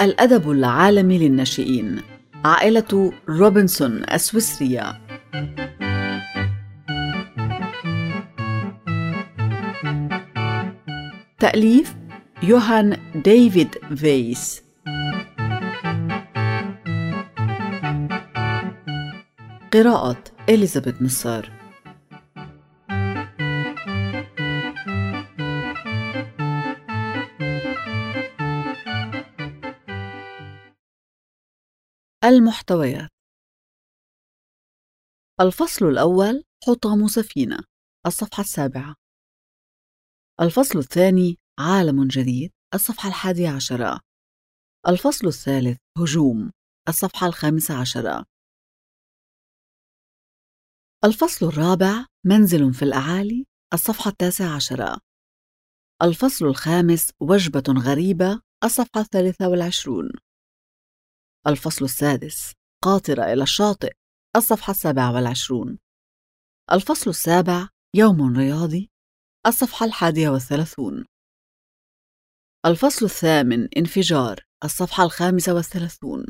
الأدب العالمي للناشئين، عائلة روبنسون السويسرية. تأليف يوهان ديفيد فيس. قراءة إليزابيث نصار. المحتويات: الفصل الأول: حطام سفينة، الصفحة 7. الفصل الثاني: عالم جديد، الصفحة 11. الفصل الثالث: هجوم، الصفحة 15. الفصل الرابع: منزل في الأعالي، الصفحة 19. الفصل الخامس: وجبة غريبة، الصفحة 23. الفصل السادس: قاطرة إلى الشاطئ، الصفحة 27. الفصل السابع: يوم رياضي، الصفحة 31. الفصل الثامن: انفجار، الصفحة 35.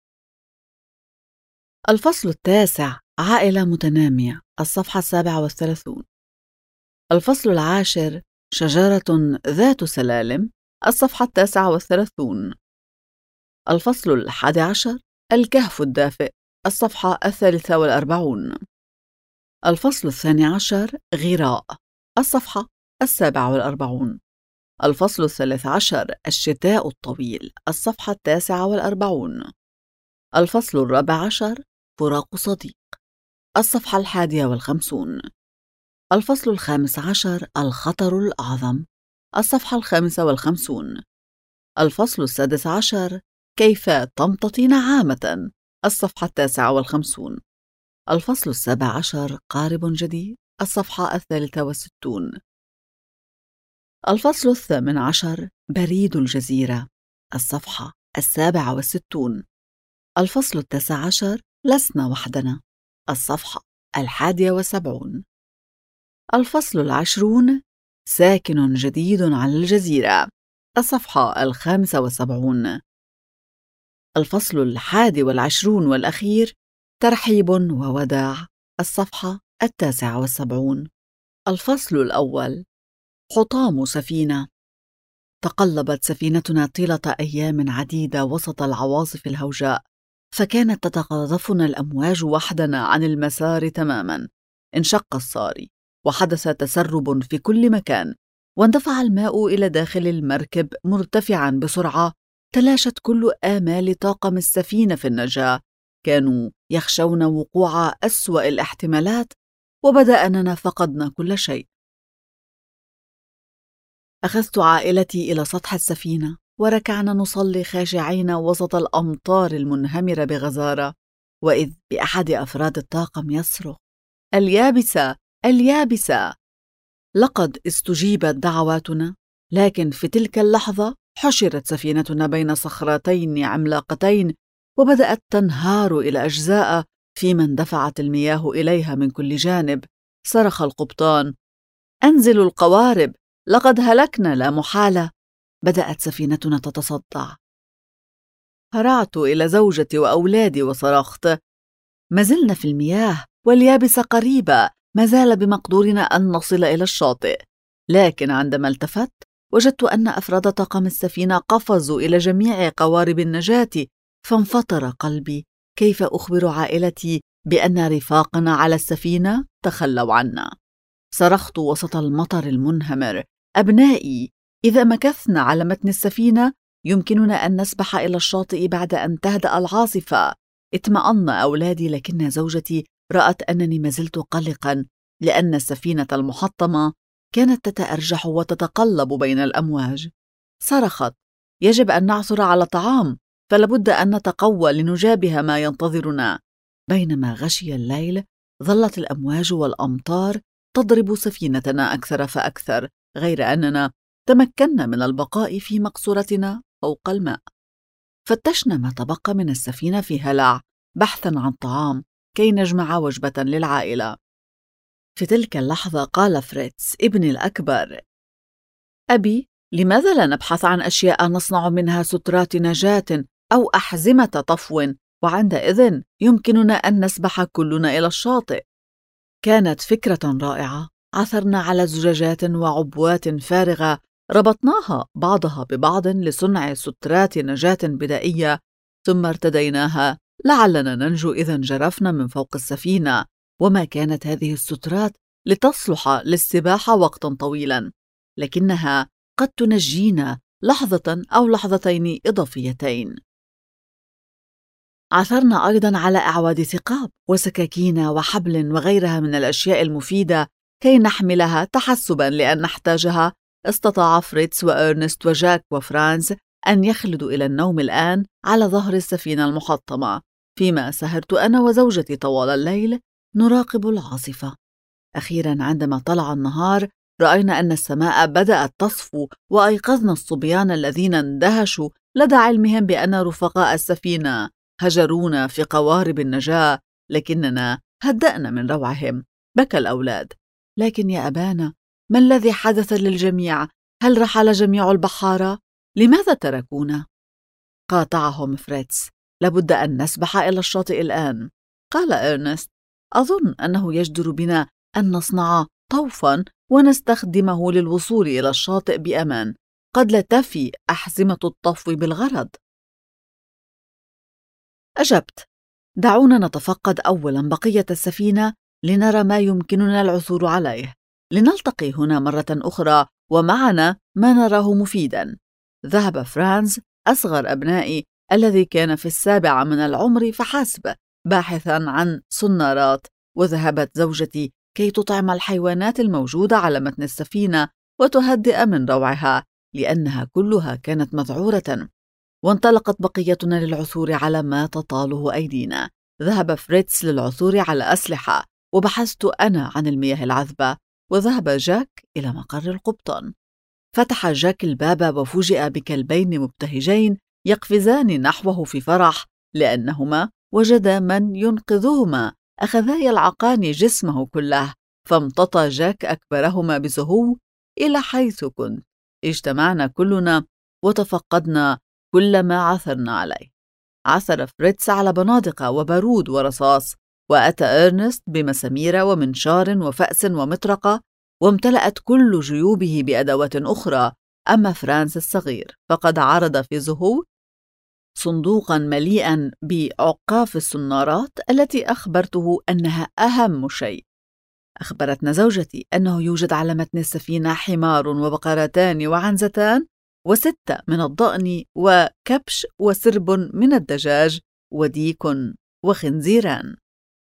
الفصل التاسع: عائلة متنامية، الصفحة 37. الفصل العاشر: شجرة ذات سلالم، الصفحة 39. الفصل 11: الكهف الدافئ، الصفحة 43. الفصل 12: غراء، الصفحة 47. الفصل 13: الشتاء الطويل، الصفحة 49. الفصل 14: فراق صديق، الصفحة 51. الفصل 15: الخطر الأعظم، الصفحة 55. الفصل 16: كيف تمتطي نعامة، الصفحة 59. الفصل 17: قارب جديد، الصفحة 63. الفصل 18: بريد الجزيرة، الصفحة 67. الفصل 19: لسنا وحدنا، الصفحة 71. الفصل 20: ساكن جديد على الجزيرة، الصفحة 75. الفصل 21 والأخير: ترحيب ووداع، الصفحة 79. الفصل الأول: حطام سفينة. تقلبت سفينتنا طيلة أيام عديدة وسط العواصف الهوجاء، فكانت تتقاذفنا الأمواج وحدنا عن المسار تماما. انشق الصاري وحدث تسرب في كل مكان، واندفع الماء إلى داخل المركب مرتفعا بسرعة. تلاشت كل آمال طاقم السفينة في النجاة، كانوا يخشون وقوع أسوأ الاحتمالات، وبدا أننا فقدنا كل شيء. أخذت عائلتي إلى سطح السفينة، وركعنا نصلي خاشعين وسط الأمطار المنهمرة بغزارة، وإذ بأحد أفراد الطاقم يصرخ: اليابسة، اليابسة! لقد استجيبت دعواتنا، لكن في تلك اللحظة حشرت سفينتنا بين صخرتين عملاقتين، وبدأت تنهار إلى أجزاء فيما اندفعت المياه إليها من كل جانب. صرخ القبطان: أنزلوا القوارب، لقد هلكنا لا محالة. بدأت سفينتنا تتصدع. هرعت إلى زوجتي وأولادي وصرخت: ما زلنا في المياه واليابسة قريبة، ما زال بمقدورنا أن نصل إلى الشاطئ. لكن عندما التفت وجدت أن أفراد طاقم السفينة قفزوا إلى جميع قوارب النجاة، فانفطر قلبي. كيف أخبر عائلتي بأن رفاقنا على السفينة تخلوا عنا؟ صرخت وسط المطر المنهمر: أبنائي، إذا مكثنا على متن السفينة يمكننا أن نسبح إلى الشاطئ بعد أن تهدأ العاصفة. اطمأن أولادي، لكن زوجتي رأت أنني ما زلت قلقا، لأن السفينة المحطمة كانت تتأرجح وتتقلب بين الأمواج. صرخت: يجب أن نعثر على طعام، فلابد أن نتقوى لنجابه ما ينتظرنا. بينما غشي الليل ظلت الأمواج والأمطار تضرب سفينتنا أكثر فأكثر، غير أننا تمكنا من البقاء في مقصورتنا فوق الماء. فتشنا ما تبقى من السفينة في هلع بحثا عن طعام كي نجمع وجبة للعائلة. في تلك اللحظة قال فريتز ابني الأكبر: أبي، لماذا لا نبحث عن أشياء نصنع منها سترات نجاة أو أحزمة طفو، وعندئذ يمكننا أن نسبح كلنا إلى الشاطئ؟ كانت فكرة رائعة. عثرنا على زجاجات وعبوات فارغة ربطناها بعضها ببعض لصنع سترات نجاة بدائية، ثم ارتديناها لعلنا ننجو إذا انجرفنا من فوق السفينة. وما كانت هذه السترات لتصلح للسباحة وقتا طويلا، لكنها قد تنجينا لحظة أو لحظتين إضافيتين. عثرنا أيضا على أعواد ثقاب وسكاكين وحبل وغيرها من الأشياء المفيدة كي نحملها تحسبا لأن نحتاجها. استطاع فريتز وإرنست وجاك وفرانز أن يخلدوا إلى النوم الآن على ظهر السفينة المحطمة، فيما سهرت أنا وزوجتي طوال الليل نراقب العاصفة. أخيرا عندما طلع النهار رأينا أن السماء بدأت تصفو، وأيقظنا الصبيان الذين اندهشوا لدى علمهم بأن رفقاء السفينة هجرونا في قوارب النجاة، لكننا هدأنا من روعهم. بكى الأولاد. لكن يا أبانا، ما الذي حدث للجميع؟ هل رحل جميع البحارة؟ لماذا تركونا؟ قاطعهم فريتز. لابد أن نسبح إلى الشاطئ الآن. قال إرنست: أظن أنه يجدر بنا أن نصنع طوفاً ونستخدمه للوصول إلى الشاطئ بأمان. قد لا تفي أحزمة الطفو بالغرض. أجبت: دعونا نتفقد أولاً بقية السفينة لنرى ما يمكننا العثور عليه. لنلتقي هنا مرة أخرى ومعنا ما نراه مفيداً. ذهب فرانز أصغر أبنائي الذي كان في 7 من العمر فحسب باحثاً عن صنارات، وذهبت زوجتي كي تطعم الحيوانات الموجودة على متن السفينة وتهدئ من روعها لأنها كلها كانت مذعورة. وانطلقت بقيتنا للعثور على ما تطاله أيدينا. ذهب فريتز للعثور على أسلحة، وبحثت أنا عن المياه العذبة، وذهب جاك إلى مقر القبطان. فتح جاك الباب وفوجئ بكلبين مبتهجين يقفزان نحوه في فرح لأنهما وجدا من ينقذهما. أخذا يلعقان جسمه كله، فامتطى جاك أكبرهما بسهو إلى حيث كنت. اجتمعنا كلنا وتفقدنا كل ما عثرنا عليه. عثر فريتز على بنادق وبارود ورصاص، وأتى إرنست بمسامير ومنشار وفأس ومطرقة، وامتلأت كل جيوبه بأدوات أخرى. أما فرانز الصغير فقد عرض في زهو صندوقاً مليئاً بعقاف الصنارات التي أخبرته أنها أهم شيء. أخبرتنا زوجتي أنه يوجد على متن السفينة حمار وبقرتان وعنزتان و6 من الضأن وكبش وسرب من الدجاج وديك وخنزيران.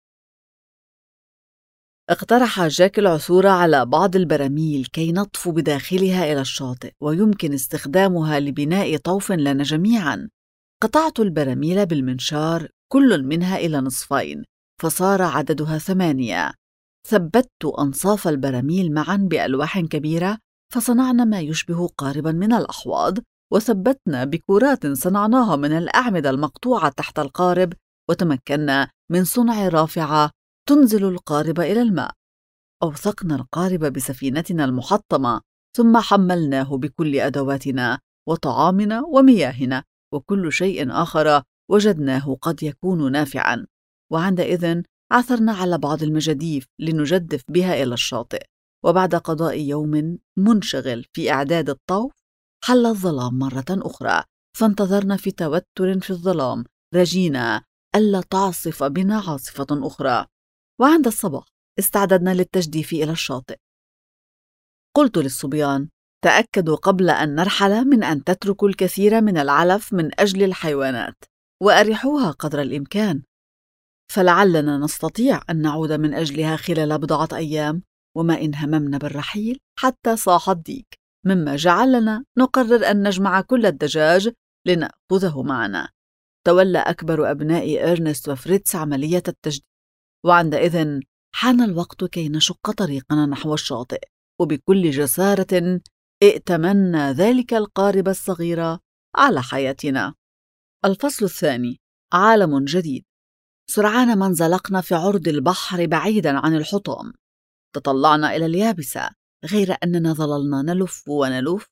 اقترح جاك العثور على بعض البراميل كي نطفو بداخلها إلى الشاطئ، ويمكن استخدامها لبناء طوف لنا جميعاً. قطعت البراميل بالمنشار كل منها إلى نصفين، فصار عددها 8. ثبتت أنصاف البراميل معاً بألواح كبيرة، فصنعنا ما يشبه قارباً من الأحواض، وثبتنا بكرات صنعناها من الأعمدة المقطوعة تحت القارب، وتمكنا من صنع رافعة تنزل القارب إلى الماء. أوثقنا القارب بسفينتنا المحطمة، ثم حملناه بكل أدواتنا وطعامنا ومياهنا وكل شيء آخر وجدناه قد يكون نافعاً. وعندئذ عثرنا على بعض المجاديف لنجدف بها إلى الشاطئ. وبعد قضاء يوم منشغل في إعداد الطوف، حل الظلام مرة أخرى، فانتظرنا في توتر في الظلام، رجينا ألا تعصف بنا عاصفة أخرى. وعند الصباح استعددنا للتجديف إلى الشاطئ. قلت للصبيان: تأكدوا قبل أن نرحل من أن تتركوا الكثير من العلف من أجل الحيوانات، وأرحوها قدر الإمكان، فلعلنا نستطيع أن نعود من أجلها خلال بضعة أيام، وما إن هممنا بالرحيل حتى صاح الديك، مما جعلنا نقرر أن نجمع كل الدجاج لنأخذه معنا. تولى أكبر أبناء إرنست وفريتز عملية التجديد، وعندئذ حان الوقت كي نشق طريقنا نحو الشاطئ، وبكل جسارة ائتمنا ذلك القارب الصغير على حياتنا. الفصل الثاني: عالم جديد. سرعان ما انزلقنا في عرض البحر بعيدا عن الحطام. تطلعنا إلى اليابسة، غير أننا ظللنا نلف ونلف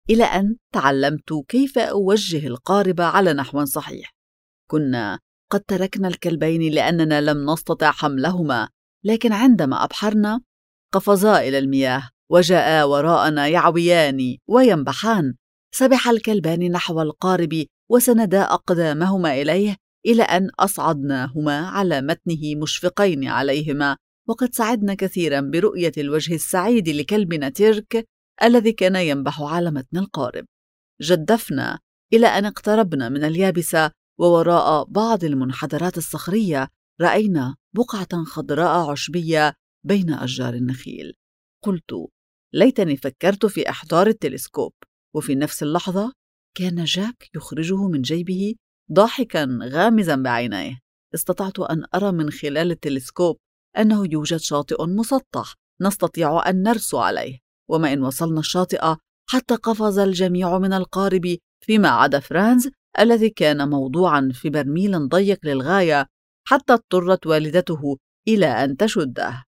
إلى أن تعلمت كيف أوجه القارب على نحو صحيح. كنا قد تركنا الكلبين لأننا لم نستطع حملهما، لكن عندما أبحرنا قفزا إلى المياه وجاءا وراءنا يعويان وينبحان. سبح الكلبان نحو القارب وسندا أقدامهما إليه إلى أن أصعدناهما على متنه مشفقين عليهما، وقد سعدنا كثيرا برؤية الوجه السعيد لكلبنا تيرك الذي كان ينبح على متن القارب. جدفنا إلى أن اقتربنا من اليابسة، ووراء بعض المنحدرات الصخرية رأينا بقعة خضراء عشبية بين أشجار النخيل. قلت: ليتني فكرت في إحضار التلسكوب. وفي نفس اللحظة كان جاك يخرجه من جيبه ضاحكا غامزا بعينيه. استطعت أن أرى من خلال التلسكوب أنه يوجد شاطئ مسطح نستطيع أن نرسو عليه، وما إن وصلنا الشاطئ حتى قفز الجميع من القارب فيما عدا فرانز الذي كان موضوعا في برميل ضيق للغاية، حتى اضطرت والدته إلى أن تشده.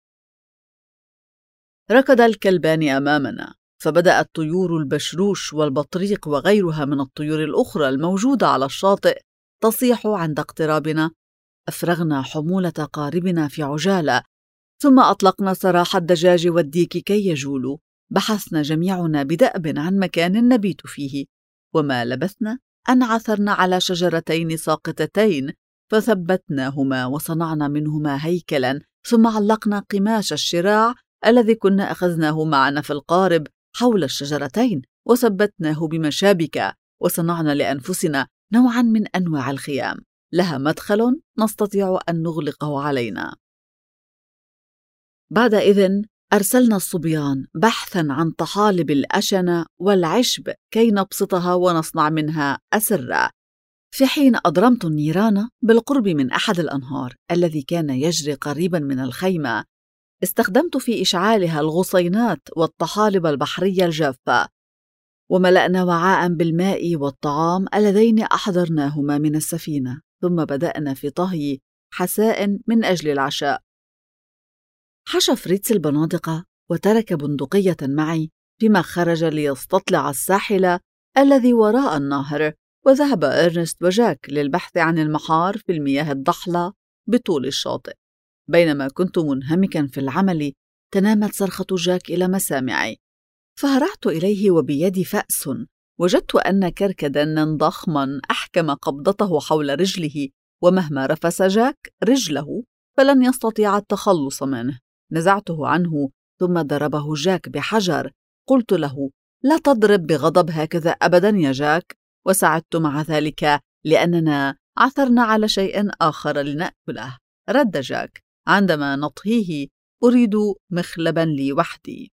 ركض الكلبان أمامنا، فبدأت الطيور البشروش والبطريق وغيرها من الطيور الأخرى الموجودة على الشاطئ تصيح عند اقترابنا. أفرغنا حمولة قاربنا في عجالة، ثم أطلقنا سراح الدجاج والديك كي يجولوا. بحثنا جميعنا بدأب عن مكان نبيت فيه، وما لبثنا أن عثرنا على شجرتين ساقطتين فثبتناهما وصنعنا منهما هيكلا، ثم علقنا قماش الشراع الذي كنا أخذناه معنا في القارب حول الشجرتين وثبتناه بمشابك، وصنعنا لأنفسنا نوعا من أنواع الخيام لها مدخل نستطيع أن نغلقه علينا. بعد إذن أرسلنا الصبيان بحثا عن طحالب الأشنة والعشب كي نبسطها ونصنع منها أسرة، في حين أضرمت النيران بالقرب من أحد الأنهار الذي كان يجري قريبا من الخيمة. استخدمت في إشعالها الغصينات والطحالب البحرية الجافة، وملأنا وعاء بالماء والطعام اللذين أحضرناهما من السفينة، ثم بدأنا في طهي حساء من أجل العشاء. حشى فريتز البنادق وترك بندقية معي، فيما خرج ليستطلع الساحل الذي وراء النهر، وذهب إرنست وجاك للبحث عن المحار في المياه الضحلة بطول الشاطئ. بينما كنت منهمكا في العمل تنامت صرخة جاك إلى مسامعي، فهرعت إليه وبيدي فأس. وجدت أن كركدنا ضخما أحكم قبضته حول رجله، ومهما رفس جاك رجله فلن يستطيع التخلص منه. نزعته عنه ثم ضربه جاك بحجر. قلت له: لا تضرب بغضب هكذا أبدا يا جاك. وسعدت مع ذلك لأننا عثرنا على شيء آخر لنأكله. رد جاك: عندما نطهيه أريد مخلبا لي وحدي.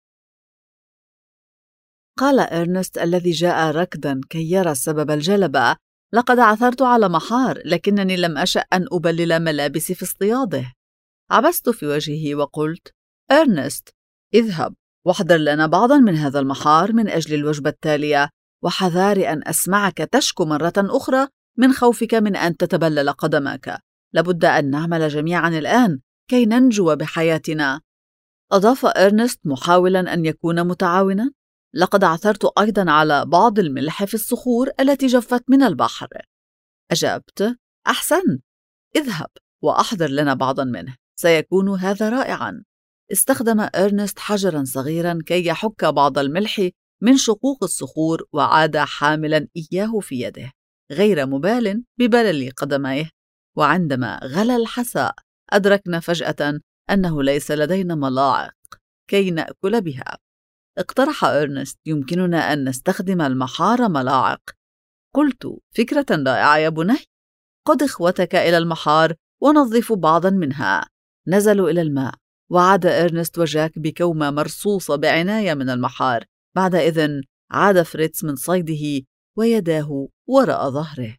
قال إرنست الذي جاء ركضا كي يرى سبب الجلبة: لقد عثرت على محار، لكنني لم أشأ أن أبلل ملابسي في اصطياده. عبست في وجهه وقلت: إرنست، اذهب واحضر لنا بعضا من هذا المحار من أجل الوجبة التالية، وحذار أن أسمعك تشكو مرة أخرى من خوفك من أن تتبلل قدمك. لابد أن نعمل جميعا الآن كي ننجو بحياتنا. أضاف إرنست محاولا أن يكون متعاونا: لقد عثرت أيضا على بعض الملح في الصخور التي جفت من البحر. أجبت: أحسنت، اذهب وأحضر لنا بعضا منه، سيكون هذا رائعا. استخدم إرنست حجرا صغيرا كي يحك بعض الملح من شقوق الصخور، وعاد حاملا إياه في يده غير مبال ببلل قدميه. وعندما غلى الحساء أدركنا فجأة أنه ليس لدينا ملاعق كي نأكل بها. اقترح إرنست: يمكننا أن نستخدم المحار ملاعق. قلت: فكرة رائعة يا بني، قد إخوتك إلى المحار ونظفوا بعضا منها. نزلوا إلى الماء، وعاد إرنست وجاك بكومة مرصوصة بعناية من المحار. بعد إذن عاد فريتز من صيده ويداه وراء ظهره.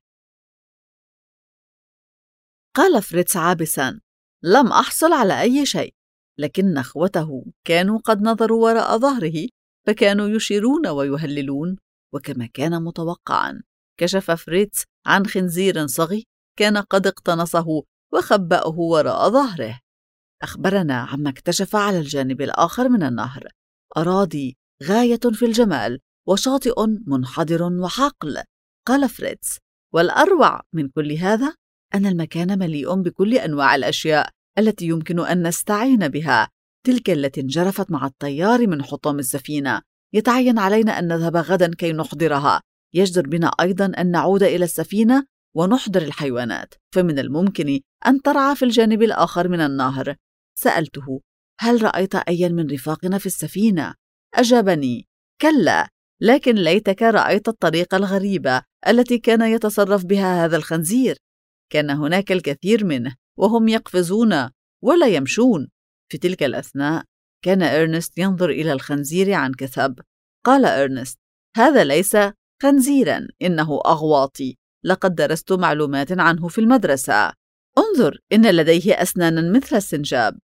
قال فريتز عابسا: لم أحصل على أي شيء، لكن أخوته كانوا قد نظروا وراء ظهره فكانوا يشيرون ويهللون. وكما كان متوقعا كشف فريتز عن خنزير صغي كان قد اقتنصه وخبأه وراء ظهره. أخبرنا عما اكتشف على الجانب الآخر من النهر، أراضي غاية في الجمال وشاطئ منحدر وحقل. قال فريتز: والأروع من كل هذا أن المكان مليء بكل أنواع الأشياء التي يمكن أن نستعين بها، تلك التي انجرفت مع التيار من حطام السفينة. يتعين علينا أن نذهب غدا كي نحضرها. يجدر بنا أيضا أن نعود إلى السفينة ونحضر الحيوانات، فمن الممكن أن ترعى في الجانب الآخر من النهر. سألته: هل رأيت أيا من رفاقنا في السفينة؟ أجابني: كلا، لكن ليتك رأيت الطريقة الغريبة التي كان يتصرف بها هذا الخنزير. كان هناك الكثير منه وهم يقفزون ولا يمشون. في تلك الأثناء كان إرنست ينظر إلى الخنزير عن كثب. قال إرنست: هذا ليس خنزيرا، إنه أغواطي، لقد درست معلومات عنه في المدرسة. انظر، إن لديه أسنانا مثل السنجاب.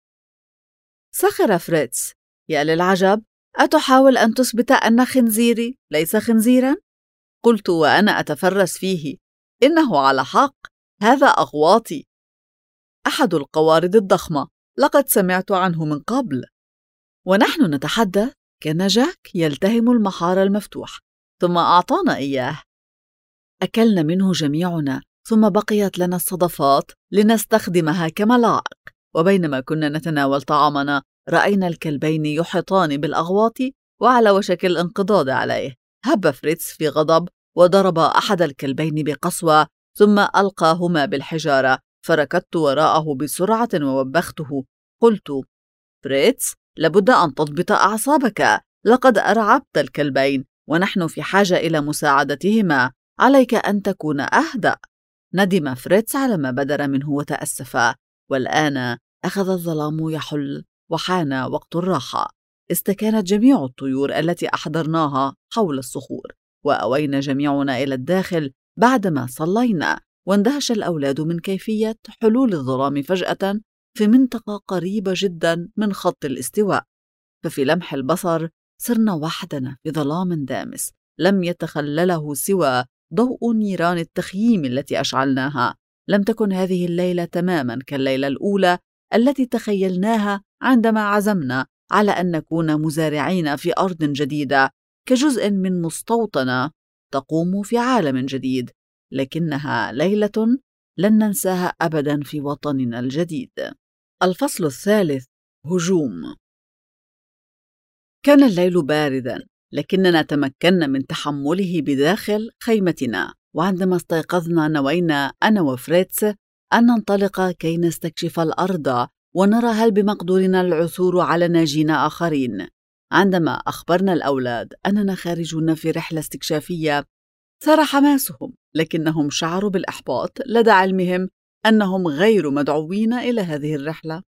سخر فريتز: يا للعجب، أتحاول أن تثبت أن خنزيري ليس خنزيرا؟ قلت وأنا أتفرس فيه: إنه على حق، هذا أغواطي، أحد القوارض الضخمة، لقد سمعت عنه من قبل. ونحن نتحدث كان جاك يلتهم المحار المفتوح، ثم أعطانا إياه. أكلنا منه جميعنا، ثم بقيت لنا الصدفات لنستخدمها كملاعق. وبينما كنا نتناول طعامنا رأينا الكلبين يحيطان بالأغواط وعلى وشك الانقضاض عليه. هب فريتز في غضب وضرب أحد الكلبين بقسوة، ثم ألقاهما بالحجارة، فركضت وراءه بسرعة ووبخته. قلت: فريتز، لابد أن تضبط أعصابك، لقد أرعبت الكلبين ونحن في حاجة إلى مساعدتهما، عليك أن تكون أهدأ. ندم فريتز على ما بدر منه وتأسف. والآن أخذ الظلام يحل وحان وقت الراحة. استكانت جميع الطيور التي أحضرناها حول الصخور، وأوينا جميعنا إلى الداخل بعدما صلينا. واندهش الأولاد من كيفية حلول الظلام فجأة في منطقة قريبة جدا من خط الاستواء، ففي لمح البصر صرنا وحدنا في ظلام دامس لم يتخلله سوى ضوء نيران التخييم التي أشعلناها. لم تكن هذه الليلة تماما كالليلة الأولى التي تخيلناها عندما عزمنا على أن نكون مزارعين في أرض جديدة، كجزء من مستوطنة تقوم في عالم جديد، لكنها ليلة لن ننساها أبدا في وطننا الجديد. الفصل الثالث: هجوم. كان الليل باردا، لكننا تمكنا من تحمله بداخل خيمتنا. وعندما استيقظنا نوينا أنا وفريتز أن ننطلق كي نستكشف الأرض ونرى هل بمقدورنا العثور على ناجين آخرين. عندما أخبرنا الأولاد أننا خارجون في رحلة استكشافية ثار حماسهم، لكنهم شعروا بالإحباط لدى علمهم أنهم غير مدعوين إلى هذه الرحلة.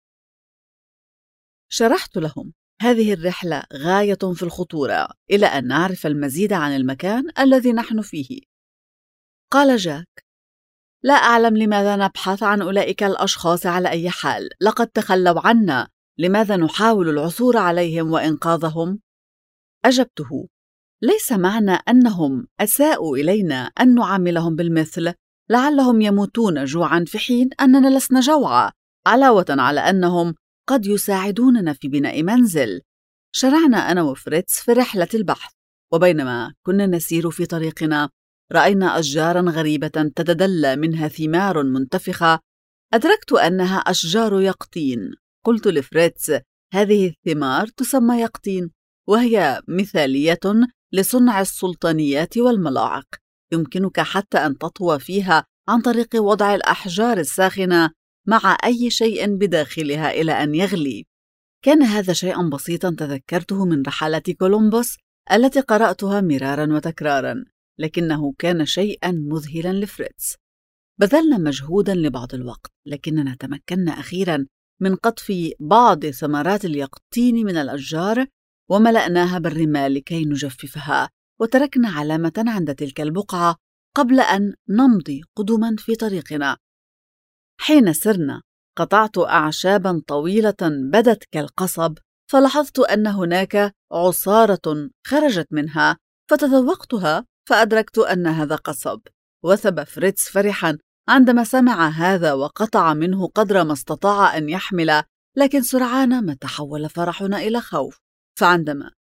شرحت لهم: هذه الرحلة غاية في الخطورة إلى أن نعرف المزيد عن المكان الذي نحن فيه. قال جاك: لا أعلم لماذا نبحث عن أولئك الأشخاص على أي حال، لقد تخلوا عنا، لماذا نحاول العثور عليهم وإنقاذهم؟ أجبته: ليس معنى أنهم أساءوا إلينا أن نعاملهم بالمثل، لعلهم يموتون جوعا في حين أننا لسنا جوعى، علاوة على أنهم قد يساعدوننا في بناء منزل. شرعنا أنا وفريتز في رحلة البحث، وبينما كنا نسير في طريقنا رأينا أشجاراً غريبة تتدلى منها ثمار منتفخة. أدركت أنها أشجار يقطين. قلت لفريتز: هذه الثمار تسمى يقطين، وهي مثالية لصنع السلطانيات والملاعق. يمكنك حتى أن تطوى فيها عن طريق وضع الأحجار الساخنة مع أي شيء بداخلها إلى أن يغلي. كان هذا شيئاً بسيطاً تذكرته من رحلة كولومبوس التي قرأتها مرارا وتكرارا، لكنه كان شيئاً مذهلاً لفريتز. بذلنا مجهوداً لبعض الوقت، لكننا تمكنا أخيراً من قطف بعض ثمرات اليقطين من الأشجار وملأناها بالرمال كي نجففها، وتركنا علامة عند تلك البقعة قبل أن نمضي قدما في طريقنا. حين سرنا قطعت أعشابا طويلة بدت كالقصب، فلاحظت أن هناك عصارة خرجت منها، فتذوقتها فأدركت أن هذا قصب. وثب فريتز فرحا عندما سمع هذا وقطع منه قدر ما استطاع أن يحمل، لكن سرعان ما تحول فرحنا إلى خوف. فعندما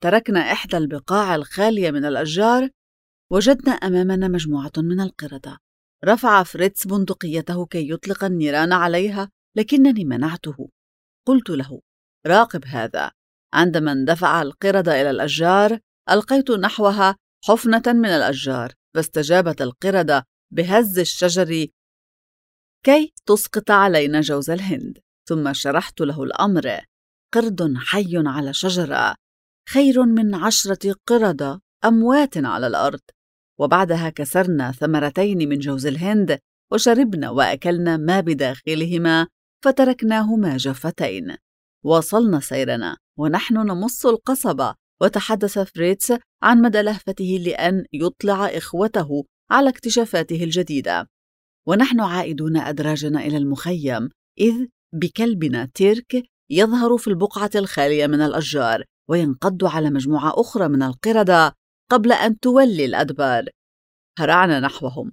تركنا إحدى البقاع الخالية من الأشجار، وجدنا أمامنا مجموعة من القردة. رفع فريتز بندقيته كي يطلق النيران عليها، لكنني منعته. قلت له: راقب هذا. عندما اندفع القردة إلى الأشجار، ألقيت نحوها حفنة من الأشجار، فاستجابت القردة بهز الشجر كي تسقط علينا جوز الهند. ثم شرحت له الأمر: قرد حي على شجرة خير من 10 قردة أموات على الأرض. وبعدها كسرنا ثمرتين من جوز الهند، وشربنا وأكلنا ما بداخلهما، فتركناهما جفتين. واصلنا سيرنا ونحن نمص القصبة، وتحدث فريتز عن مدى لهفته لأن يطلع إخوته على اكتشافاته الجديدة. ونحن عائدون أدراجنا إلى المخيم، إذ بكلبنا تيرك يظهر في البقعة الخالية من الأشجار، وينقض على مجموعة أخرى من القردة قبل أن تولي الأدبار. هرعنا نحوهم،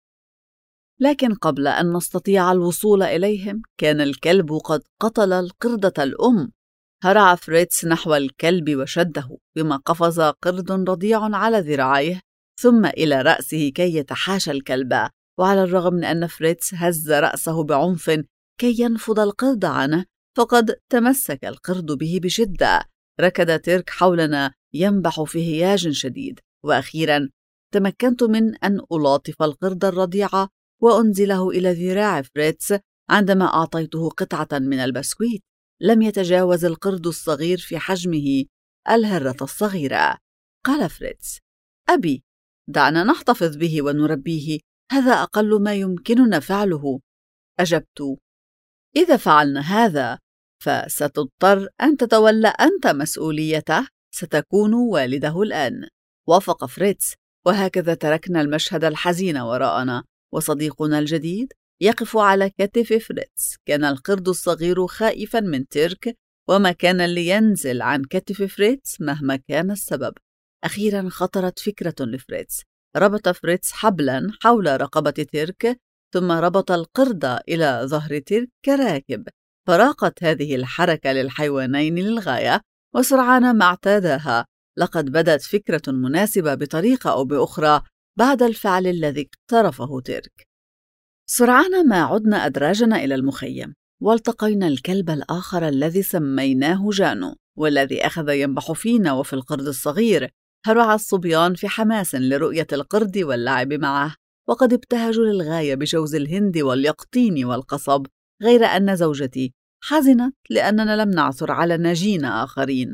لكن قبل أن نستطيع الوصول إليهم كان الكلب قد قتل القردة الأم. هرع فريتز نحو الكلب وشده، بما قفز قرد رضيع على ذراعيه ثم إلى رأسه كي يتحاشى الكلب. وعلى الرغم من أن فريتز هز رأسه بعنف كي ينفض القرد عنه، فقد تمسك القرد به بشدة. ركض تيرك حولنا ينبح في هياج شديد، وأخيراً تمكنت من أن ألاطف القرد الرضيع وأنزله إلى ذراع فريتز عندما أعطيته قطعة من البسكويت. لم يتجاوز القرد الصغير في حجمه الهرة الصغيرة. قال فريتز: أبي، دعنا نحتفظ به ونربيه، هذا أقل ما يمكننا فعله. أجبت: إذا فعلنا هذا فستضطر أن تتولى أنت مسؤوليته، ستكون والده الآن. وافق فريتز، وهكذا تركنا المشهد الحزين وراءنا، وصديقنا الجديد يقف على كتف فريتز. كان القرد الصغير خائفا من تيرك، وما كان لينزل عن كتف فريتز مهما كان السبب. أخيرا خطرت فكرة لفريتز. ربط فريتز حبلا حول رقبة تيرك، ثم ربط القرد إلى ظهر تيرك كراكب. فراقت هذه الحركة للحيوانين للغاية، وسرعان ما اعتاداها. لقد بدت فكرة مناسبة بطريقة أو بأخرى بعد الفعل الذي اقترفه تيرك. سرعان ما عدنا أدراجنا إلى المخيم، والتقينا الكلب الآخر الذي سميناه جانو، والذي أخذ ينبح فينا وفي القرد الصغير. هرع الصبيان في حماس لرؤية القرد واللعب معه، وقد ابتهجوا للغاية بجوز الهند واليقطين والقصب، غير أن زوجتي حزنت لأننا لم نعثر على ناجين آخرين.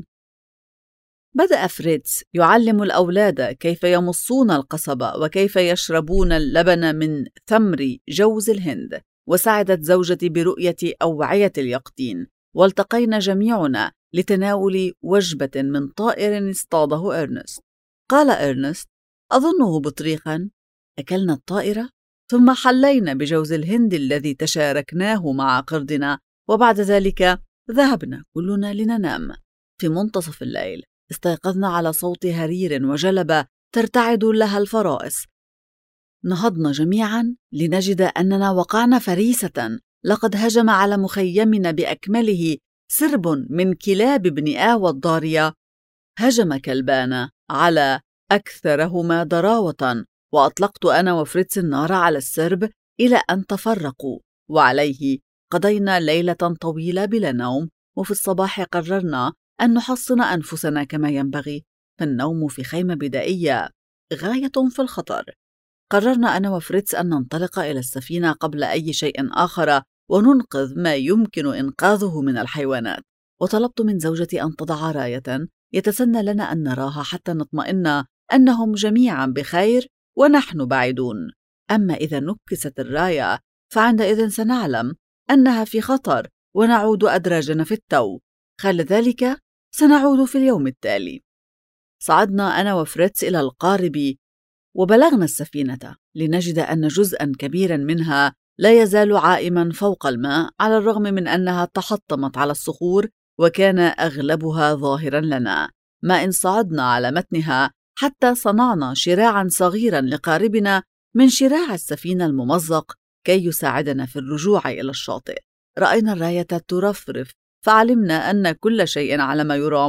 بدأ فريتز يعلم الأولاد كيف يمصون القصب وكيف يشربون اللبن من ثمر جوز الهند، وسعدت زوجتي برؤية أوعية اليقطين. والتقينا جميعنا لتناول وجبة من طائر اصطاده إرنست. قال إرنست: أظنه بطريقا. أكلنا الطائرة، ثم حلينا بجوز الهند الذي تشاركناه مع قردنا، وبعد ذلك ذهبنا كلنا لننام. في منتصف الليل استيقظنا على صوت هرير وجلبة ترتعد لها الفرائس. نهضنا جميعا لنجد أننا وقعنا فريسة. لقد هجم على مخيمنا بأكمله سرب من كلاب ابن آوى الضارية. هجم كلبانا على أكثرهما ضراوة، وأطلقت أنا وفريتز النار على السرب إلى أن تفرقوا، وعليه قضينا ليلة طويلة بلا نوم. وفي الصباح قررنا أن نحصن أنفسنا كما ينبغي، فالنوم في خيمة بدائية غاية في الخطر. قررنا أنا وفريتز أن ننطلق إلى السفينة قبل أي شيء آخر، وننقذ ما يمكن إنقاذه من الحيوانات. وطلبت من زوجتي أن تضع راية يتسنى لنا أن نراها حتى نطمئن أنهم جميعا بخير ونحن بعيدون. أما إذا نكست الراية فعندئذ سنعلم أنها في خطر ونعود أدراجنا في التو، خلال ذلك سنعود في اليوم التالي. صعدنا أنا وفريتز إلى القارب، وبلغنا السفينة لنجد أن جزءاً كبيراً منها لا يزال عائماً فوق الماء، على الرغم من أنها تحطمت على الصخور وكان أغلبها ظاهراً لنا. ما إن صعدنا على متنها حتى صنعنا شراعاً صغيراً لقاربنا من شراع السفينة الممزق كي يساعدنا في الرجوع إلى الشاطئ. رأينا الراية ترفرف، فعلمنا أن كل شيء على ما يرام،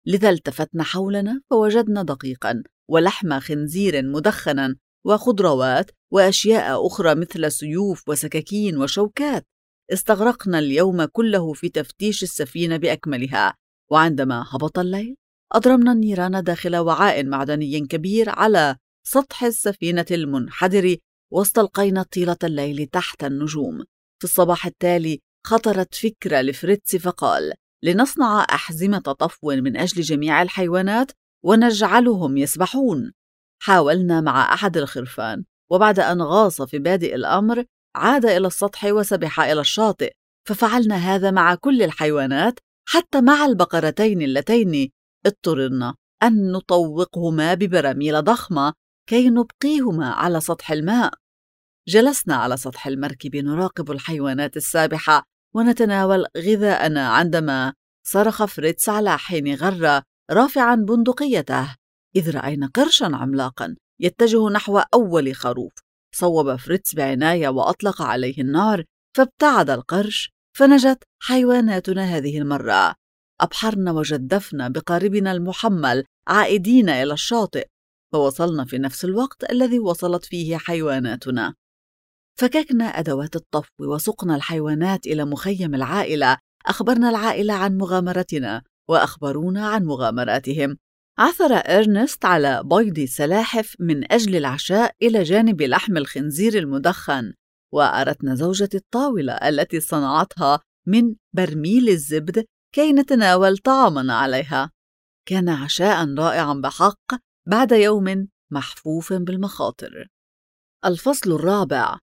لذا التفتنا حولنا فوجدنا دقيقا ولحم خنزير مدخنا وخضروات وأشياء أخرى مثل سيوف وسكاكين وشوكات. استغرقنا اليوم كله في تفتيش السفينة بأكملها، وعندما هبط الليل أضرمنا النيران داخل وعاء معدني كبير على سطح السفينة المنحدر، واستلقينا طيلة الليل تحت النجوم. في الصباح التالي خطرت فكرة لفريتز فقال: لنصنع أحزمة طفو من أجل جميع الحيوانات ونجعلهم يسبحون. حاولنا مع أحد الخرفان، وبعد أن غاص في بادئ الأمر عاد إلى السطح وسبح إلى الشاطئ، ففعلنا هذا مع كل الحيوانات حتى مع البقرتين اللتين اضطررنا أن نطوقهما ببراميل ضخمة كي نبقيهما على سطح الماء. جلسنا على سطح المركب نراقب الحيوانات السابحة ونتناول غذاءنا عندما صرخ فريتز على حين غرة رافعا بندقيته، إذ رأينا قرشا عملاقا يتجه نحو أول خروف. صوب فريتز بعناية وأطلق عليه النار، فابتعد القرش، فنجت حيواناتنا هذه المرة. أبحرنا وجدفنا بقاربنا المحمل عائدين إلى الشاطئ، فوصلنا في نفس الوقت الذي وصلت فيه حيواناتنا. فككنا أدوات الطفو وسقنا الحيوانات إلى مخيم العائلة. أخبرنا العائلة عن مغامرتنا وأخبرونا عن مغامراتهم. عثر إرنست على بيض سلاحف من أجل العشاء إلى جانب لحم الخنزير المدخن، وأردنا زوجتي الطاولة التي صنعتها من برميل الزبد كي نتناول طعامنا عليها. كان عشاء رائعا بحق بعد يوم محفوف بالمخاطر. الفصل الرابع: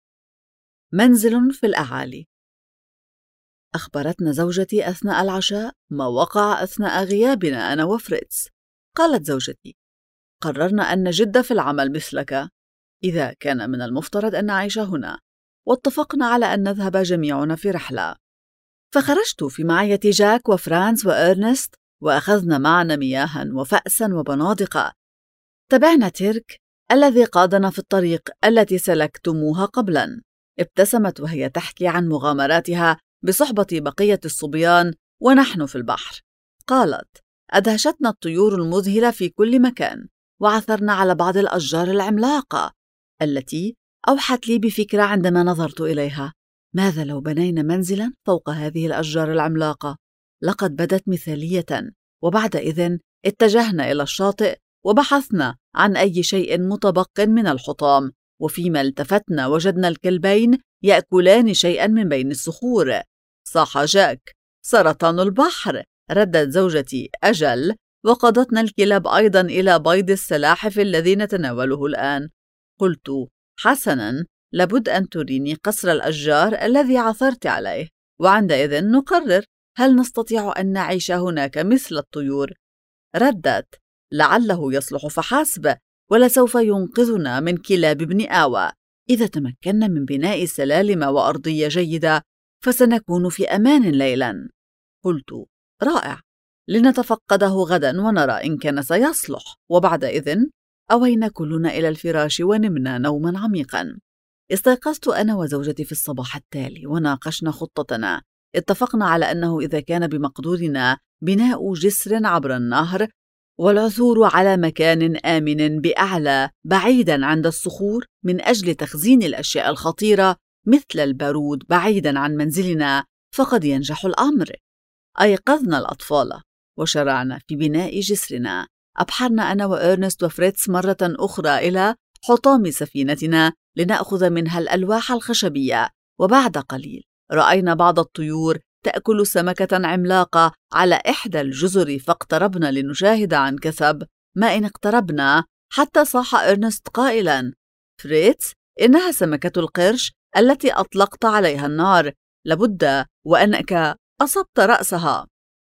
منزل في الأعالي. أخبرتنا زوجتي أثناء العشاء ما وقع أثناء غيابنا أنا وفريتز. قالت زوجتي: قررنا أن نجد في العمل مثلك، إذا كان من المفترض أن نعيش هنا، واتفقنا على أن نذهب جميعنا في رحلة. فخرجت في معية جاك وفرانس وإرنست، وأخذنا معنا مياها وفأسا وبنادق. تبعنا تيرك الذي قادنا في الطريق التي سلكتموها قبلا. ابتسمت وهي تحكي عن مغامراتها بصحبة بقية الصبيان ونحن في البحر. قالت: أدهشتنا الطيور المذهلة في كل مكان، وعثرنا على بعض الأشجار العملاقة التي أوحت لي بفكرة عندما نظرت إليها: ماذا لو بنينا منزلا فوق هذه الأشجار العملاقة؟ لقد بدت مثالية. وبعد إذن اتجهنا إلى الشاطئ وبحثنا عن أي شيء متبق من الحطام، وفيما التفتنا وجدنا الكلبين يأكلان شيئا من بين الصخور. صاح جاك: سرطان البحر. ردت زوجتي: أجل، وقضتنا الكلاب أيضا إلى بيض السلاحف الذي نتناوله الآن. قلت: حسنا، لابد أن تريني قصر الأشجار الذي عثرت عليه، وعندئذ نقرر هل نستطيع أن نعيش هناك مثل الطيور. ردت: لعله يصلح فحسب، ولسوف ينقذنا من كلاب ابن آوى. إذا تمكنا من بناء سلالم وأرضية جيدة فسنكون في أمان ليلا. قلت: رائع، لنتفقده غدا ونرى إن كان سيصلح. وبعد إذن أوينا كلنا إلى الفراش ونمنا نوما عميقا. استيقظت أنا وزوجتي في الصباح التالي وناقشنا خطتنا. اتفقنا على أنه إذا كان بمقدورنا بناء جسر عبر النهر والعثور على مكان آمن بأعلى بعيدا عند الصخور من أجل تخزين الأشياء الخطيرة مثل البارود بعيدا عن منزلنا فقد ينجح الأمر. أيقظنا الأطفال وشرعنا في بناء جسرنا. أبحرنا أنا وإرنست وفريتز مرة أخرى إلى حطام سفينتنا لنأخذ منها الألواح الخشبية، وبعد قليل رأينا بعض الطيور تأكل سمكة عملاقة على إحدى الجزر، فاقتربنا لنشاهد عن كثب. ما إن اقتربنا حتى صاح إرنست قائلا: فريتز، إنها سمكة القرش التي أطلقت عليها النار، لابد وأنك أصبت رأسها.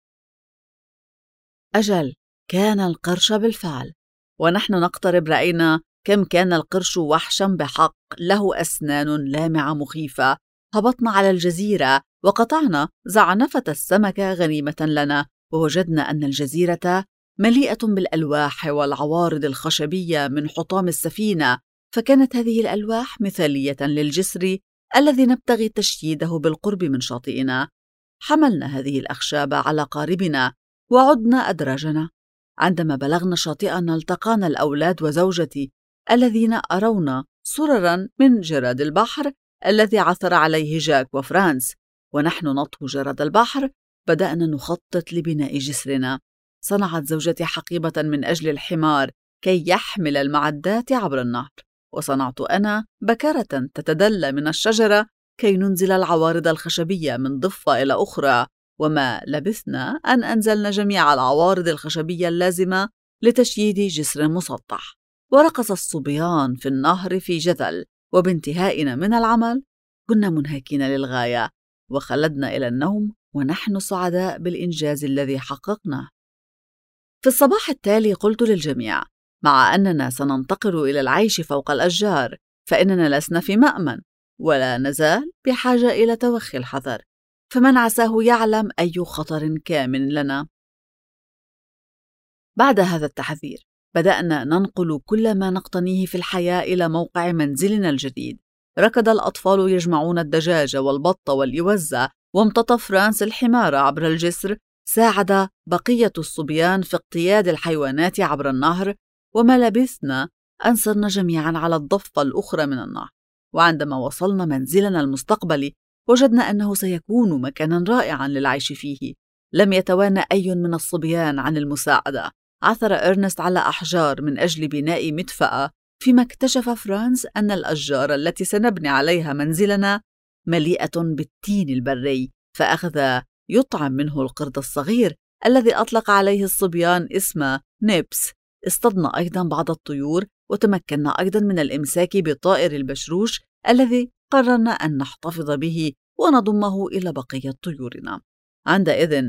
أجل، كان القرش بالفعل، ونحن نقترب رأينا كم كان القرش وحشا بحق، له أسنان لامعة مخيفة. هبطنا على الجزيرة وقطعنا زعنفة السمكة غنيمة لنا، ووجدنا أن الجزيرة مليئة بالألواح والعوارض الخشبية من حطام السفينة، فكانت هذه الألواح مثالية للجسر الذي نبتغي تشييده بالقرب من شاطئنا. حملنا هذه الأخشاب على قاربنا وعدنا أدراجنا. عندما بلغنا شاطئنا التقانا الأولاد وزوجتي الذين أرونا سرراً من جراد البحر الذي عثر عليه جاك وفرانس، ونحن نطهو جراد البحر بدأنا نخطط لبناء جسرنا. صنعت زوجتي حقيبة من أجل الحمار كي يحمل المعدات عبر النهر، وصنعت أنا بكرة تتدلى من الشجرة كي ننزل العوارض الخشبية من ضفة إلى أخرى، وما لبثنا أن أنزلنا جميع العوارض الخشبية اللازمة لتشييد جسر مسطح. ورقص الصبيان في النهر في جذل، وبانتهائنا من العمل كنا منهكين للغاية، وخلدنا إلى النوم ونحن سعداء بالإنجاز الذي حققناه. في الصباح التالي قلت للجميع: مع أننا سننتقل إلى العيش فوق الأشجار، فإننا لسنا في مأمن، ولا نزال بحاجة إلى توخي الحذر، فمن عساه يعلم أي خطر كامن لنا. بعد هذا التحذير بدأنا ننقل كل ما نقتنيه في الحياة إلى موقع منزلنا الجديد. ركض الأطفال يجمعون الدجاج والبط والإوزة، وامتطى فرانس الحمار عبر الجسر. ساعد بقية الصبيان في اقتياد الحيوانات عبر النهر، وما لبثنا أن صرنا جميعا على الضفة الأخرى من النهر. وعندما وصلنا منزلنا المستقبلي وجدنا أنه سيكون مكانا رائعا للعيش فيه. لم يتوانى أي من الصبيان عن المساعدة. عثر إرنست على أحجار من أجل بناء مدفأة، فيما اكتشف فرانس أن الأشجار التي سنبني عليها منزلنا مليئة بالتين البري، فأخذ يطعم منه القرد الصغير الذي أطلق عليه الصبيان اسم نيبس. اصطدنا أيضا بعض الطيور، وتمكنا أيضا من الإمساك بطائر البشروش الذي قررنا أن نحتفظ به ونضمه إلى بقية طيورنا. عندئذ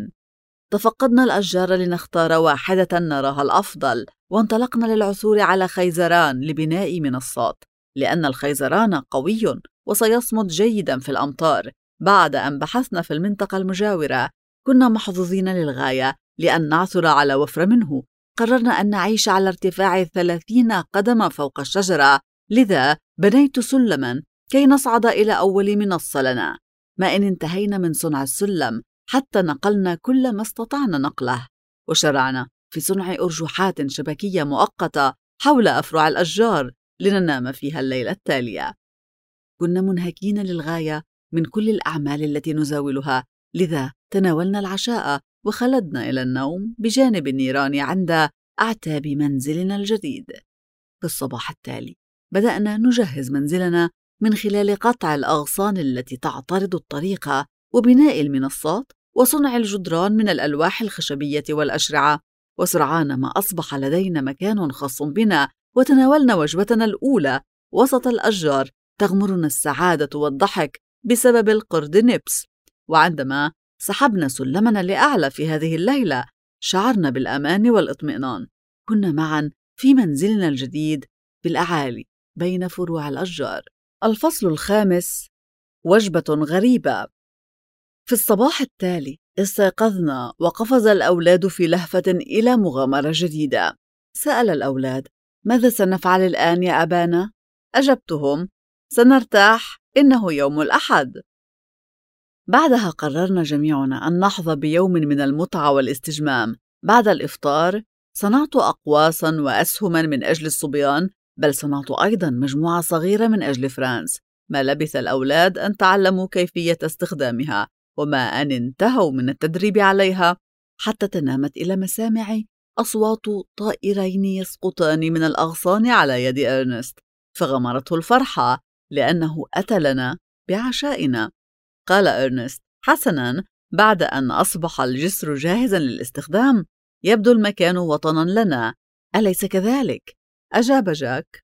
تفقدنا الأشجار لنختار واحدة نراها الأفضل، وانطلقنا للعثور على خيزران لبناء منصات، لأن الخيزران قوي وسيصمد جيدا في الأمطار. بعد أن بحثنا في المنطقة المجاورة كنا محظوظين للغاية لأن نعثر على وفر منه. قررنا أن نعيش على ارتفاع 30 قدما فوق الشجرة، لذا بنيت سلما كي نصعد إلى أول منصة لنا. ما إن انتهينا من صنع السلم حتى نقلنا كل ما استطعنا نقله، وشرعنا في صنع أرجوحات شبكية مؤقتة حول أفرع الأشجار لننام فيها الليلة التالية. كنا منهكين للغاية من كل الأعمال التي نزاولها، لذا تناولنا العشاء وخلدنا إلى النوم بجانب النيران عند أعتاب منزلنا الجديد. في الصباح التالي بدأنا نجهز منزلنا من خلال قطع الأغصان التي تعترض الطريق، وبناء المنصات، وصنع الجدران من الألواح الخشبية والأشرعة. وسرعان ما أصبح لدينا مكان خاص بنا، وتناولنا وجبتنا الأولى وسط الأشجار. تغمرنا السعادة والضحك بسبب القرد نيبس. وعندما سحبنا سلمنا لأعلى في هذه الليلة شعرنا بالأمان والإطمئنان. كنا معا في منزلنا الجديد بالأعالي بين فروع الأشجار. الفصل الخامس: وجبة غريبة. في الصباح التالي استيقظنا وقفز الأولاد في لهفة إلى مغامرة جديدة. سأل الأولاد: ماذا سنفعل الآن يا أبانا؟ أجبتهم: سنرتاح، إنه يوم الأحد. بعدها قررنا جميعنا أن نحظى بيوم من المتعة والاستجمام. بعد الإفطار صنعت أقواسا وأسهما من أجل الصبيان، بل صنعت أيضا مجموعة صغيرة من أجل فرانس. ما لبث الأولاد أن تعلموا كيفية استخدامها، وما أن انتهوا من التدريب عليها حتى تنامت إلى مسامعي أصوات طائرين يسقطان من الأغصان على يد إرنست، فغمرته الفرحة لأنه أتى لنا بعشائنا. قال إرنست: حسناً، بعد أن أصبح الجسر جاهزاً للاستخدام يبدو المكان وطناً لنا، أليس كذلك؟ أجاب جاك: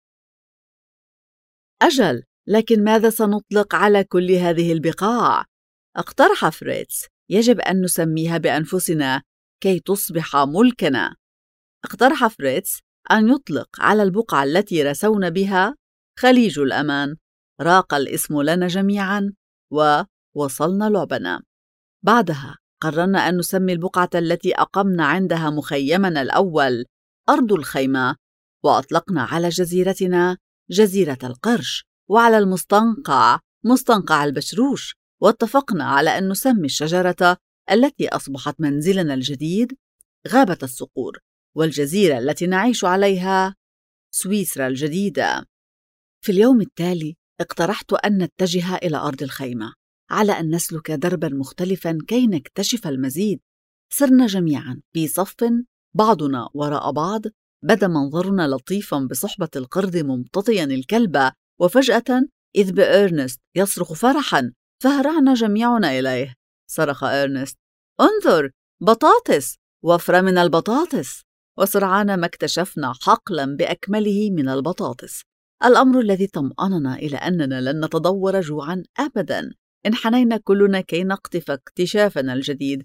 أجل، لكن ماذا سنطلق على كل هذه البقاع؟ اقترح فريتز: يجب أن نسميها بأنفسنا كي تصبح ملكنا. اقترح فريتز أن يطلق على البقعة التي رسونا بها خليج الأمان. راق الاسم لنا جميعاً ووصلنا لعبنا. بعدها قررنا أن نسمي البقعة التي أقمنا عندها مخيمنا الأول أرض الخيمة، وأطلقنا على جزيرتنا جزيرة القرش، وعلى المستنقع مستنقع البشروش. واتفقنا على أن نسمي الشجرة التي أصبحت منزلنا الجديد غابة الصقور، والجزيرة التي نعيش عليها سويسرا الجديدة. في اليوم التالي اقترحت أن نتجه إلى أرض الخيمة، على أن نسلك درباً مختلفاً كي نكتشف المزيد. صرنا جميعاً في صف بعضنا وراء بعض. بدا منظرنا لطيفاً بصحبة القرد ممتطياً الكلب، وفجأة إذ بإرنست يصرخ فرحاً، فهرعنا جميعنا إليه. صرخ إرنست: انظر، بطاطس، وفرة من البطاطس! وسرعان ما اكتشفنا حقلاً بأكمله من البطاطس، الأمر الذي طمأننا إلى أننا لن نتضور جوعاً أبداً. انحنينا كلنا كي نقطف اكتشافنا الجديد،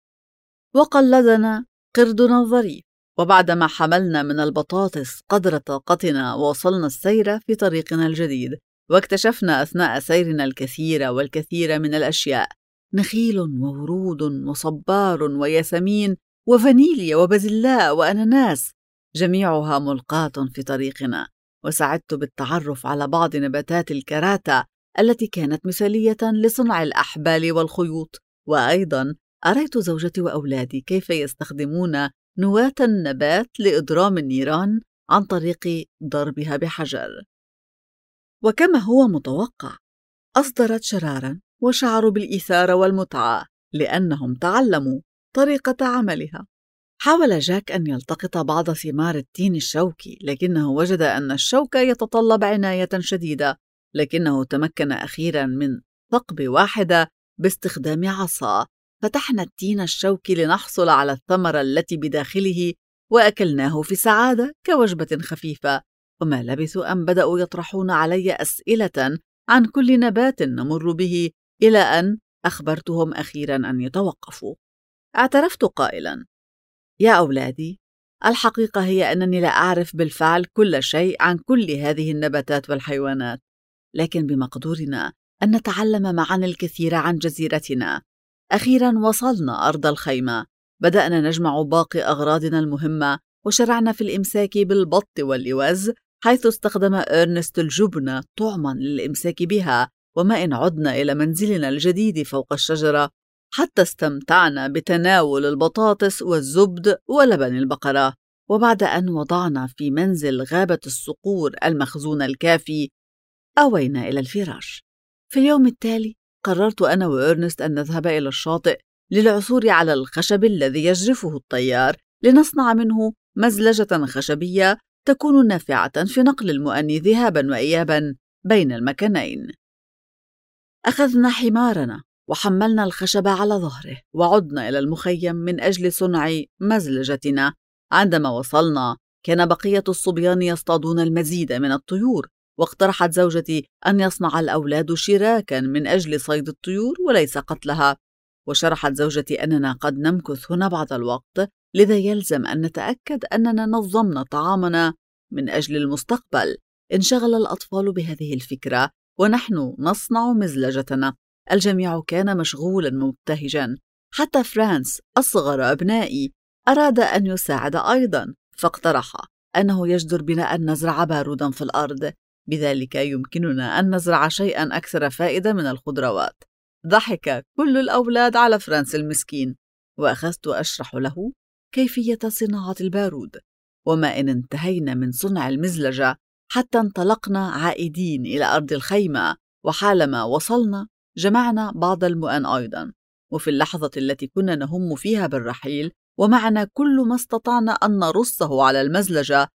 وقلدنا قردنا الظريف. وبعدما حملنا من البطاطس قدر طاقتنا، واصلنا السير في طريقنا الجديد، واكتشفنا أثناء سيرنا الكثير والكثير من الأشياء: نخيل وورود وصبار وياسمين وفانيليا وبازلاء وأناناس، جميعها ملقاة في طريقنا. وسعدت بالتعرف على بعض نباتات الكراتا التي كانت مثالية لصنع الأحبال والخيوط. وأيضاً أريت زوجتي وأولادي كيف يستخدمون نواة النبات لإضرام النيران عن طريق ضربها بحجر. وكما هو متوقع، أصدرت شراراً وشعروا بالإثارة والمتعة لأنهم تعلموا طريقة عملها. حاول جاك أن يلتقط بعض ثمار التين الشوكي، لكنه وجد أن الشوك يتطلب عناية شديدة، لكنه تمكن أخيراً من ثقب واحدة باستخدام عصا. فتحنا التين الشوكي لنحصل على الثمرة التي بداخله، وأكلناه في سعادة كوجبة خفيفة. وما لبثوا أن بدأوا يطرحون علي أسئلة عن كل نبات نمر به، إلى أن أخبرتهم أخيراً أن يتوقفوا. اعترفت قائلاً: يا أولادي، الحقيقة هي أنني لا أعرف بالفعل كل شيء عن كل هذه النباتات والحيوانات، لكن بمقدورنا أن نتعلم معاً الكثير عن جزيرتنا. أخيراً وصلنا أرض الخيمة، بدأنا نجمع باقي أغراضنا المهمة، وشرعنا في الإمساك بالبط واللوز، حيث استخدم إرنست الجبن طعماً للإمساك بها. وما إن عدنا إلى منزلنا الجديد فوق الشجرة، حتى استمتعنا بتناول البطاطس والزبد ولبن البقرة. وبعد أن وضعنا في منزل غابة الصقور المخزون الكافي، أوينا إلى الفراش. في اليوم التالي قررت أنا وإرنست أن نذهب إلى الشاطئ للعثور على الخشب الذي يجرفه الطيار، لنصنع منه مزلجة خشبية تكون نافعة في نقل المؤني ذهاباً وإياباً بين المكانين. أخذنا حمارنا وحملنا الخشب على ظهره، وعدنا إلى المخيم من أجل صنع مزلجتنا. عندما وصلنا، كان بقية الصبيان يصطادون المزيد من الطيور، واقترحت زوجتي أن يصنع الأولاد شراكاً من أجل صيد الطيور وليس قتلها. وشرحت زوجتي أننا قد نمكث هنا بعض الوقت، لذا يلزم أن نتأكد أننا نظمنا طعامنا من أجل المستقبل. انشغل الأطفال بهذه الفكرة ونحن نصنع مزلجتنا. الجميع كان مشغولاً مبتهجاً، حتى فرانس أصغر أبنائي أراد أن يساعد أيضاً، فاقترح أنه يجدر بنا أن نزرع بارودا في الأرض، بذلك يمكننا أن نزرع شيئاً أكثر فائدة من الخضروات. ضحك كل الأولاد على فرانس المسكين، وأخذت أشرح له كيفية صناعة البارود. وما إن انتهينا من صنع المزلجة حتى انطلقنا عائدين إلى أرض الخيمة، وحالما وصلنا جمعنا بعض المؤن أيضاً. وفي اللحظة التي كنا نهم فيها بالرحيل ومعنا كل ما استطعنا أن نرصه على المزلجة،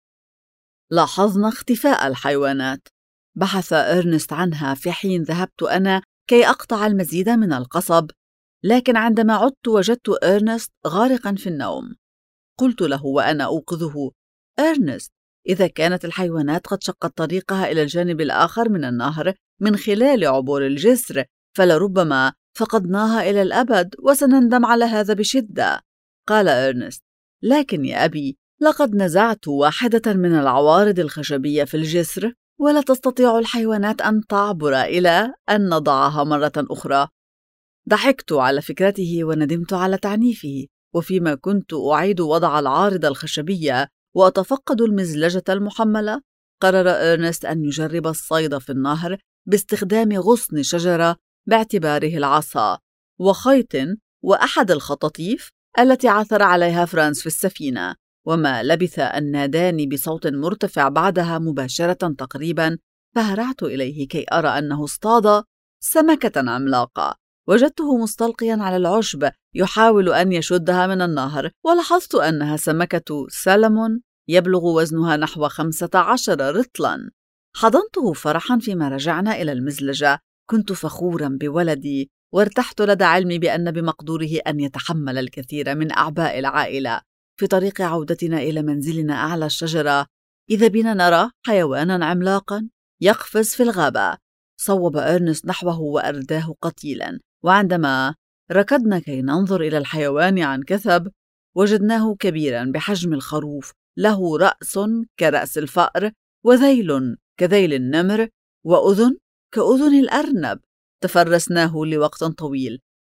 لاحظنا اختفاء الحيوانات. بحث إرنست عنها في حين ذهبت أنا كي أقطع المزيد من القصب، لكن عندما عدت وجدت إرنست غارقاً في النوم. قلت له وأنا أوقظه: إرنست، إذا كانت الحيوانات قد شقت طريقها إلى الجانب الآخر من النهر من خلال عبور الجسر، فلربما فقدناها إلى الأبد، وسنندم على هذا بشدة. قال إرنست: لكن يا أبي، لقد نزعت واحدة من العوارض الخشبية في الجسر، ولا تستطيع الحيوانات أن تعبر إلى أن نضعها مرة أخرى. ضحكت على فكرته وندمت على تعنيفه. وفيما كنت أعيد وضع العارضة الخشبية وأتفقد المزلجة المحملة، قرر إرنست أن يجرب الصيد في النهر باستخدام غصن شجرة باعتباره العصا وخيط وأحد الخطاطيف التي عثر عليها فرانس في السفينة، وما لبث أن ناداني بصوت مرتفع بعدها مباشرة تقريبا، فهرعت إليه كي أرى أنه اصطاد سمكة عملاقة. وجدته مستلقيا على العشب يحاول أن يشدها من النهر، ولاحظت أنها سمكة سلمون يبلغ وزنها نحو 15 رطلا. حضنته فرحا فيما رجعنا إلى المزلجة. كنت فخورا بولدي، وارتحت لدى علمي بأن بمقدوره أن يتحمل الكثير من أعباء العائلة. في طريق عودتنا إلى منزلنا أعلى الشجرة، إذا بنا نرى حيوانا عملاقا يقفز في الغابة. صوب إرنست نحوه وأرداه قتيلا، وعندما ركضنا كي ننظر إلى الحيوان عن كثب، وجدناه كبيرا بحجم الخروف، له رأس كرأس الفأر، وذيل كذيل النمر، وأذن كأذن الأرنب. تفرسناه لوقت طويل،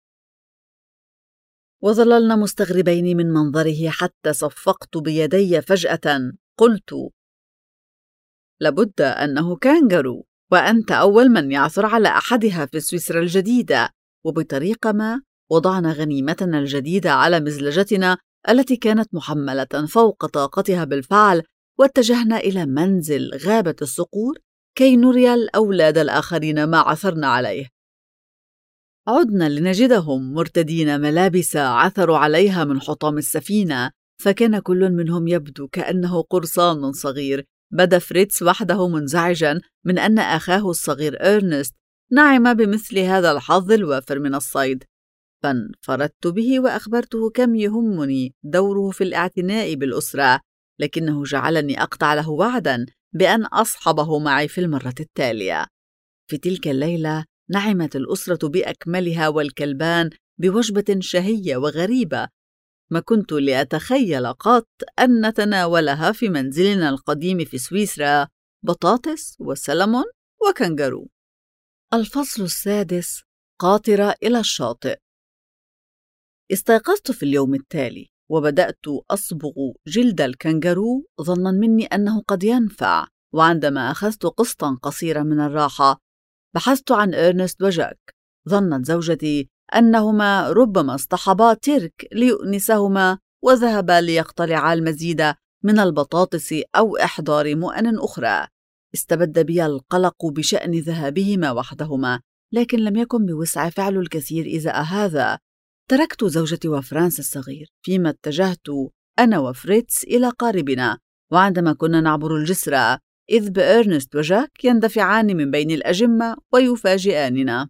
وظللنا مستغربين من منظره حتى صفقت بيدي فجأة. قلت: لابد أنه كانجرو، وأنت أول من يعثر على أحدها في سويسرا الجديدة. وبطريقة ما وضعنا غنيمتنا الجديدة على مزلجتنا التي كانت محملة فوق طاقتها بالفعل، واتجهنا إلى منزل غابة الصقور كي نري الأولاد الآخرين ما عثرنا عليه. عدنا لنجدهم مرتدين ملابس عثروا عليها من حطام السفينة، فكان كل منهم يبدو كأنه قرصان صغير. بدا فريتز وحده منزعجا من أن أخاه الصغير إرنست نعم بمثل هذا الحظ الوافر من الصيد، فانفردت به وأخبرته كم يهمني دوره في الاعتناء بالأسرة، لكنه جعلني أقطع له وعدا بأن أصحبه معي في المرة التالية. في تلك الليلة نعمت الأسرة بأكملها، والكلبان بوجبة شهية وغريبة ما كنت لأتخيل قط أن نتناولها في منزلنا القديم في سويسرا: بطاطس وسلمون وكنغرو. الفصل 6: قاطرة إلى الشاطئ. استيقظت في اليوم التالي وبدأت أصبغ جلد الكنغرو ظنا مني أنه قد ينفع، وعندما أخذت قسطا قصيرا من الراحة بحثت عن إرنست وجاك. ظنت زوجتي أنهما ربما اصطحبا تيرك ليؤنسهما وذهبا ليقتلعا المزيد من البطاطس أو إحضار مؤن أخرى. استبد بي القلق بشأن ذهابهما وحدهما، لكن لم يكن بوسع فعل الكثير إزاء هذا. تركت زوجتي وفرانس الصغير، فيما اتجهت أنا وفريتز إلى قاربنا. وعندما كنا نعبر الجسر إذ بإرنست وجاك يندفعان من بين الأجمة ويفاجئاننا.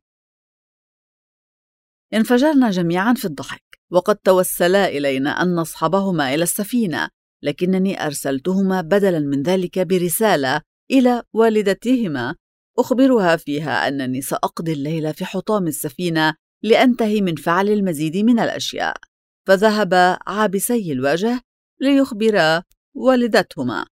انفجرنا جميعا في الضحك، وقد توسلا إلينا أن نصحبهما إلى السفينة، لكنني أرسلتهما بدلا من ذلك برسالة إلى والدتهما أخبرها فيها أنني سأقضي الليل في حطام السفينة لأنتهي من فعل المزيد من الأشياء. فذهبا عابسي الوجه ليخبرا والدتهما.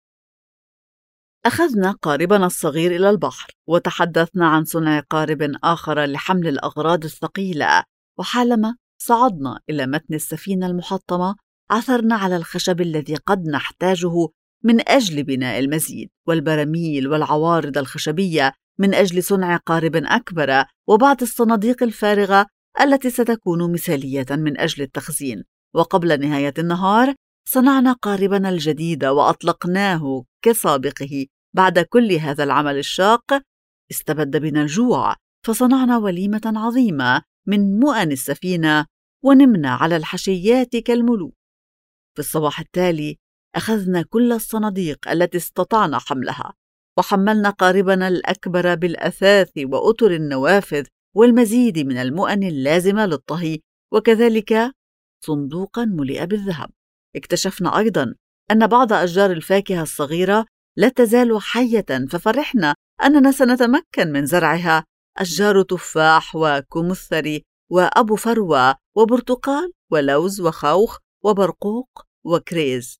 أخذنا قاربنا الصغير إلى البحر، وتحدثنا عن صنع قارب آخر لحمل الأغراض الثقيلة. وحالما صعدنا إلى متن السفينة المحطمة عثرنا على الخشب الذي قد نحتاجه من أجل بناء المزيد، والبراميل والعوارض الخشبية من أجل صنع قارب أكبر، وبعض الصناديق الفارغة التي ستكون مثالية من أجل التخزين. وقبل نهاية النهار صنعنا قاربنا الجديد وأطلقناه كسابقه. بعد كل هذا العمل الشاق استبد بنا الجوع، فصنعنا وليمة عظيمة من مؤن السفينة ونمنا على الحشيات كالملوك. في الصباح التالي أخذنا كل الصناديق التي استطعنا حملها، وحملنا قاربنا الأكبر بالأثاث وأطر النوافذ والمزيد من المؤن اللازمة للطهي، وكذلك صندوقا مليء بالذهب. اكتشفنا أيضا أن بعض أشجار الفاكهة الصغيرة لا تزال حية، ففرحنا أننا سنتمكن من زرعها: أشجار تفاح وكمثري وأبو فروة وبرتقال ولوز وخوخ وبرقوق وكريز.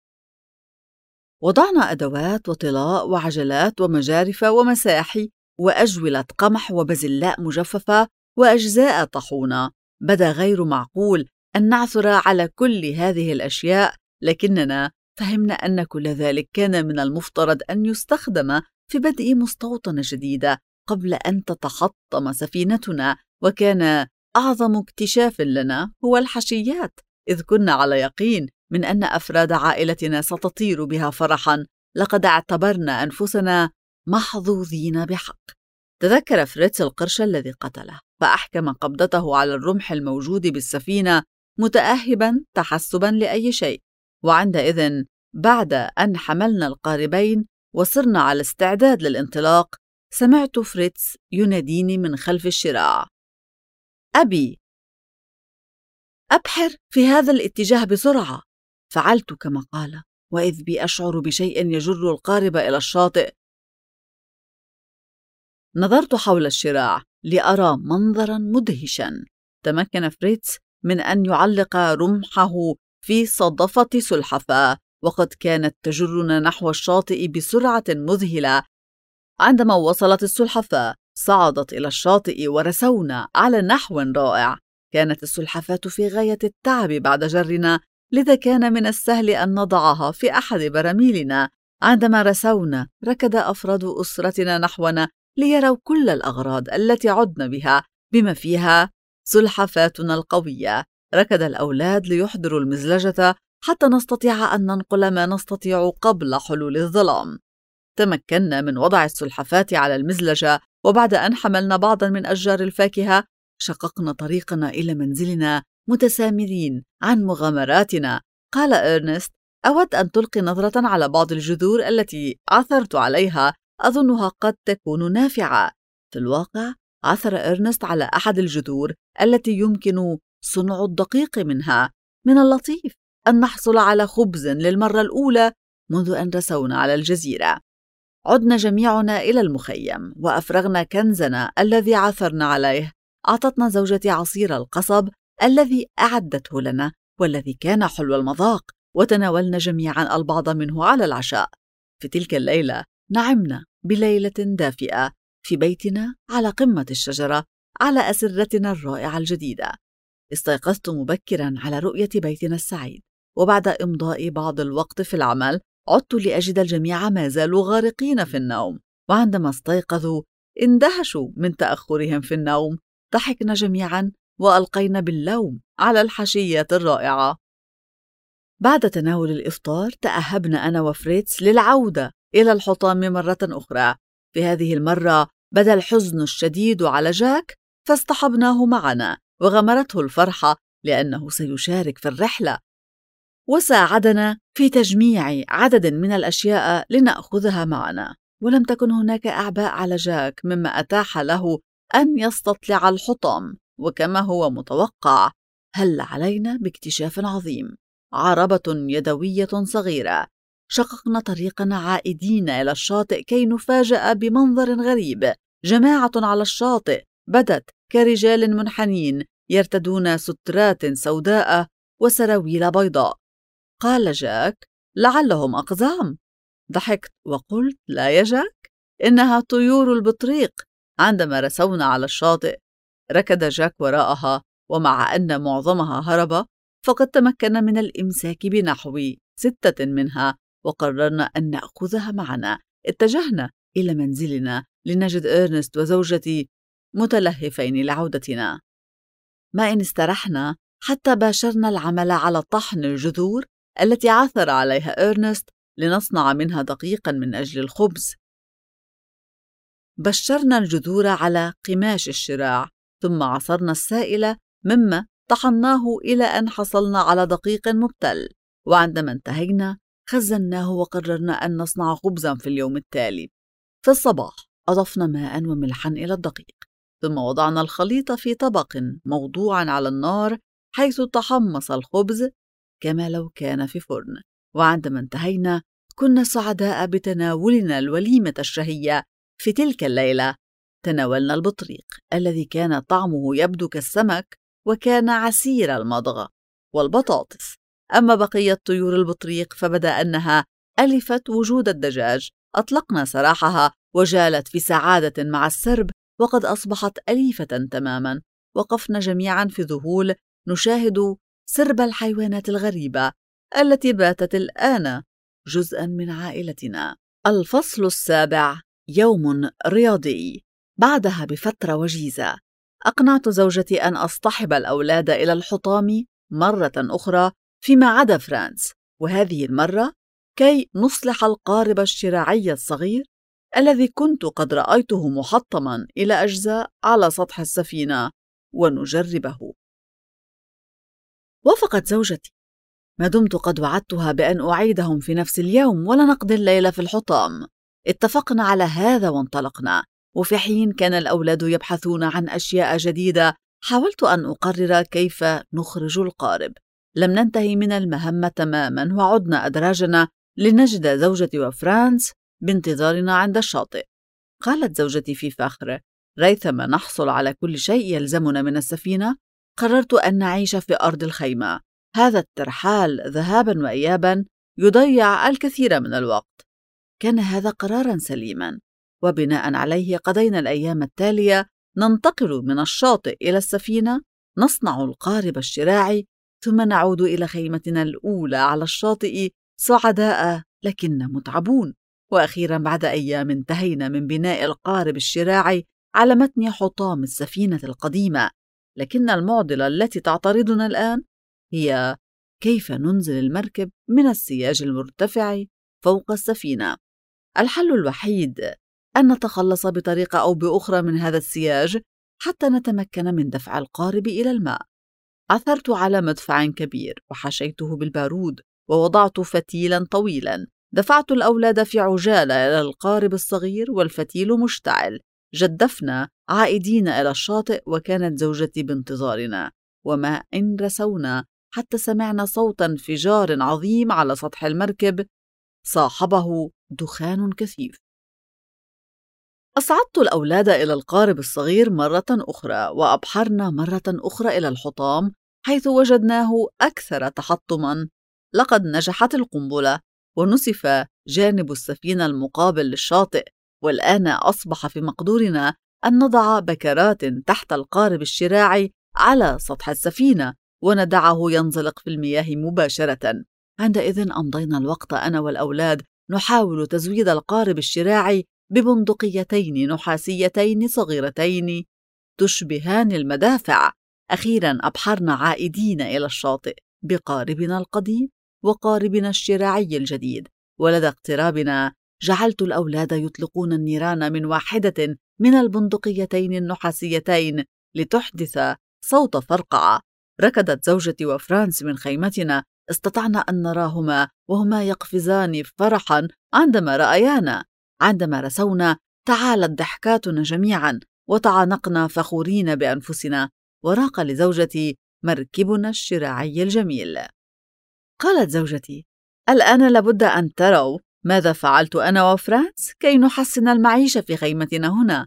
وضعنا أدوات وطلاء وعجلات ومجارف ومساحي وأجولة قمح وبزلاء مجففة وأجزاء طحونة. بدا غير معقول أن نعثر على كل هذه الأشياء، لكننا فهمنا أن كل ذلك كان من المفترض أن يستخدم في بدء مستوطنة جديدة قبل أن تتحطم سفينتنا. وكان أعظم اكتشاف لنا هو الحشيات إذ كنا على يقين من أن أفراد عائلتنا ستطير بها فرحاً. لقد اعتبرنا أنفسنا محظوظين بحق. تذكر فريتز القرش الذي قتله، فأحكم قبضته على الرمح الموجود بالسفينة متأهباً تحسباً لأي شيء. وعندئذ بعد أن حملنا القاربين وصرنا على استعداد للانطلاق، سمعت فريتز يناديني من خلف الشراع: أبي، أبحر في هذا الاتجاه بسرعة. فعلت كما قال، وإذ بي أشعر بشيء يجر القارب إلى الشاطئ. نظرت حول الشراع لأرى منظراً مدهشاً. تمكن فريتز من أن يعلق رمحه في صدفة سلحفاة، وقد كانت تجرنا نحو الشاطئ بسرعة مذهلة. عندما وصلت السلحفاة صعدت إلى الشاطئ ورسونا على نحو رائع. كانت السلحفاة في غاية التعب بعد جرنا، لذا كان من السهل أن نضعها في أحد براميلنا. عندما رسونا ركض أفراد أسرتنا نحونا ليروا كل الأغراض التي عدنا بها، بما فيها سلحفاتنا القوية. ركض الأولاد ليحضروا المزلجة حتى نستطيع أن ننقل ما نستطيع قبل حلول الظلام. تمكنا من وضع السلحفات على المزلجة، وبعد أن حملنا بعضاً من أشجار الفاكهة شققنا طريقنا إلى منزلنا متسامرين عن مغامراتنا. قال إرنست: أود أن تلقي نظرة على بعض الجذور التي عثرت عليها، أظنها قد تكون نافعة. في الواقع عثر إرنست على أحد الجذور التي يمكن صنع الدقيق منها. من اللطيف أن نحصل على خبز للمرة الأولى منذ أن رسونا على الجزيرة. عدنا جميعنا إلى المخيم وأفرغنا كنزنا الذي عثرنا عليه. أعطتنا زوجتي عصير القصب الذي أعدته لنا والذي كان حلو المذاق، وتناولنا جميعا البعض منه على العشاء. في تلك الليلة نعمنا بليلة دافئة في بيتنا على قمة الشجرة على أسرتنا الرائعة الجديدة. استيقظت مبكرا على رؤية بيتنا السعيد، وبعد إمضاء بعض الوقت في العمل عدت لأجد الجميع ما زالوا غارقين في النوم. وعندما استيقظوا اندهشوا من تأخرهم في النوم. ضحكنا جميعا وألقينا باللوم على الحشيات الرائعة. بعد تناول الإفطار تأهبنا أنا وفريتز للعودة إلى الحطام مرة أخرى. في هذه المرة بدا الحزن الشديد على جاك، فاصطحبناه معنا وغمرته الفرحة لأنه سيشارك في الرحلة، وساعدنا في تجميع عدد من الأشياء لنأخذها معنا. ولم تكن هناك أعباء على جاك، مما أتاح له أن يستطلع الحطام. وكما هو متوقع هل علينا باكتشاف عظيم: عربة يدوية صغيرة. شققنا طريقنا عائدين إلى الشاطئ كي نفاجأ بمنظر غريب. جماعة على الشاطئ بدت كرجال منحنين يرتدون سترات سوداء وسراويل بيضاء. قال جاك: لعلهم أقزام. ضحكت وقلت: لا يا جاك، إنها طيور البطريق. عندما رسونا على الشاطئ ركض جاك وراءها، ومع أن معظمها هرب فقد تمكن من الإمساك بنحو 6 منها، وقررنا أن نأخذها معنا. اتجهنا إلى منزلنا لنجد إرنست وزوجتي متلهفين لعودتنا. ما إن استرحنا حتى باشرنا العمل على طحن الجذور التي عثر عليها إرنست لنصنع منها دقيقاً من أجل الخبز. بشرنا الجذور على قماش الشراع، ثم عصرنا السائل مما طحناه إلى أن حصلنا على دقيق مبتل. وعندما انتهينا خزناه وقررنا أن نصنع خبزاً في اليوم التالي. في الصباح أضفنا ماء وملحا إلى الدقيق، ثم وضعنا الخليط في طبق موضوعا على النار حيث تحمص الخبز كما لو كان في فرن. وعندما انتهينا كنا سعداء بتناولنا الوليمة الشهية. في تلك الليلة تناولنا البطريق الذي كان طعمه يبدو كالسمك وكان عسير المضغ، والبطاطس. أما بقية طيور البطريق فبدا أنها ألفت وجود الدجاج. أطلقنا سراحها وجالت في سعادة مع السرب، وقد أصبحت أليفة تماما. وقفنا جميعا في ذهول نشاهد سرب الحيوانات الغريبة التي باتت الآن جزءا من عائلتنا. الفصل 7: يوم رياضي. بعدها بفترة وجيزة أقنعت زوجتي أن أصطحب الأولاد إلى الحطام مرة أخرى فيما عدا فرانس، وهذه المرة كي نصلح القارب الشراعي الصغير الذي كنت قد رأيته محطماً إلى أجزاء على سطح السفينة ونجربه. وافقت زوجتي، ما دمت قد وعدتها بأن أعيدهم في نفس اليوم ولا نقضي الليلة في الحطام. اتفقنا على هذا وانطلقنا، وفي حين كان الأولاد يبحثون عن أشياء جديدة حاولت أن أقرر كيف نخرج القارب. لم ننتهي من المهمة تماماً وعدنا أدراجنا لنجد زوجتي وفرانس بانتظارنا عند الشاطئ. قالت زوجتي في فخر: ريثما نحصل على كل شيء يلزمنا من السفينة، قررت أن نعيش في أرض الخيمة. هذا الترحال ذهاباً وإياباً يضيع الكثير من الوقت. كان هذا قراراً سليماً، وبناء عليه قضينا الأيام التالية ننتقل من الشاطئ إلى السفينة، نصنع القارب الشراعي، ثم نعود إلى خيمتنا الأولى على الشاطئ سعداء لكن متعبون. وأخيراً بعد أيام انتهينا من بناء القارب الشراعي على متن حطام السفينة القديمة. لكن المعضلة التي تعترضنا الآن هي كيف ننزل المركب من السياج المرتفع فوق السفينة. الحل الوحيد أن نتخلص بطريقة أو بأخرى من هذا السياج حتى نتمكن من دفع القارب إلى الماء. عثرت على مدفع كبير وحشيته بالبارود ووضعت فتيلا طويلا. دفعت الأولاد في عجالة إلى القارب الصغير والفتيل مشتعل. جدفنا عائدين إلى الشاطئ وكانت زوجتي بانتظارنا، وما إن رسونا حتى سمعنا صوت انفجار عظيم على سطح المركب صاحبه دخان كثيف. أصعدت الأولاد إلى القارب الصغير مرة أخرى، وأبحرنا مرة أخرى إلى الحطام حيث وجدناه أكثر تحطماً. لقد نجحت القنبلة ونسف جانب السفينة المقابل للشاطئ، والآن أصبح في مقدورنا أن نضع بكرات تحت القارب الشراعي على سطح السفينة وندعه ينزلق في المياه مباشرة. عندئذ أمضينا الوقت أنا والأولاد نحاول تزويد القارب الشراعي ببندقيتين نحاسيتين صغيرتين تشبهان المدافع. أخيراً أبحرنا عائدين إلى الشاطئ بقاربنا القديم وقاربنا الشراعي الجديد، ولدى اقترابنا جعلت الأولاد يطلقون النيران من واحدة من البندقيتين النحاسيتين لتحدث صوت فرقعة. ركضت زوجتي وفرانس من خيمتنا، استطعنا أن نراهما وهما يقفزان فرحاً عندما رأيانا. عندما رسونا تعالت ضحكاتنا جميعاً وتعانقنا فخورين بأنفسنا، وراق لزوجتي مركبنا الشراعي الجميل. قالت زوجتي: الآن لابد أن تروا ماذا فعلت أنا وفرانس كي نحسن المعيشة في خيمتنا هنا.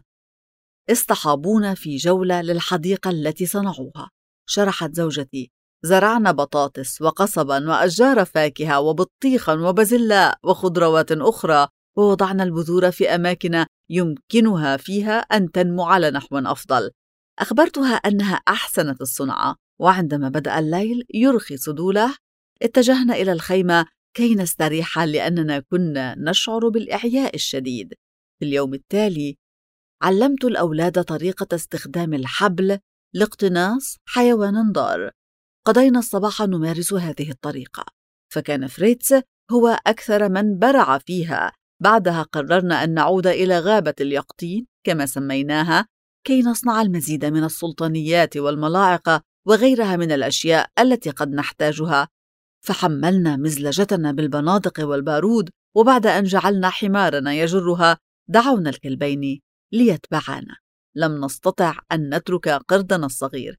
اصطحابونا في جولة للحديقة التي صنعوها. شرحت زوجتي: زرعنا بطاطس وقصبا وأشجار فاكهة وبطيخا وبازلاء وخضروات أخرى، ووضعنا البذور في أماكن يمكنها فيها أن تنمو على نحو أفضل. أخبرتها أنها أحسنت الصنعة، وعندما بدأ الليل يرخي صدوله اتجهنا إلى الخيمة كي نستريح لأننا كنا نشعر بالإعياء الشديد. في اليوم التالي علمت الأولاد طريقة استخدام الحبل لاقتناص حيوان ضار. قضينا الصباح نمارس هذه الطريقة، فكان فريتز هو أكثر من برع فيها. بعدها قررنا أن نعود إلى غابة اليقطين كما سميناها كي نصنع المزيد من السلطانيات والملاعق وغيرها من الأشياء التي قد نحتاجها. فحملنا مزلجتنا بالبنادق والبارود، وبعد أن جعلنا حمارنا يجرها دعونا الكلبين ليتبعانا. لم نستطع أن نترك قردنا الصغير،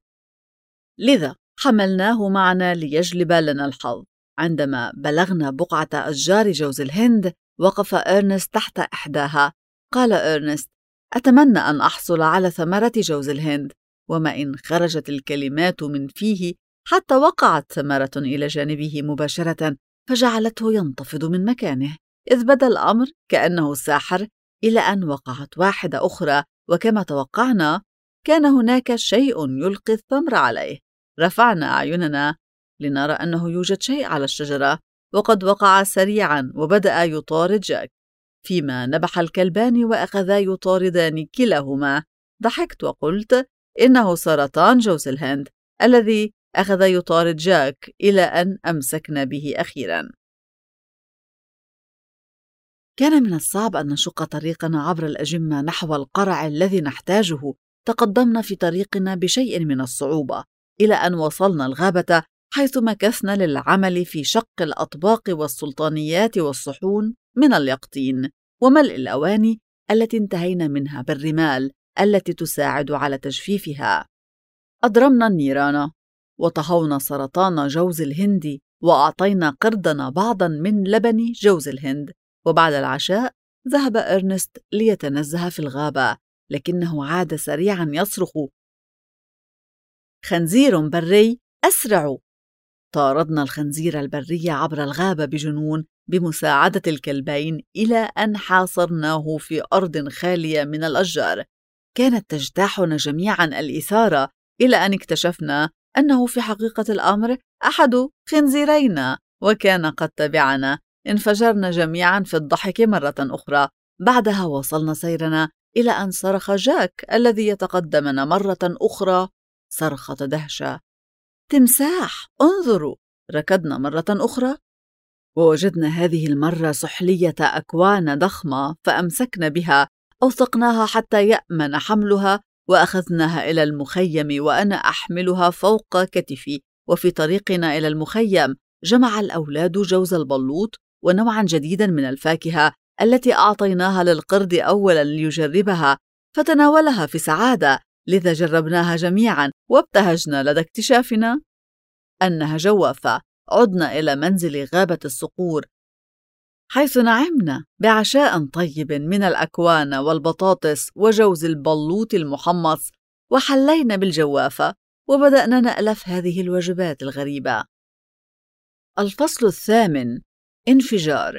لذا حملناه معنا ليجلب لنا الحظ. عندما بلغنا بقعة أشجار جوز الهند وقف إرنست تحت إحداها. قال إرنست: أتمنى أن أحصل على ثمرة جوز الهند. وما إن خرجت الكلمات من فيه حتى وقعت ثمرة إلى جانبه مباشرة فجعلته ينتفض من مكانه، إذ بدا الأمر كأنه ساحر، إلى أن وقعت واحدة أخرى، وكما توقعنا كان هناك شيء يلقي الثمر عليه. رفعنا أعيننا لنرى أنه يوجد شيء على الشجرة، وقد وقع سريعا وبدأ يطارد جاك، فيما نبح الكلبان وأخذا يطاردان كلاهما. ضحكت وقلت: إنه سرطان جوز الهند الذي أخذ يطارد جاك إلى أن أمسكنا به أخيراً. كان من الصعب أن نشق طريقنا عبر الأجمة نحو القرع الذي نحتاجه. تقدمنا في طريقنا بشيء من الصعوبة إلى أن وصلنا الغابة، حيث مكثنا للعمل في شق الأطباق والسلطانيات والصحون من اليقطين وملء الأواني التي انتهينا منها بالرمال التي تساعد على تجفيفها. أضرمنا النيران وطهونا سرطان جوز الهند وأعطينا قردنا بعضاً من لبن جوز الهند. وبعد العشاء ذهب إرنست ليتنزه في الغابة، لكنه عاد سريعاً يصرخ: خنزير بري، أسرعوا! طاردنا الخنزير البري عبر الغابة بجنون بمساعدة الكلبين إلى أن حاصرناه في أرض خالية من الأشجار. كانت تجتاحنا جميعاً الإثارة إلى أن اكتشفنا أنه في حقيقة الأمر أحد خنزيرينا وكان قد تبعنا. انفجرنا جميعاً في الضحك مرة أخرى. بعدها وصلنا سيرنا إلى أن صرخ جاك الذي يتقدمنا مرة أخرى صرخة دهشة: تمساح، انظروا! ركضنا مرة أخرى ووجدنا هذه المرة سحلية أكوان ضخمة، فأمسكنا بها، أوثقناها حتى يأمن حملها وأخذناها إلى المخيم وأنا أحملها فوق كتفي. وفي طريقنا إلى المخيم جمع الأولاد جوز البلوط ونوعاً جديداً من الفاكهة التي أعطيناها للقرد أولاً ليجربها، فتناولها في سعادة. لذا جربناها جميعاً وابتهجنا لدى اكتشافنا أنها جوافة. عدنا إلى منزل غابة الصقور، حيث نعمنا بعشاء طيب من الأكوان والبطاطس وجوز البلوط المحمص، وحلينا بالجوافة وبدأنا نألف هذه الوجبات الغريبة. الفصل 8: انفجار.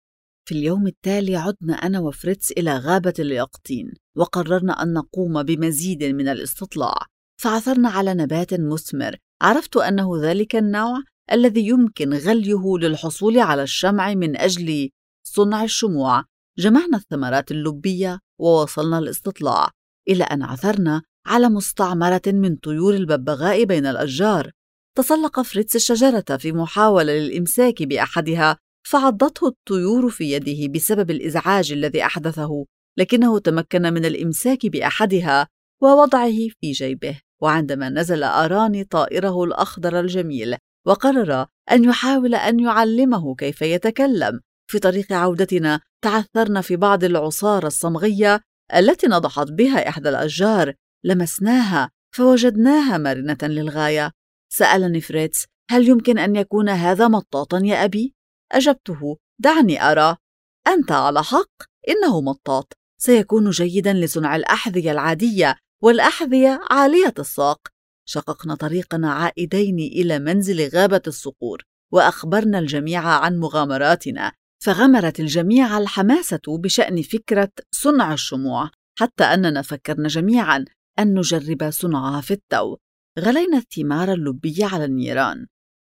في اليوم التالي عدنا أنا وفريتز إلى غابة اليقطين، وقررنا أن نقوم بمزيد من الاستطلاع. فعثرنا على نبات مثمر، عرفت أنه ذلك النوع الذي يمكن غليه للحصول على الشمع من أجل صنع الشموع. جمعنا الثمرات اللبية ووصلنا الاستطلاع إلى أن عثرنا على مستعمرة من طيور الببغاء بين الأشجار. تسلق فريتز الشجرة في محاولة للإمساك بأحدها، فعضته الطيور في يده بسبب الإزعاج الذي أحدثه، لكنه تمكن من الإمساك بأحدها ووضعه في جيبه. وعندما نزل أراني طائره الأخضر الجميل وقرر أن يحاول أن يعلمه كيف يتكلم. في طريق عودتنا تعثرنا في بعض العصارة الصمغية التي نضحت بها إحدى الأشجار. لمسناها فوجدناها مرنة للغاية. سألني فريتز: هل يمكن أن يكون هذا مطاطاً يا أبي؟ أجبته: دعني أرى. أنت على حق، إنه مطاط، سيكون جيداً لصنع الأحذية العادية والأحذية عالية الساق. شققنا طريقنا عائدين إلى منزل غابة الصقور وأخبرنا الجميع عن مغامراتنا، فغمرت الجميع الحماسة بشأن فكرة صنع الشموع، حتى أننا فكرنا جميعاً أن نجرب صنعها في التو. غلينا الثمار اللبية على النيران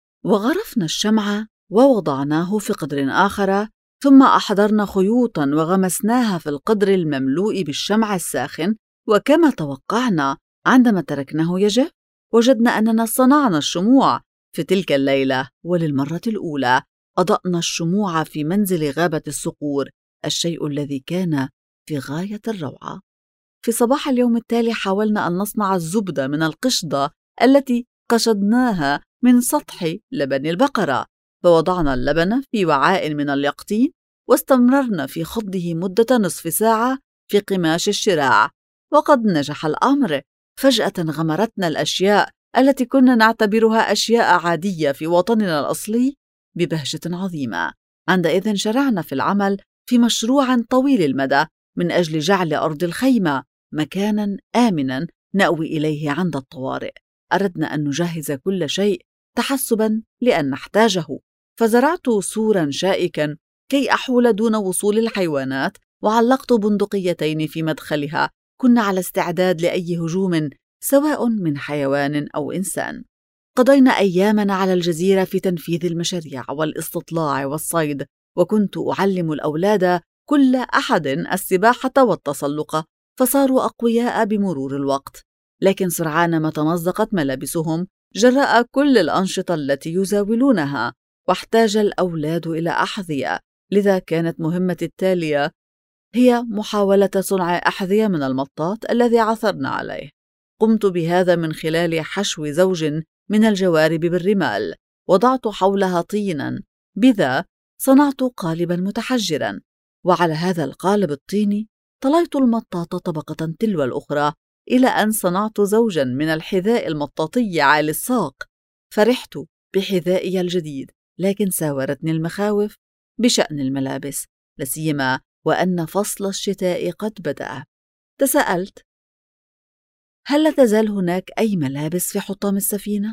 وغرفنا الشمع ووضعناه في قدر آخر، ثم أحضرنا خيوطاً وغمسناها في القدر المملوء بالشمع الساخن. وكما توقعنا عندما تركناه يجف وجدنا أننا صنعنا الشموع في تلك الليلة. وللمرة الأولى أضأنا الشموع في منزل غابة الصقور، الشيء الذي كان في غاية الروعة. في صباح اليوم التالي حاولنا أن نصنع الزبدة من القشدة التي قشدناها من سطح لبن البقرة، فوضعنا اللبن في وعاء من اليقطين واستمررنا في خضه مدة نصف ساعة في قماش الشراع. وقد نجح الأمر. فجأة غمرتنا الأشياء التي كنا نعتبرها أشياء عادية في وطننا الأصلي ببهجة عظيمة. عندئذ شرعنا في العمل في مشروع طويل المدى من أجل جعل أرض الخيمة مكاناً آمناً نأوي إليه عند الطوارئ. أردنا أن نجهز كل شيء تحسباً لأن نحتاجه، فزرعت سوراً شائكاً كي أحول دون وصول الحيوانات، وعلقت بندقيتين في مدخلها. كنا على استعداد لأي هجوم سواء من حيوان أو إنسان. قضينا أيامنا على الجزيرة في تنفيذ المشاريع والاستطلاع والصيد، وكنت أعلم الأولاد كل أحد السباحة والتسلق، فصاروا أقوياء بمرور الوقت. لكن سرعان ما تمزقت ملابسهم، جراء كل الأنشطة التي يزاولونها، واحتاج الأولاد إلى أحذية، لذا كانت مهمتي التالية هي محاولة صنع أحذية من المطاط الذي عثرنا عليه. قمت بهذا من خلال حشو زوج من الجوارب بالرمال، وضعت حولها طيناً، بذا صنعت قالباً متحجراً، وعلى هذا القالب الطيني طليت المطاط طبقة تلو الأخرى إلى أن صنعت زوجاً من الحذاء المطاطي عالي الساق. فرحت بحذائي الجديد، لكن ساورتني المخاوف بشأن الملابس، لسيما وأن فصل الشتاء قد بدأ. تساءلت: هل لا تزال هناك أي ملابس في حطام السفينة؟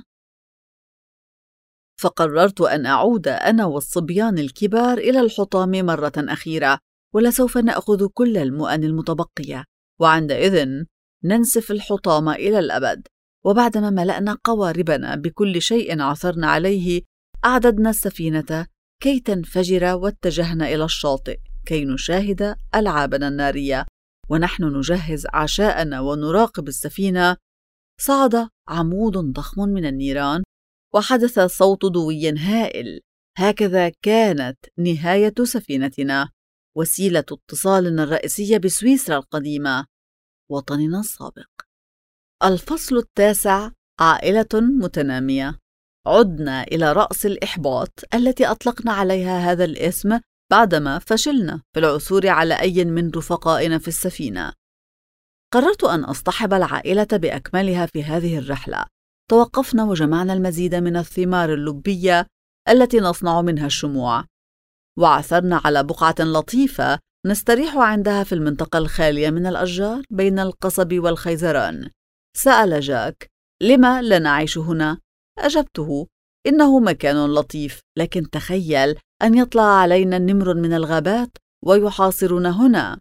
فقررت أن أعود أنا والصبيان الكبار إلى الحطام مرة أخيرة، ولسوف نأخذ كل المؤن المتبقية، وعندئذ ننسف الحطام إلى الأبد. وبعدما ملأنا قواربنا بكل شيء عثرنا عليه، أعددنا السفينة كي تنفجر، واتجهنا إلى الشاطئ كي نشاهد ألعابنا النارية. ونحن نجهز عشاءنا ونراقب السفينة، صعد عمود ضخم من النيران، وحدث صوت دوي هائل. هكذا كانت نهاية سفينتنا، وسيلة اتصالنا الرئيسية بسويسرا القديمة، وطننا السابق. الفصل 9: عائلة متنامية. عدنا إلى رأس الإحباط التي أطلقنا عليها هذا الاسم بعدما فشلنا في العثور على أي من رفقائنا في السفينة. قررت أن أصطحب العائلة بأكملها في هذه الرحلة. توقفنا وجمعنا المزيد من الثمار اللبية التي نصنع منها الشموع، وعثرنا على بقعة لطيفة نستريح عندها في المنطقة الخالية من الأشجار بين القصب والخيزران. سأل جاك: لما لا نعيش هنا؟ أجبته: إنه مكان لطيف، لكن تخيل أن يطلع علينا نمر من الغابات ويحاصرنا هنا.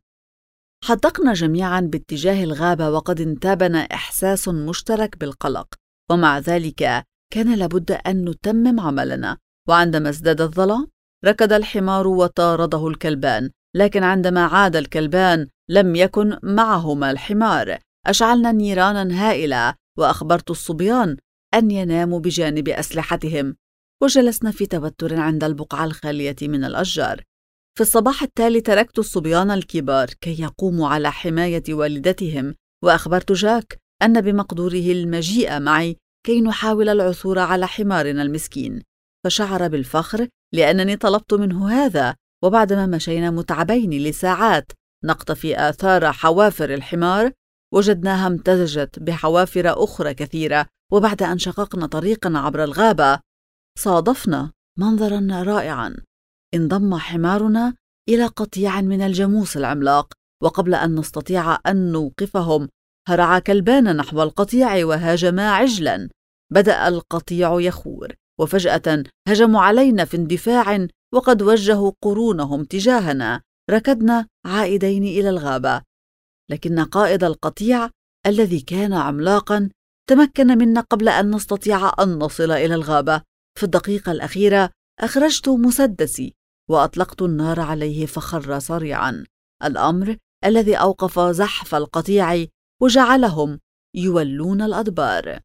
حدقنا جميعا باتجاه الغابة، وقد انتابنا إحساس مشترك بالقلق، ومع ذلك كان لابد أن نتمم عملنا. وعندما ازداد الظلام ركض الحمار وطارده الكلبان، لكن عندما عاد الكلبان لم يكن معهما الحمار. أشعلنا نيرانا هائلة، وأخبرت الصبيان أن يناموا بجانب أسلحتهم، وجلسنا في توتر عند البقعة الخالية من الأشجار. في الصباح التالي تركت الصبيان الكبار كي يقوموا على حماية والدتهم، وأخبرت جاك أن بمقدوره المجيء معي كي نحاول العثور على حمارنا المسكين، فشعر بالفخر لأنني طلبت منه هذا. وبعدما مشينا متعبين لساعات نقتفي آثار حوافر الحمار، وجدناها امتزجت بحوافر أخرى كثيرة. وبعد أن شققنا طريقا عبر الغابة صادفنا منظرا رائعا. انضم حمارنا إلى قطيع من الجاموس العملاق، وقبل أن نستطيع أن نوقفهم هرع كلبان نحو القطيع وهاجما عجلا. بدأ القطيع يخور، وفجأة هجموا علينا في اندفاع، وقد وجهوا قرونهم تجاهنا. ركضنا عائدين إلى الغابة، لكن قائد القطيع الذي كان عملاقا تمكن منا قبل أن نستطيع أن نصل إلى الغابة. في الدقيقة الأخيرة أخرجت مسدسي وأطلقت النار عليه، فخر صريعا، الأمر الذي أوقف زحف القطيع وجعلهم يولون الأدبار.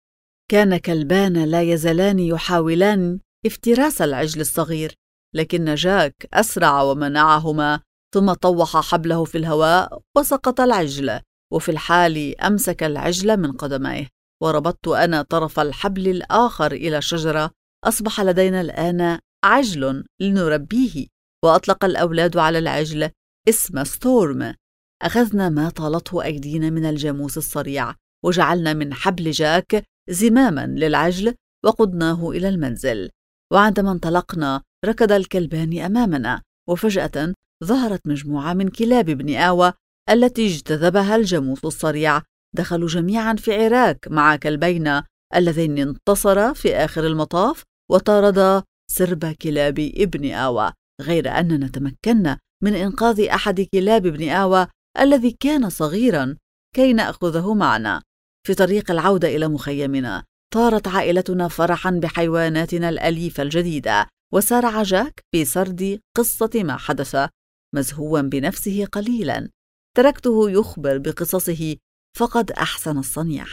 كان كلبان لا يزالان يحاولان افتراس العجل الصغير، لكن جاك أسرع ومنعهما، ثم طوح حبله في الهواء وسقط العجل، وفي الحال أمسك العجل من قدميه، وربطت أنا طرف الحبل الآخر إلى الشجرة. أصبح لدينا الآن عجل لنربيه، وأطلق الأولاد على العجل اسم ستورم. أخذنا ما طالته أيدينا من الجاموس الصريع، وجعلنا من حبل جاك زماما للعجل، وقدناه إلى المنزل. وعندما انطلقنا ركض الكلبان أمامنا، وفجأة ظهرت مجموعة من كلاب ابن آوى التي اجتذبها الجاموس الصريع. دخلوا جميعا في عراك مع كلبينا اللذين انتصرا في آخر المطاف وطاردا سرب كلاب ابن آوى، غير أننا تمكنا من إنقاذ أحد كلاب ابن آوى الذي كان صغيرا كي نأخذه معنا. في طريق العودة إلى مخيمنا طارت عائلتنا فرحا بحيواناتنا الأليفة الجديدة، وسارع جاك في سرد قصة ما حدث مزهوا بنفسه قليلا. تركته يخبر بقصصه، فقد أحسن الصنيع.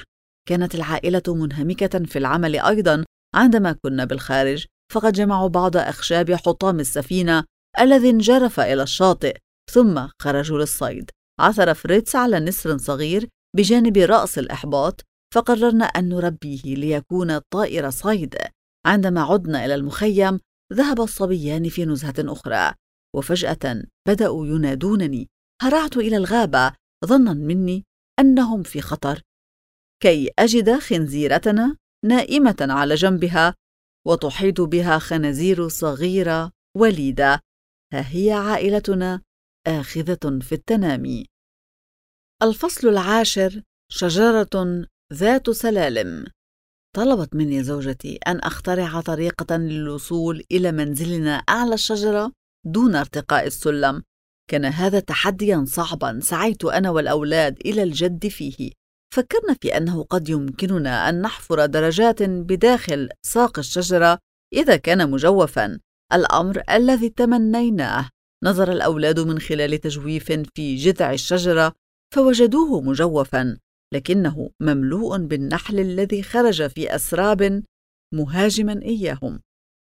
كانت العائلة منهمكة في العمل أيضا عندما كنا بالخارج، فقد جمعوا بعض أخشاب حطام السفينة الذي انجرف إلى الشاطئ، ثم خرجوا للصيد. عثر فريتز على نسر صغير بجانب رأس الإحباط، فقررنا أن نربيه ليكون طائر صيد. عندما عدنا إلى المخيم ذهب الصبيان في نزهة أخرى، وفجأة بدأوا ينادونني. هرعت إلى الغابة ظنا مني أنهم في خطر، كي أجد خنزيرتنا نائمة على جنبها وتحيط بها خنازير صغيرة وليدة. ها هي عائلتنا آخذة في التنامي. الفصل 10: شجرة ذات سلالم. طلبت مني زوجتي أن أخترع طريقة للوصول إلى منزلنا أعلى الشجرة دون ارتقاء السلم. كان هذا تحدياً صعباً سعيت أنا والأولاد إلى الجد فيه. فكرنا في أنه قد يمكننا أن نحفر درجات بداخل ساق الشجرة إذا كان مجوفاً، الأمر الذي تمنيناه. نظر الأولاد من خلال تجويف في جذع الشجرة فوجدوه مجوفاً، لكنه مملوء بالنحل الذي خرج في أسراب مهاجماً إياهم.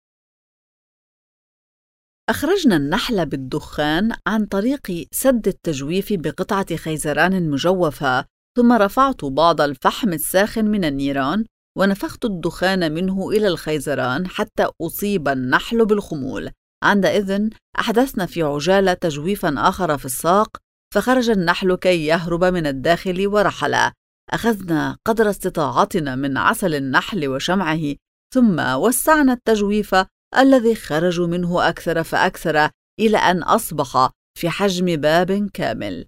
أخرجنا النحل بالدخان عن طريق سد التجويف بقطعة خيزران مجوفة، ثم رفعت بعض الفحم الساخن من النيران ونفخت الدخان منه إلى الخيزران حتى أصيب النحل بالخمول. عندئذ أحدثنا في عجالة تجويفاً آخر في الساق، فخرج النحل كي يهرب من الداخل ورحل. أخذنا قدر استطاعتنا من عسل النحل وشمعه، ثم وسعنا التجويف الذي خرجوا منه أكثر فأكثر إلى أن أصبح في حجم باب كامل.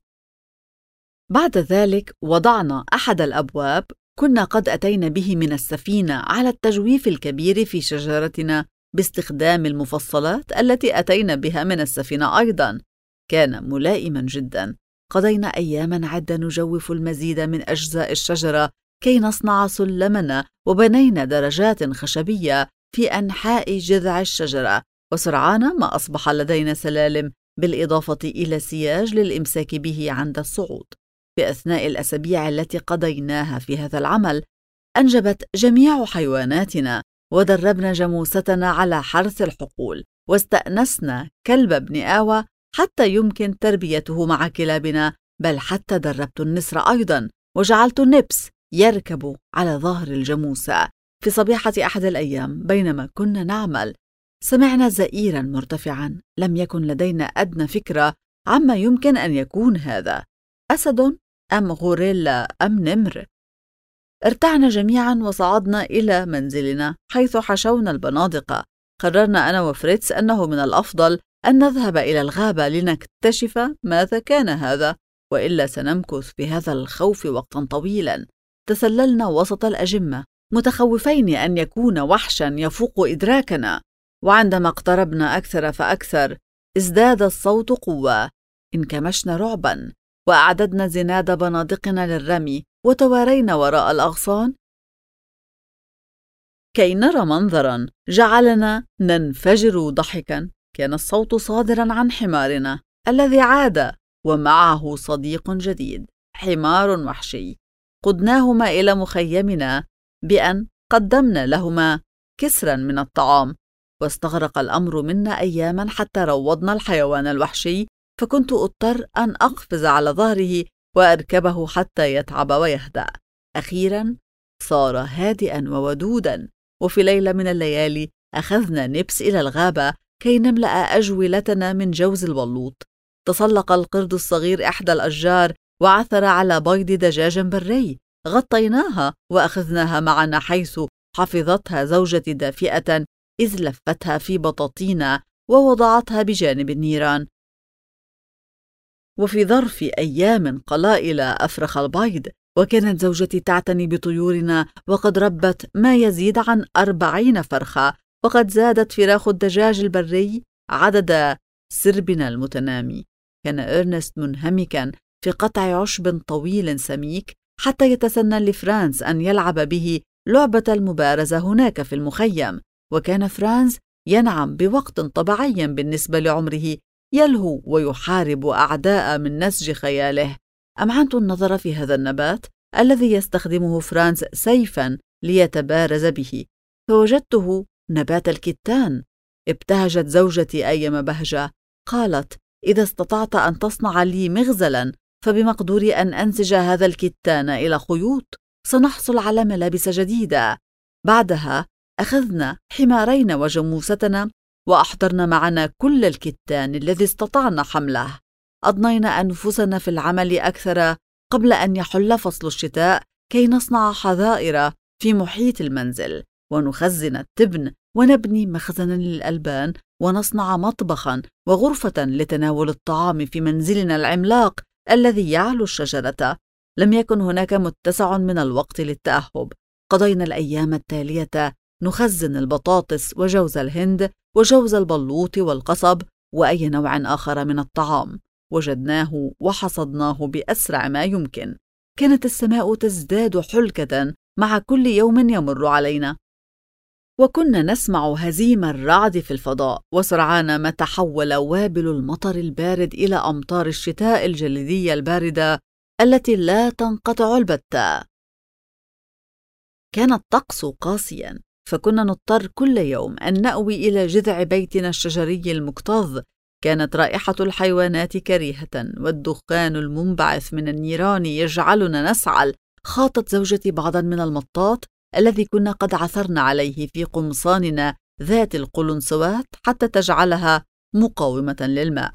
بعد ذلك وضعنا أحد الأبواب كنا قد أتينا به من السفينة على التجويف الكبير في شجرتنا باستخدام المفصلات التي أتينا بها من السفينة أيضاً. كان ملائماً جداً. قضينا أياماً عدة نجوف المزيد من أجزاء الشجرة كي نصنع سلمنا، وبنينا درجات خشبية في أنحاء جذع الشجرة، وسرعان ما أصبح لدينا سلالم بالإضافة إلى سياج للإمساك به عند الصعود. في أثناء الأسابيع التي قضيناها في هذا العمل أنجبت جميع حيواناتنا، ودربنا جاموستنا على حرث الحقول، واستأنسنا كلب ابن آوى حتى يمكن تربيته مع كلابنا، بل حتى دربت النسر أيضاً، وجعلت نيبس يركب على ظهر الجاموسة. في صبيحة أحد الأيام بينما كنا نعمل سمعنا زئيراً مرتفعاً، لم يكن لدينا أدنى فكرة عما يمكن أن يكون هذا، أسد أم غوريلا أم نمر. ارتعنا جميعاً وصعدنا إلى منزلنا حيث حشونا البنادق. قررنا أنا وفريتز أنه من الأفضل أن نذهب إلى الغابة لنكتشف ماذا كان هذا، وإلا سنمكث في هذا الخوف وقتاً طويلاً. تسللنا وسط الأجمة متخوفين أن يكون وحشاً يفوق إدراكنا، وعندما اقتربنا أكثر فأكثر ازداد الصوت قوة. انكمشنا رعباً وأعددنا زناد بنادقنا للرمي، وتوارينا وراء الأغصان كي نرى منظراً جعلنا ننفجر ضحكاً. كان الصوت صادراً عن حمارنا الذي عاد ومعه صديق جديد، حمار وحشي. قدناهما إلى مخيمنا بأن قدمنا لهما كسراً من الطعام، واستغرق الأمر منا أياماً حتى روضنا الحيوان الوحشي، فكنت أضطر أن أقفز على ظهره وأركبه حتى يتعب ويهدأ. أخيراً صار هادئاً وودوداً، وفي ليلة من الليالي أخذنا نيبس إلى الغابة كي نملأ أجولتنا من جوز البلوط. تسلق القرد الصغير إحدى الأشجار وعثر على بيض دجاج بري. غطيناها وأخذناها معنا حيث حفظتها زوجتي دافئة، إذ لفتها في بطاطينا ووضعتها بجانب النيران. وفي ظرف أيام قلائل أفرخ البيض، وكانت زوجتي تعتني بطيورنا وقد ربت ما يزيد عن 40 فرخة، وقد زادت فراخ الدجاج البري عدد سربنا المتنامي. كان إرنست منهمكاً في قطع عشب طويل سميك حتى يتسنى لفرانس أن يلعب به لعبة المبارزة هناك في المخيم، وكان فرانس ينعم بوقت طبيعي بالنسبة لعمره، يلهو ويحارب أعداء من نسج خياله. أمعنت النظر في هذا النبات الذي يستخدمه فرانز سيفاً ليتبارز به، فوجدته نبات الكتان. ابتهجت زوجتي أيما بهجة، قالت: إذا استطعت أن تصنع لي مغزلاً فبمقدوري أن أنسج هذا الكتان إلى خيوط، سنحصل على ملابس جديدة. بعدها أخذنا حمارين وجاموستنا وأحضرنا معنا كل الكتان الذي استطعنا حمله. أضنينا أنفسنا في العمل أكثر قبل أن يحل فصل الشتاء كي نصنع حظائر في محيط المنزل، ونخزن التبن، ونبني مخزنا للألبان، ونصنع مطبخا وغرفة لتناول الطعام في منزلنا العملاق الذي يعلو الشجرة. لم يكن هناك متسع من الوقت للتأهب. قضينا الأيام التالية نخزن البطاطس وجوز الهند وجوز البلوط والقصب وأي نوع آخر من الطعام. وجدناه وحصدناه بأسرع ما يمكن. كانت السماء تزداد حلكة مع كل يوم يمر علينا، وكنا نسمع هزيم الرعد في الفضاء، وسرعان ما تحول وابل المطر البارد إلى أمطار الشتاء الجليدية الباردة التي لا تنقطع البتة. كان الطقس قاسياً، فكنا نضطر كل يوم أن نأوي إلى جذع بيتنا الشجري المكتظ. كانت رائحة الحيوانات كريهة، والدخان المنبعث من النيران يجعلنا نسعل. خاطت زوجتي بعضاً من المطاط الذي كنا قد عثرنا عليه في قمصاننا ذات القلنسوات حتى تجعلها مقاومة للماء،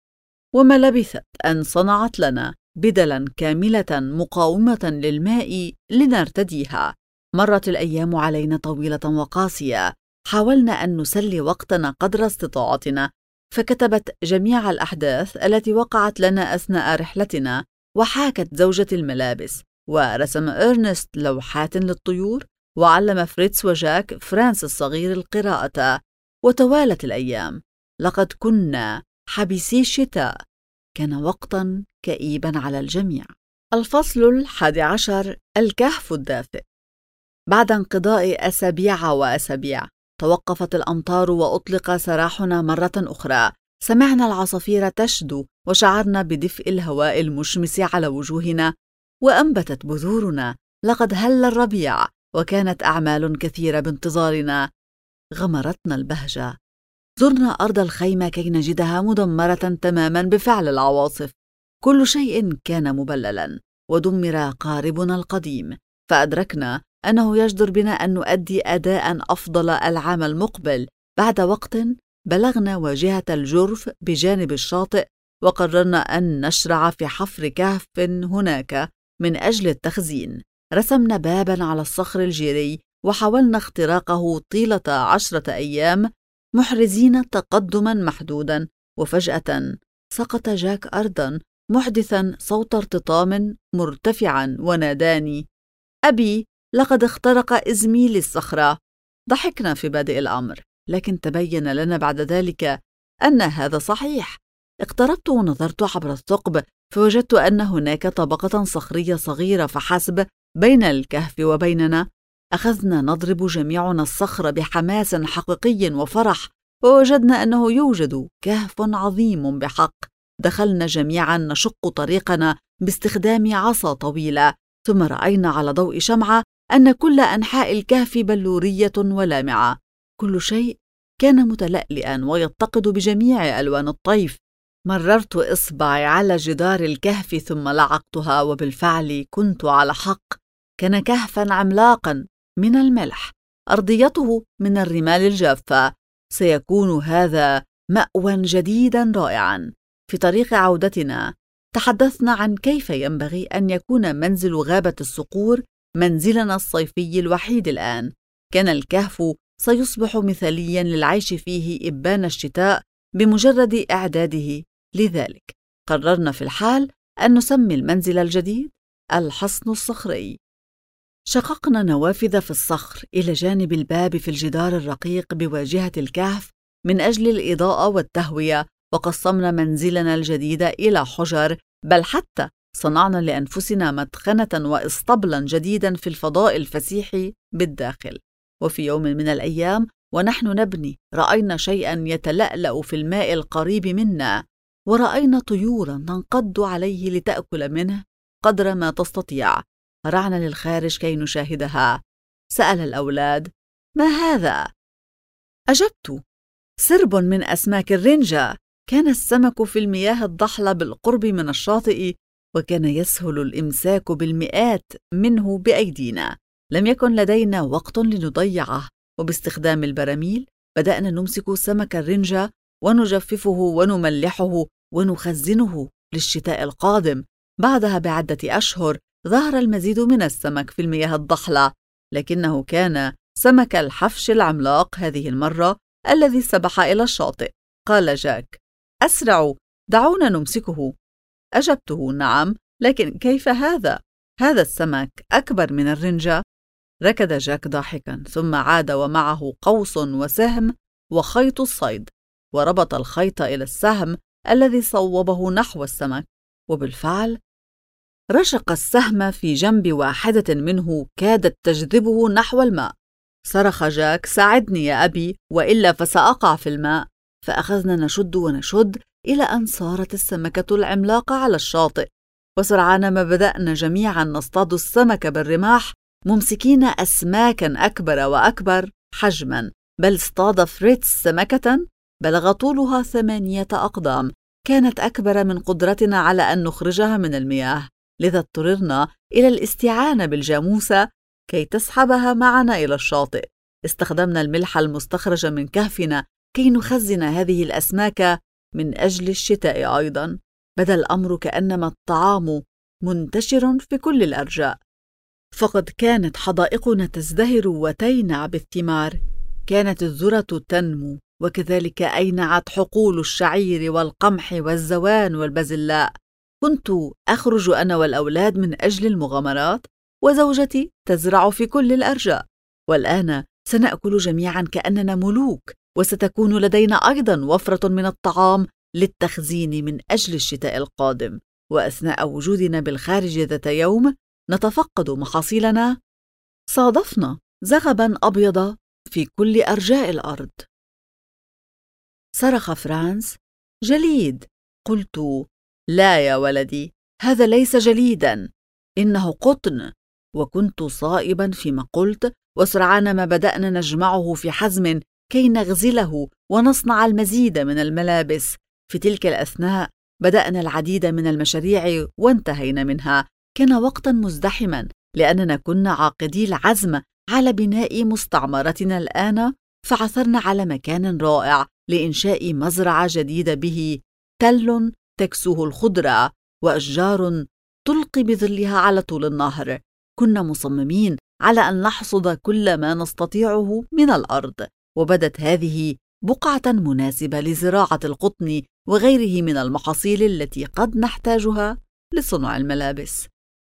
وما لبثت أن صنعت لنا بدلاً كاملة مقاومة للماء لنرتديها. مرت الأيام علينا طويلة وقاسية. حاولنا أن نسلي وقتنا قدر استطاعتنا، فكتبت جميع الأحداث التي وقعت لنا أثناء رحلتنا، وحاكت زوجتي الملابس، ورسم إرنست لوحات للطيور، وعلم فريتز وجاك فرانس الصغير القراءة. وتوالت الأيام. لقد كنا حبيسي الشتاء. كان وقتاً كئيباً على الجميع. الفصل 11: الكهف الدافئ. بعد انقضاء أسابيع وأسابيع، توقفت الأمطار وأطلق سراحنا مرة أخرى. سمعنا العصافير تشدو، وشعرنا بدفء الهواء المشمس على وجوهنا، وأنبتت بذورنا. لقد هل الربيع، وكانت أعمال كثيرة بانتظارنا. غمرتنا البهجة. زرنا أرض الخيمة كي نجدها مدمرة تماماً بفعل العواصف. كل شيء كان مبللاً، ودمر قاربنا القديم، فأدركنا أنه يجدر بنا أن نؤدي أداءً أفضل العام المقبل. بعد وقت بلغنا واجهة الجرف بجانب الشاطئ، وقررنا أن نشرع في حفر كهف هناك من أجل التخزين. رسمنا باباً على الصخر الجيري، وحاولنا اختراقه طيلة 10 أيام، محرزين تقدماً محدوداً. وفجأة سقط جاك أرضاً، محدثاً صوت ارتطام مرتفعاً، وناداني: أبي، لقد اخترق إزميل الصخرة. ضحكنا في بادئ الأمر، لكن تبين لنا بعد ذلك أن هذا صحيح. اقتربت ونظرت عبر الثقب، فوجدت أن هناك طبقة صخرية صغيرة فحسب بين الكهف وبيننا. أخذنا نضرب جميعنا الصخر بحماس حقيقي وفرح، ووجدنا أنه يوجد كهف عظيم بحق. دخلنا جميعا نشق طريقنا باستخدام عصا طويلة، ثم رأينا على ضوء شمعة أن كل أنحاء الكهف بلورية ولامعة. كل شيء كان متلألئا ويتقد بجميع ألوان الطيف. مررت إصبعي على جدار الكهف ثم لعقتها، وبالفعل كنت على حق. كان كهفا عملاقا من الملح، أرضيته من الرمال الجافة. سيكون هذا مأوى جديدا رائعا. في طريق عودتنا تحدثنا عن كيف ينبغي أن يكون منزل غابة الصقور منزلنا الصيفي الوحيد الآن. كان الكهف سيصبح مثاليا للعيش فيه إبان الشتاء بمجرد إعداده. لذلك قررنا في الحال أن نسمي المنزل الجديد الحصن الصخري. شققنا نوافذ في الصخر إلى جانب الباب في الجدار الرقيق بواجهة الكهف من أجل الإضاءة والتهوية، وقسمنا منزلنا الجديد إلى حجر، بل حتى صنعنا لأنفسنا مدخنة وإسطبلا جديدا في الفضاء الفسيح بالداخل. وفي يوم من الأيام ونحن نبني، رأينا شيئا يتلألأ في الماء القريب منا، ورأينا طيورا تنقض عليه لتأكل منه قدر ما تستطيع. هرعنا للخارج كي نشاهدها. سأل الأولاد: ما هذا؟ أجبت: سرب من أسماك الرنجة. كان السمك في المياه الضحلة بالقرب من الشاطئ، وكان يسهل الإمساك بالمئات منه بأيدينا. لم يكن لدينا وقت لنضيعه، وباستخدام البراميل بدأنا نمسك سمك الرنجة ونجففه ونملحه ونخزنه للشتاء القادم. بعدها بعدة أشهر ظهر المزيد من السمك في المياه الضحلة، لكنه كان سمك الحفش العملاق هذه المرة الذي سبح إلى الشاطئ. قال جاك: أسرعوا، دعونا نمسكه. أجبته: نعم، لكن كيف هذا؟ هذا السمك أكبر من الرنجة. ركض جاك ضاحكا، ثم عاد ومعه قوس وسهم وخيط الصيد، وربط الخيط إلى السهم الذي صوبه نحو السمك، وبالفعل رشق السهم في جنب واحدة منه كادت تجذبه نحو الماء. صرخ جاك: ساعدني يا أبي، وإلا فسأقع في الماء. فأخذنا نشد ونشد إلى أن صارت السمكة العملاقة على الشاطئ، وسرعان ما بدأنا جميعا نصطاد السمك بالرماح، ممسكين أسماكا أكبر وأكبر حجما. بل اصطاد فريتز سمكة بلغ طولها 8 أقدام، كانت أكبر من قدرتنا على أن نخرجها من المياه، لذا اضطررنا إلى الاستعانة بالجاموسة كي تسحبها معنا إلى الشاطئ. استخدمنا الملح المستخرج من كهفنا كي نخزن هذه الأسماك من أجل الشتاء أيضا. بدا الأمر كأنما الطعام منتشر في كل الأرجاء، فقد كانت حدائقنا تزدهر وتينع بالثمار. كانت الذرة تنمو، وكذلك أينعت حقول الشعير والقمح والزوان والبازلاء. كنت أخرج أنا والأولاد من أجل المغامرات، وزوجتي تزرع في كل الأرجاء. والآن سنأكل جميعا كأننا ملوك، وستكون لدينا أيضا وفرة من الطعام للتخزين من أجل الشتاء القادم. وأثناء وجودنا بالخارج ذات يوم نتفقد محاصيلنا، صادفنا زغبا أبيض في كل أرجاء الأرض. صرخ فرانس: جليد! قلت: لا يا ولدي، هذا ليس جليدا، إنه قطن. وكنت صائبا فيما قلت، وسرعان ما بدأنا نجمعه في حزم كي نغزله ونصنع المزيد من الملابس. في تلك الأثناء بدأنا العديد من المشاريع وانتهينا منها. كان وقتا مزدحما، لأننا كنا عاقدي العزم على بناء مستعمرتنا الآن، فعثرنا على مكان رائع لإنشاء مزرعة جديدة به تل تكسوه الخضرة وأشجار تلقي بظلها على طول النهر. كنا مصممين على أن نحصد كل ما نستطيعه من الأرض، وبدت هذه بقعة مناسبة لزراعة القطن وغيره من المحاصيل التي قد نحتاجها لصنع الملابس.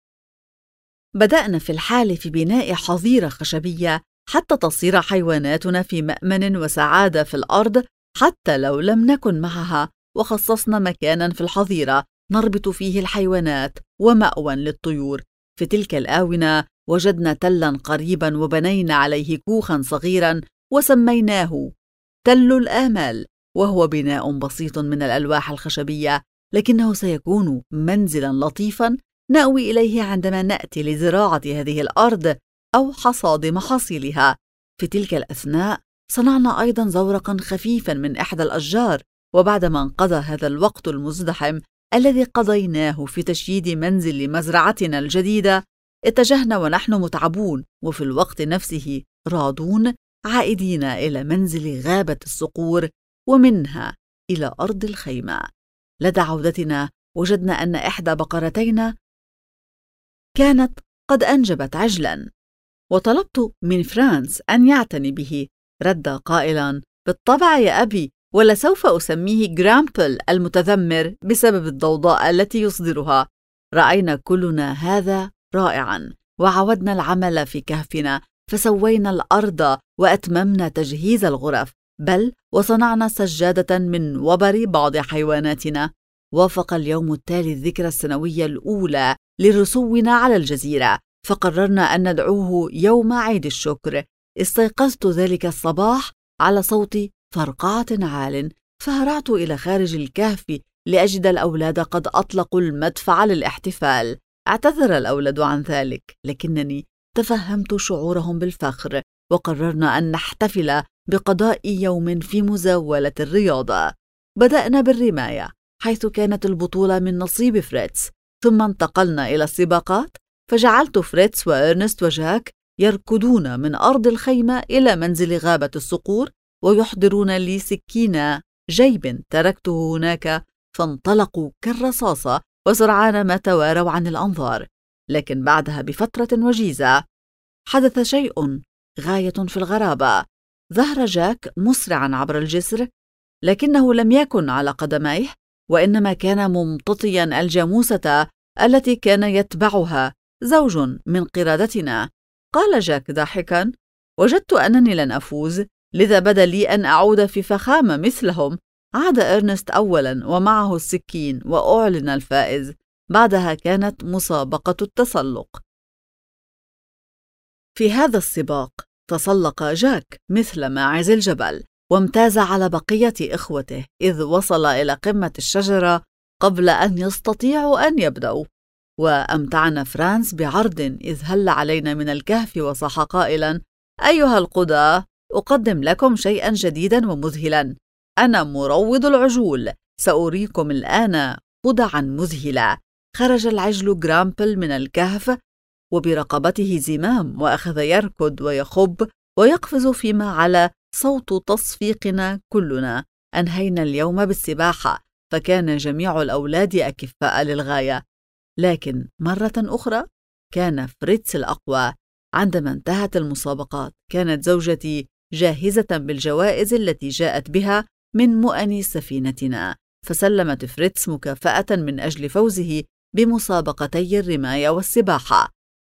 بدأنا في الحال في بناء حظيرة خشبية حتى تصير حيواناتنا في مأمن وسعادة في الأرض حتى لو لم نكن معها، وخصصنا مكانا في الحظيرة نربط فيه الحيوانات ومأوى للطيور. في تلك الآونة وجدنا تلا قريبا وبنينا عليه كوخا صغيرا وسميناه تل الآمال، وهو بناء بسيط من الألواح الخشبية، لكنه سيكون منزلا لطيفا نأوي إليه عندما نأتي لزراعة هذه الأرض أو حصاد محاصيلها. في تلك الأثناء صنعنا أيضا زورقا خفيفا من إحدى الأشجار، وبعدما انقضى هذا الوقت المزدحم الذي قضيناه في تشييد منزل مزرعتنا الجديدة، اتجهنا ونحن متعبون وفي الوقت نفسه راضون عائدين إلى منزل غابة الصقور ومنها إلى أرض الخيمة. لدى عودتنا وجدنا أن إحدى بقرتينا كانت قد أنجبت عجلا، وطلبت من فرانس أن يعتني به. رد قائلا: بالطبع يا أبي، ولسوف أسميه جرامبل المتذمر بسبب الضوضاء التي يصدرها. رأينا كلنا هذا رائعا، وعودنا العمل في كهفنا، فسوينا الأرض وأتممنا تجهيز الغرف، بل وصنعنا سجادة من وبر بعض حيواناتنا. وافق اليوم التالي الذكرى السنوية الأولى لرسونا على الجزيرة، فقررنا أن ندعوه يوم عيد الشكر. استيقظت ذلك الصباح على صوت فرقعة عال، فهرعت إلى خارج الكهف لأجد الأولاد قد أطلقوا المدفع للاحتفال. اعتذر الأولاد عن ذلك، لكنني تفهمت شعورهم بالفخر، وقررنا أن نحتفل بقضاء يوم في مزاولة الرياضة. بدأنا بالرماية، حيث كانت البطولة من نصيب فريتز، ثم انتقلنا إلى السباقات، فجعلت فريتز وإرنست وجاك يركضون من أرض الخيمة إلى منزل غابة الصقور، ويحضرون لي سكين جيب تركته هناك، فانطلقوا كالرصاصة وسرعان ما تواروا عن الأنظار. لكن بعدها بفترة وجيزة حدث شيء غاية في الغرابة. ظهر جاك مسرعا عبر الجسر، لكنه لم يكن على قدميه، وإنما كان ممتطيا الجاموسة التي كان يتبعها زوج من قردتنا. قال جاك ضاحكا: وجدت أنني لن أفوز، لذا بدا لي أن أعود في فخامة مثلهم. عاد إرنست أولا ومعه السكين، وأعلن الفائز. بعدها كانت مسابقة التسلق. في هذا السباق تسلق جاك مثل ماعز الجبل، وامتاز على بقية إخوته، إذ وصل إلى قمة الشجرة قبل أن يستطيعوا أن يبدأوا. وأمتعنا فرانس بعرض، إذ هل علينا من الكهف وصاح قائلا: أيها القضاة، أقدم لكم شيئا جديدا ومذهلا. أنا مروض العجول، سأريكم الآن خدعا مذهلة. خرج العجل جرامبل من الكهف وبرقبته زمام، وأخذ يركض ويخب ويقفز فيما على صوت تصفيقنا كلنا. أنهينا اليوم بالسباحة، فكان جميع الأولاد أكفاء للغاية. لكن مرة أخرى كان فريتز الأقوى. عندما انتهت المسابقات كانت زوجتي جاهزة بالجوائز التي جاءت بها من مؤن سفينتنا، فسلمت فريتز مكافأة من أجل فوزه بمسابقتي الرماية والسباحة.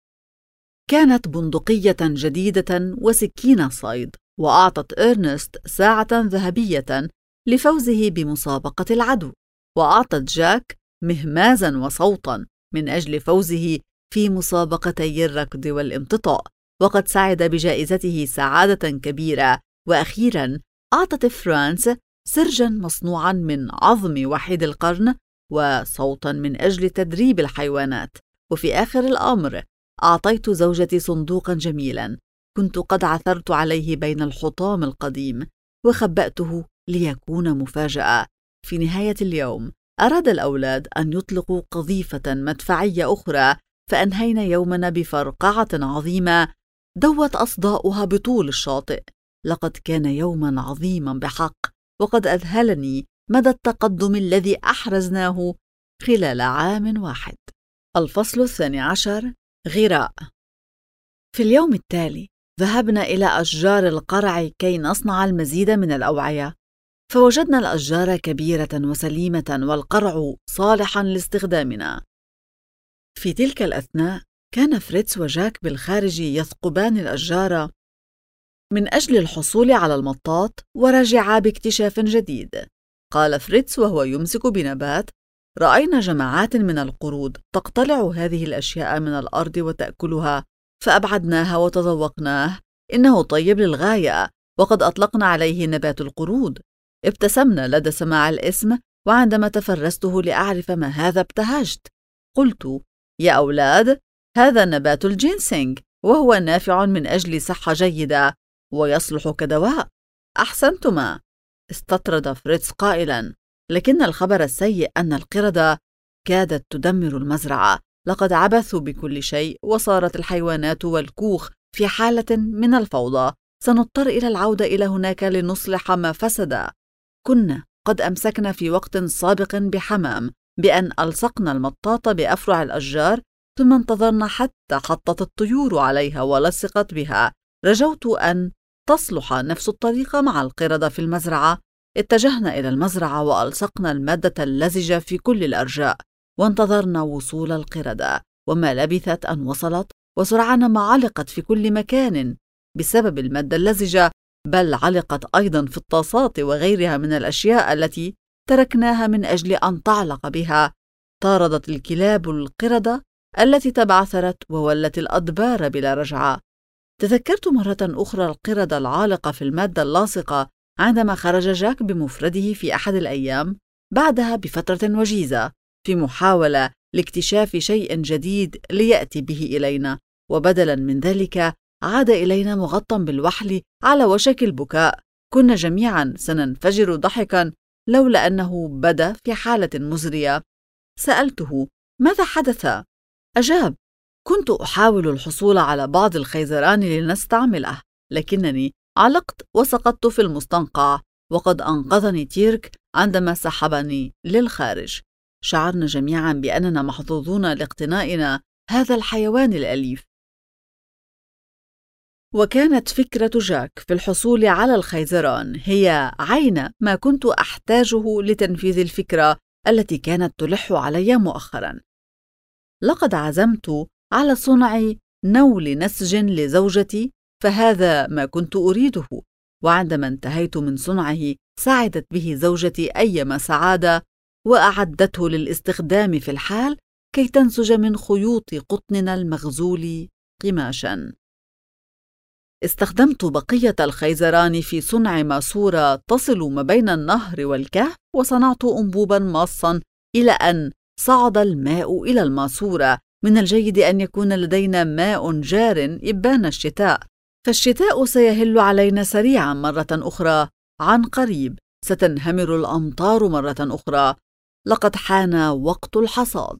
كانت بندقية جديدة وسكين صيد، وأعطت إرنست ساعة ذهبية لفوزه بمسابقة العدو، وأعطت جاك مهمازا وصوتا من أجل فوزه في مسابقتي الركض والامتطاء، وقد سعد بجائزته سعادة كبيرة. وأخيرا أعطت فرانس سرجا مصنوعا من عظم وحيد القرن وصوتا من أجل تدريب الحيوانات. وفي آخر الأمر أعطيت زوجتي صندوقا جميلا كنت قد عثرت عليه بين الحطام القديم، وخبأته ليكون مفاجأة. في نهاية اليوم أراد الأولاد أن يطلقوا قذيفة مدفعية أخرى، فأنهينا يومنا بفرقعة عظيمة دوت أصداؤها بطول الشاطئ. لقد كان يوما عظيما بحق، وقد أذهلني مدى التقدم الذي أحرزناه خلال عام واحد. الفصل 12: غراء. في اليوم التالي ذهبنا إلى أشجار القرع كي نصنع المزيد من الأوعية، فوجدنا الأشجار كبيرة وسليمة والقرع صالحا لاستخدامنا. في تلك الأثناء كان فريتز وجاك بالخارج يثقبان الأشجار من أجل الحصول على المطاط، ورجعا باكتشاف جديد. قال فريتز وهو يمسك بنبات: رأينا جماعات من القرود تقتلع هذه الأشياء من الأرض وتأكلها، فأبعدناها وتذوقناه، إنه طيب للغاية، وقد أطلقنا عليه نبات القرود. ابتسمنا لدى سماع الاسم، وعندما تفرسته لأعرف ما هذا ابتهجت. قلت: يا أولاد، هذا نبات الجينسينغ، وهو نافع من أجل صحة جيدة ويصلح كدواء. أحسنتما، استطرد فريتز قائلا. لكن الخبر السيء أن القردة كادت تدمر المزرعة. لقد عبثوا بكل شيء، وصارت الحيوانات والكوخ في حالة من الفوضى. سنضطر إلى العودة إلى هناك لنصلح ما فسد. كنا قد أمسكنا في وقت سابق بحمام بأن ألصقنا المطاط بأفرع الأشجار، ثم انتظرنا حتى حطت الطيور عليها ولصقت بها. رجوت أن تصلح نفس الطريقة مع القردة في المزرعة. اتجهنا إلى المزرعة وألصقنا المادة اللزجة في كل الأرجاء، وانتظرنا وصول القردة. وما لبثت أن وصلت، وسرعان ما علقت في كل مكان بسبب المادة اللزجة، بل علقت أيضا في الطاسات وغيرها من الأشياء التي تركناها من أجل أن تعلق بها. طاردت الكلاب القردة التي تبعثرت وولت الأدبار بلا رجعة. تذكرت مرة أخرى القردة العالقة في المادة اللاصقة عندما خرج جاك بمفرده في أحد الأيام بعدها بفترة وجيزة. في محاولة لاكتشاف شيء جديد ليأتي به إلينا، وبدلاً من ذلك عاد إلينا مغطى بالوحل على وشك البكاء. كنا جميعاً سننفجر ضحكاً لولا أنه بدا في حالة مزرية. سألته: ماذا حدث؟ أجاب: كنت أحاول الحصول على بعض الخيزران لنستعمله، لكنني علقت وسقطت في المستنقع، وقد أنقذني تيرك عندما سحبني للخارج. شعرنا جميعاً بأننا محظوظون لاقتنائنا هذا الحيوان الأليف. وكانت فكرة جاك في الحصول على الخيزران هي عين ما كنت أحتاجه لتنفيذ الفكرة التي كانت تلح علي مؤخراً. لقد عزمت على صنع نول نسج لزوجتي، فهذا ما كنت أريده، وعندما انتهيت من صنعه سعدت به زوجتي أيما سعادة، وأعدته للاستخدام في الحال كي تنسج من خيوط قطننا المغزول قماشاً. استخدمت بقية الخيزران في صنع ماسورة تصل ما بين النهر والكهف، وصنعت أنبوباً ماصاً إلى أن صعد الماء إلى الماسورة. من الجيد أن يكون لدينا ماء جار إبان الشتاء، فالشتاء سيهل علينا سريعاً مرة أخرى. عن قريب ستنهمر الأمطار مرة أخرى. لقد حان وقت الحصاد.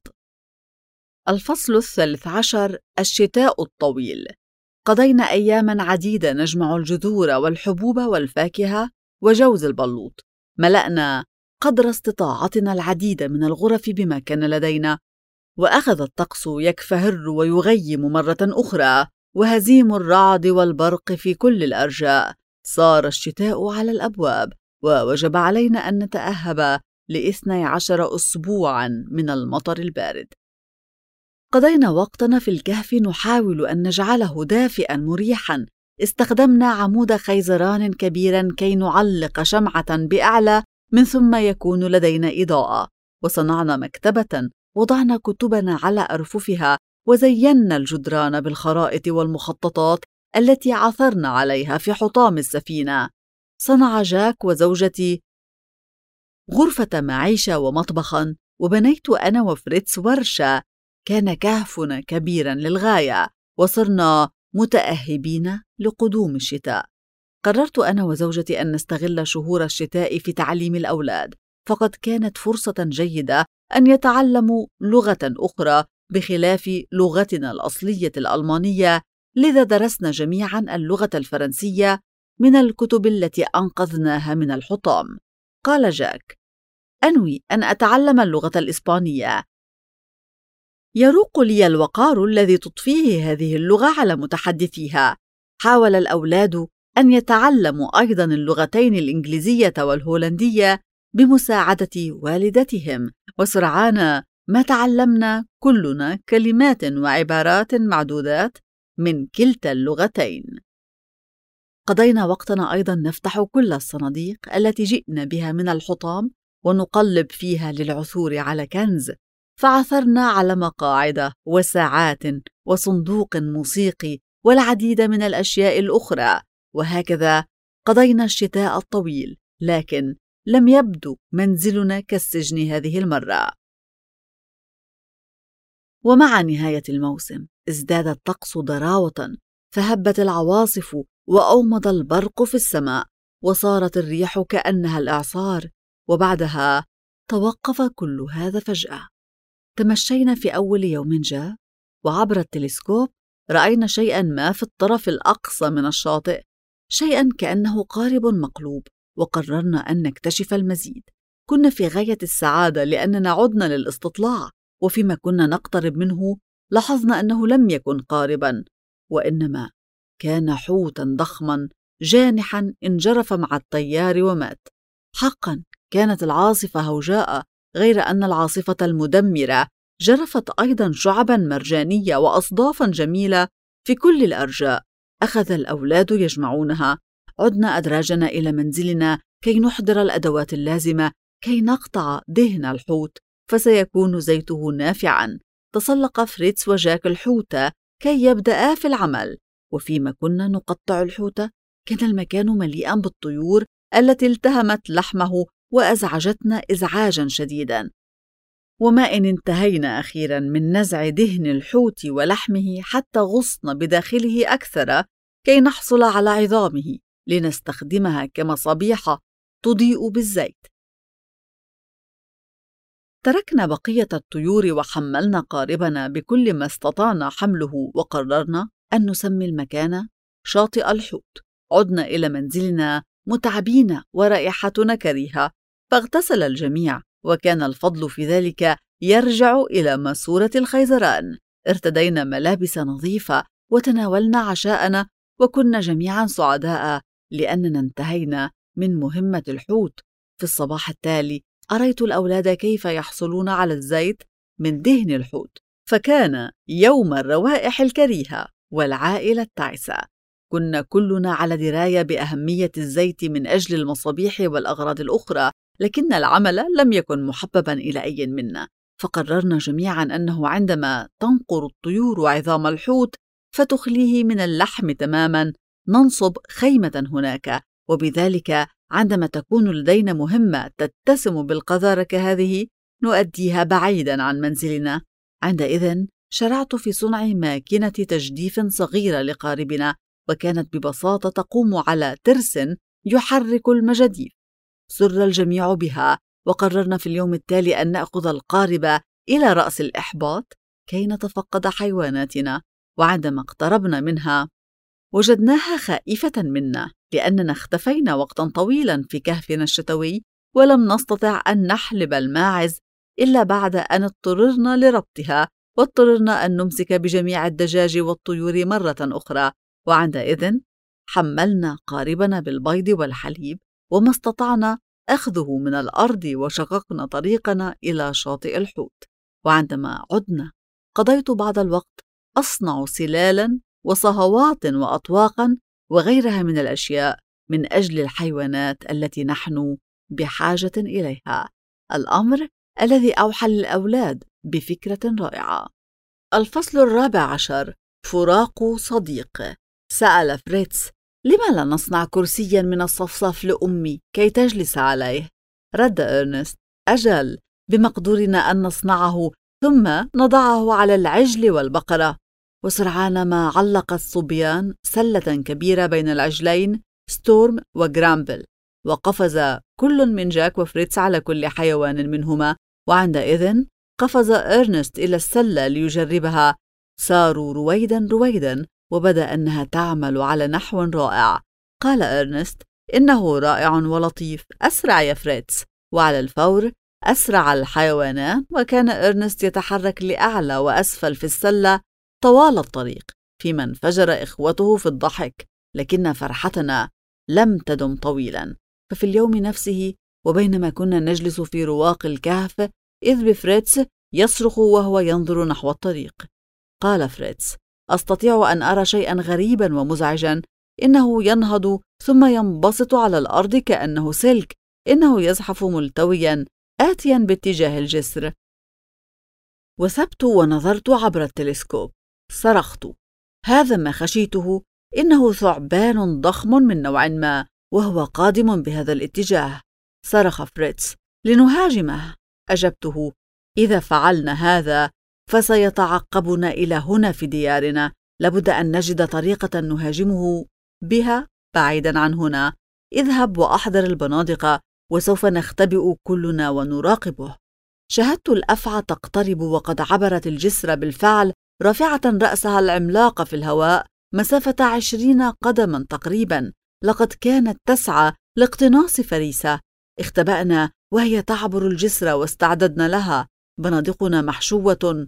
الفصل 13: الشتاء الطويل. قضينا أياماً عديدة نجمع الجذور والحبوب والفاكهة وجوز البلوط. ملأنا قدر استطاعتنا العديد من الغرف بما كان لدينا، وأخذ الطقس يكفهر ويغيم مرة أخرى، وهزيم الرعد والبرق في كل الأرجاء. صار الشتاء على الأبواب، ووجب علينا أن نتأهب ل12 أسبوعاً من المطر البارد. قضينا وقتنا في الكهف نحاول أن نجعله دافئاً مريحاً. استخدمنا عمود خيزران كبيراً كي نعلق شمعة بأعلى، من ثم يكون لدينا إضاءة. وصنعنا مكتبة وضعنا كتبنا على أرففها، وزينا الجدران بالخرائط والمخططات التي عثرنا عليها في حطام السفينة. صنع جاك وزوجتي غرفة معيشة ومطبخاً، وبنيت أنا وفريتز ورشة. كان كهفنا كبيراً للغاية، وصرنا متأهبين لقدوم الشتاء. قررت أنا وزوجتي أن نستغل شهور الشتاء في تعليم الأولاد، فقد كانت فرصة جيدة أن يتعلموا لغة أخرى بخلاف لغتنا الأصلية الألمانية. لذا درسنا جميعاً اللغة الفرنسية من الكتب التي أنقذناها من الحطام. قال جاك: أنوي أن أتعلم اللغة الإسبانية. يروق لي الوقار الذي تضفيه هذه اللغة على متحدثيها. حاول الأولاد أن يتعلموا أيضاً اللغتين الإنجليزية والهولندية بمساعدة والدتهم، وسرعان ما تعلمنا كلنا كلمات وعبارات معدودات من كلتا اللغتين. قضينا وقتنا أيضاً نفتح كل الصناديق التي جئنا بها من الحطام ونقلب فيها للعثور على كنز، فعثرنا على مقاعد وساعات وصندوق موسيقي والعديد من الأشياء الأخرى. وهكذا قضينا الشتاء الطويل، لكن لم يبدو منزلنا كالسجن هذه المرة. ومع نهاية الموسم ازداد الطقس ضراوة، فهبت العواصف وأومض البرق في السماء، وصارت الريح كأنها الإعصار. وبعدها توقف كل هذا فجأة. تمشينا في أول يوم جاء، وعبر التلسكوب رأينا شيئاً ما في الطرف الأقصى من الشاطئ، شيئاً كأنه قارب مقلوب، وقررنا أن نكتشف المزيد. كنا في غاية السعادة لأننا عدنا للاستطلاع، وفيما كنا نقترب منه لاحظنا أنه لم يكن قارباً، وإنما كان حوتاً ضخماً جانحاً انجرف مع التيار ومات. حقاً كانت العاصفة هوجاء، غير أن العاصفة المدمرة جرفت أيضاً شعباً مرجانية وأصدافاً جميلة في كل الأرجاء. أخذ الأولاد يجمعونها. عدنا أدراجنا إلى منزلنا كي نحضر الأدوات اللازمة كي نقطع دهن الحوت، فسيكون زيته نافعاً. تسلق فريتز وجاك الحوت كي يبدأ في العمل، وفيما كنا نقطع الحوت كان المكان مليئاً بالطيور التي التهمت لحمه وأزعجتنا إزعاجاً شديداً. وما إن انتهينا أخيراً من نزع دهن الحوت ولحمه حتى غصن بداخله أكثر كي نحصل على عظامه لنستخدمها كمصابيح تضيء بالزيت. تركنا بقية الطيور وحملنا قاربنا بكل ما استطعنا حمله، وقررنا أن نسمي المكان شاطئ الحوت. عدنا إلى منزلنا متعبين ورائحتنا كريهة، فاغتسل الجميع، وكان الفضل في ذلك يرجع إلى ماسورة الخيزران. ارتدينا ملابس نظيفة وتناولنا عشاءنا، وكنا جميعا سعداء لأننا انتهينا من مهمة الحوت. في الصباح التالي أريت الأولاد كيف يحصلون على الزيت من دهن الحوت، فكان يوم الروائح الكريهة والعائلة التعسة. كنا كلنا على دراية بأهمية الزيت من أجل المصابيح والأغراض الأخرى، لكن العمل لم يكن محببا إلى أي منا، فقررنا جميعا أنه عندما تنقر الطيور عظام الحوت فتخليه من اللحم تماما ننصب خيمة هناك، وبذلك عندما تكون لدينا مهمة تتسم بالقذارة كهذه نؤديها بعيدا عن منزلنا. عندئذ شرعت في صنع ماكينة تجديف صغيرة لقاربنا، وكانت ببساطة تقوم على ترس يحرك المجاديف. سر الجميع بها، وقررنا في اليوم التالي أن نأخذ القارب إلى رأس الإحباط كي نتفقد حيواناتنا. وعندما اقتربنا منها وجدناها خائفة منا، لأننا اختفينا وقتا طويلا في كهفنا الشتوي، ولم نستطع أن نحلب الماعز إلا بعد أن اضطررنا لربطها، واضطررنا أن نمسك بجميع الدجاج والطيور مرة أخرى. وعندئذ حملنا قاربنا بالبيض والحليب، وما استطعنا أخذه من الأرض، وشققنا طريقنا إلى شاطئ الحوت. وعندما عدنا قضيت بعض الوقت أصنع سلالا وصهوات وأطواقا وغيرها من الأشياء من أجل الحيوانات التي نحن بحاجة إليها. الأمر الذي أوحى للأولاد بفكرة رائعة. الفصل 14: فراق صديق. سأل فريتز: لما لا نصنع كرسياً من الصفصاف لأمي كي تجلس عليه؟ رد إرنست: أجل، بمقدورنا أن نصنعه ثم نضعه على العجل والبقرة. وسرعان ما علق الصبيان سلة كبيرة بين العجلين ستورم وغرامبل، وقفز كل من جاك وفريتز على كل حيوان منهما، وعندئذ قفز إرنست إلى السلة ليجربها. ساروا رويدا رويدا، وبدا أنها تعمل على نحو رائع. قال إرنست: إنه رائع ولطيف، أسرع يا فريتز. وعلى الفور أسرع الحيوانان، وكان إرنست يتحرك لأعلى وأسفل في السلة طوال الطريق، فيما انفجر إخوته في الضحك. لكن فرحتنا لم تدم طويلا، ففي اليوم نفسه وبينما كنا نجلس في رواق الكهف إذ بفريتز يصرخ وهو ينظر نحو الطريق. قال فريتز: أستطيع أن أرى شيئا غريبا ومزعجا، إنه ينهض ثم ينبسط على الأرض كأنه سلك، إنه يزحف ملتويا آتيا باتجاه الجسر. وثبت ونظرت عبر التلسكوب. صرخت: هذا ما خشيته، إنه ثعبان ضخم من نوع ما، وهو قادم بهذا الاتجاه. صرخ فريتز: لنهاجمه. أجبته: إذا فعلنا هذا فسيتعقبنا إلى هنا في ديارنا، لابد أن نجد طريقة نهاجمه بها بعيدا عن هنا. اذهب وأحضر البنادق، وسوف نختبئ كلنا ونراقبه. شاهدت الأفعى تقترب، وقد عبرت الجسر بالفعل، رافعة رأسها العملاق في الهواء مسافة 20 قدما تقريبا. لقد كانت تسعى لاقتناص فريسة. اختبأنا وهي تعبر الجسر واستعددنا لها، بنادقنا محشوة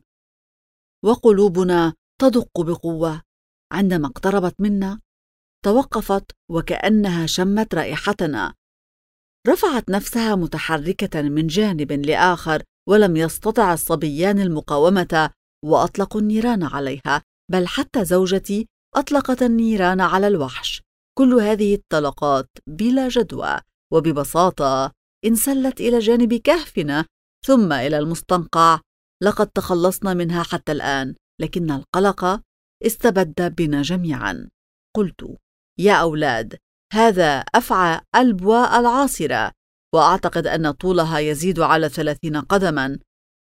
وقلوبنا تدق بقوة. عندما اقتربت منا توقفت وكأنها شمت رائحتنا، رفعت نفسها متحركة من جانب لآخر، ولم يستطع الصبيان المقاومة وأطلقوا النيران عليها، بل حتى زوجتي أطلقت النيران على الوحش. كل هذه الطلقات بلا جدوى، وببساطة انسلت إلى جانب كهفنا ثم إلى المستنقع. لقد تخلصنا منها حتى الآن، لكن القلق استبد بنا جميعا. قلت: يا أولاد، هذا أفعى البواء العاصرة، وأعتقد أن طولها يزيد على 30 قدما.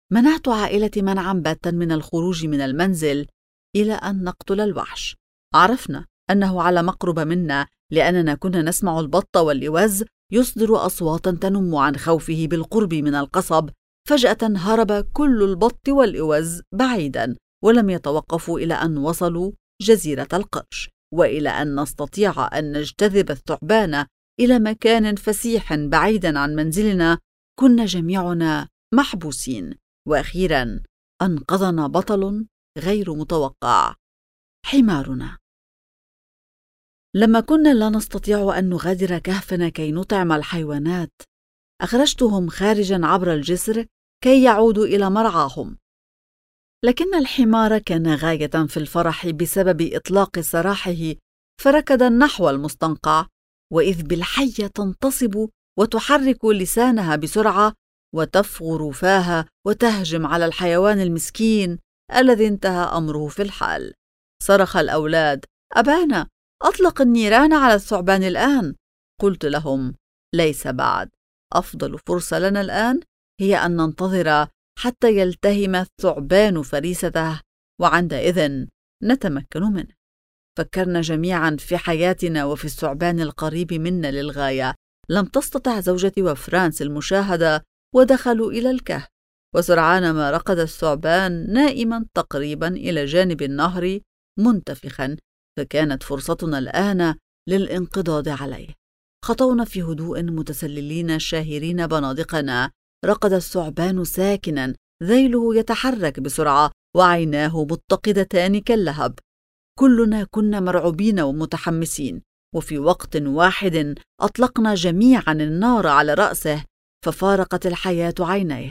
منعت عائلتي منعا باتا من الخروج من المنزل إلى أن نقتل الوحش. عرفنا أنه على مقرب منا لأننا كنا نسمع البط واللوز يصدر أصواتا تنم عن خوفه بالقرب من القصب. فجأة هرب كل البط واللوز بعيدا، ولم يتوقفوا إلى أن وصلوا جزيرة القرش، وإلى أن نستطيع أن نجتذب الثعبان إلى مكان فسيح بعيدا عن منزلنا. كنا جميعنا محبوسين، وأخيرا أنقذنا بطل غير متوقع، حمارنا. لما كنا لا نستطيع أن نغادر كهفنا كي نطعم الحيوانات، أخرجتهم خارجا عبر الجسر كي يعودوا إلى مرعاهم. لكن الحمار كان غاية في الفرح بسبب إطلاق سراحه، فركض نحو المستنقع، وإذ بالحية تنتصب وتحرك لسانها بسرعة وتفغر فاها وتهجم على الحيوان المسكين الذي انتهى أمره في الحال. صرخ الأولاد: أبانا، أطلق النيران على الثعبان الآن. قلت لهم: ليس بعد. أفضل فرصة لنا الآن هي أن ننتظر حتى يلتهم الثعبان فريسته، وعندئذ نتمكن منه. فكرنا جميعا في حياتنا وفي الثعبان القريب منا للغاية. لم تستطع زوجتي وفرانس المشاهدة، ودخلوا إلى الكهف، وسرعان ما رقد الثعبان نائما تقريبا إلى جانب النهر منتفخا، فكانت فرصتنا الآن للانقضاض عليه. خطونا في هدوء متسللين شاهرين بنادقنا. رقد الثعبان ساكنا، ذيله يتحرك بسرعة وعيناه متقدتان كاللهب. كلنا كنا مرعوبين ومتحمسين، وفي وقت واحد أطلقنا جميعا النار على رأسه، ففارقت الحياة عينيه.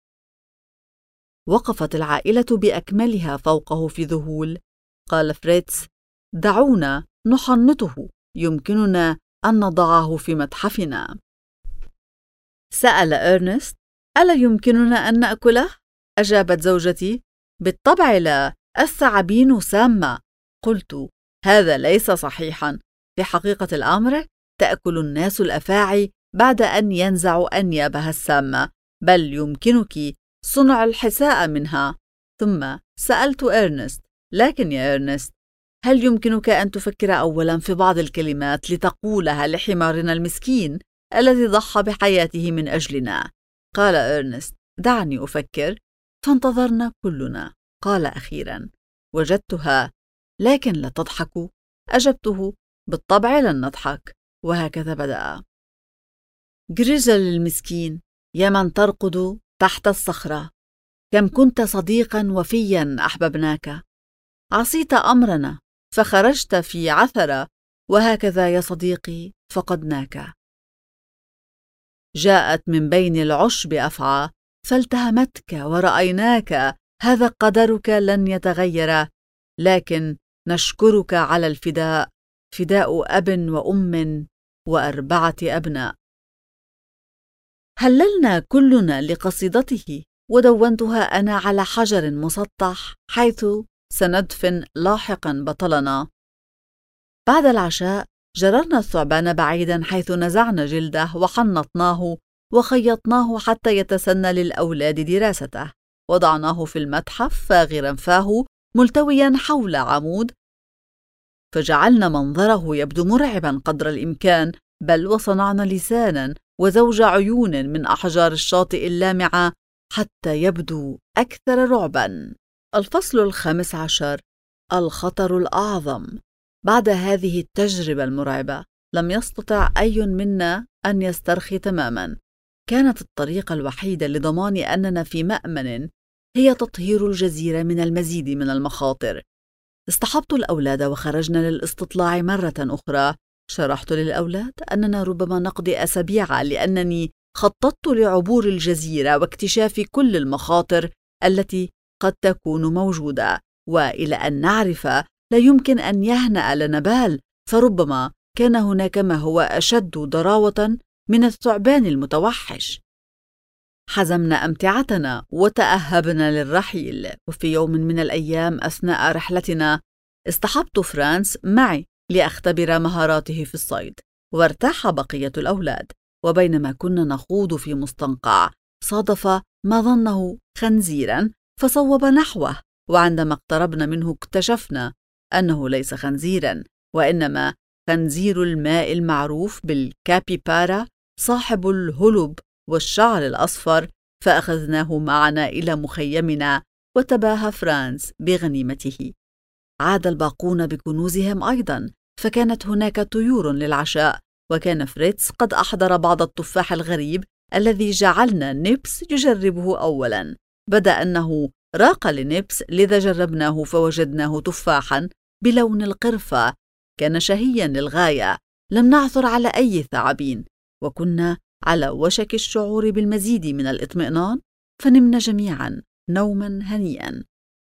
وقفت العائلة بأكملها فوقه في ذهول. قال فريتز: دعونا نحنطه، يمكننا أن نضعه في متحفنا. سأل إرنست: ألا يمكننا أن نأكله؟ أجابت زوجتي: بالطبع لا، الثعابين سامة. قلت: هذا ليس صحيحا. في حقيقة الأمر تأكل الناس الأفاعي بعد أن ينزعوا أنيابها السامة، بل يمكنك صنع الحساء منها. ثم سألت إرنست: لكن يا إرنست، هل يمكنك أن تفكر أولا في بعض الكلمات لتقولها لحمارنا المسكين الذي ضحى بحياته من أجلنا؟ قال إرنست: دعني أفكر. فانتظرنا كلنا. قال أخيرا: وجدتها. لكن لا تضحكوا. أجبته: بالطبع لن نضحك. وهكذا بدأ. جريزل المسكين، يا من ترقد تحت الصخرة، كم كنت صديقا وفيا أحببناك. عصيت أمرنا فخرجت في عثرة، وهكذا يا صديقي فقدناك. جاءت من بين العشب أفعى فالتهمتك ورأيناك، هذا قدرك لن يتغير، لكن نشكرك على الفداء، فداء أب وأم و4 أبناء. هللنا كلنا لقصيدته، ودونتها أنا على حجر مسطح حيث سندفن لاحقا بطلنا. بعد العشاء جررنا الثعبان بعيدا، حيث نزعنا جلده وحنطناه وخيطناه حتى يتسنى للأولاد دراسته. وضعناه في المتحف فاغرا فاه ملتويا حول عمود، فجعلنا منظره يبدو مرعبا قدر الإمكان، بل وصنعنا لسانا وزوج عيون من أحجار الشاطئ اللامعة حتى يبدو أكثر رعبا. الفصل 15: الخطر الأعظم. بعد هذه التجربة المرعبة لم يستطع أي منا أن يسترخي تماما. كانت الطريقة الوحيدة لضمان أننا في مأمن هي تطهير الجزيرة من المزيد من المخاطر. اصطحبت الأولاد وخرجنا للاستطلاع مرة أخرى. شرحت للأولاد أننا ربما نقضي أسابيع، لأنني خططت لعبور الجزيرة واكتشاف كل المخاطر التي قد تكون موجودة، وإلى أن نعرف لا يمكن أن يهنأ لنا بال، فربما كان هناك ما هو أشد ضراوة من الثعبان المتوحش. حزمنا أمتعتنا وتأهبنا للرحيل. وفي يوم من الأيام أثناء رحلتنا اصطحبت فرانس معي لأختبر مهاراته في الصيد، وارتاح بقية الأولاد. وبينما كنا نخوض في مستنقع، صادف ما ظنه خنزيراً فصوب نحوه، وعندما اقتربنا منه اكتشفنا أنه ليس خنزيراً وإنما خنزير الماء المعروف بالكابيبارا صاحب الهلب والشعر الأصفر، فأخذناه معنا إلى مخيمنا وتباهى فرانس بغنيمته. عاد الباقون بكنوزهم أيضاً، فكانت هناك طيور للعشاء، وكان فريتز قد أحضر بعض التفاح الغريب الذي جعلنا نيبس يجربه أولاً. بدا أنه راق لنيبس، لذا جربناه فوجدناه تفاحاً بلون القرفة، كان شهياً للغاية، لم نعثر على أي ثعابين، وكنا على وشك الشعور بالمزيد من الاطمئنان، فنمنا جميعاً نوماً هنيئاً.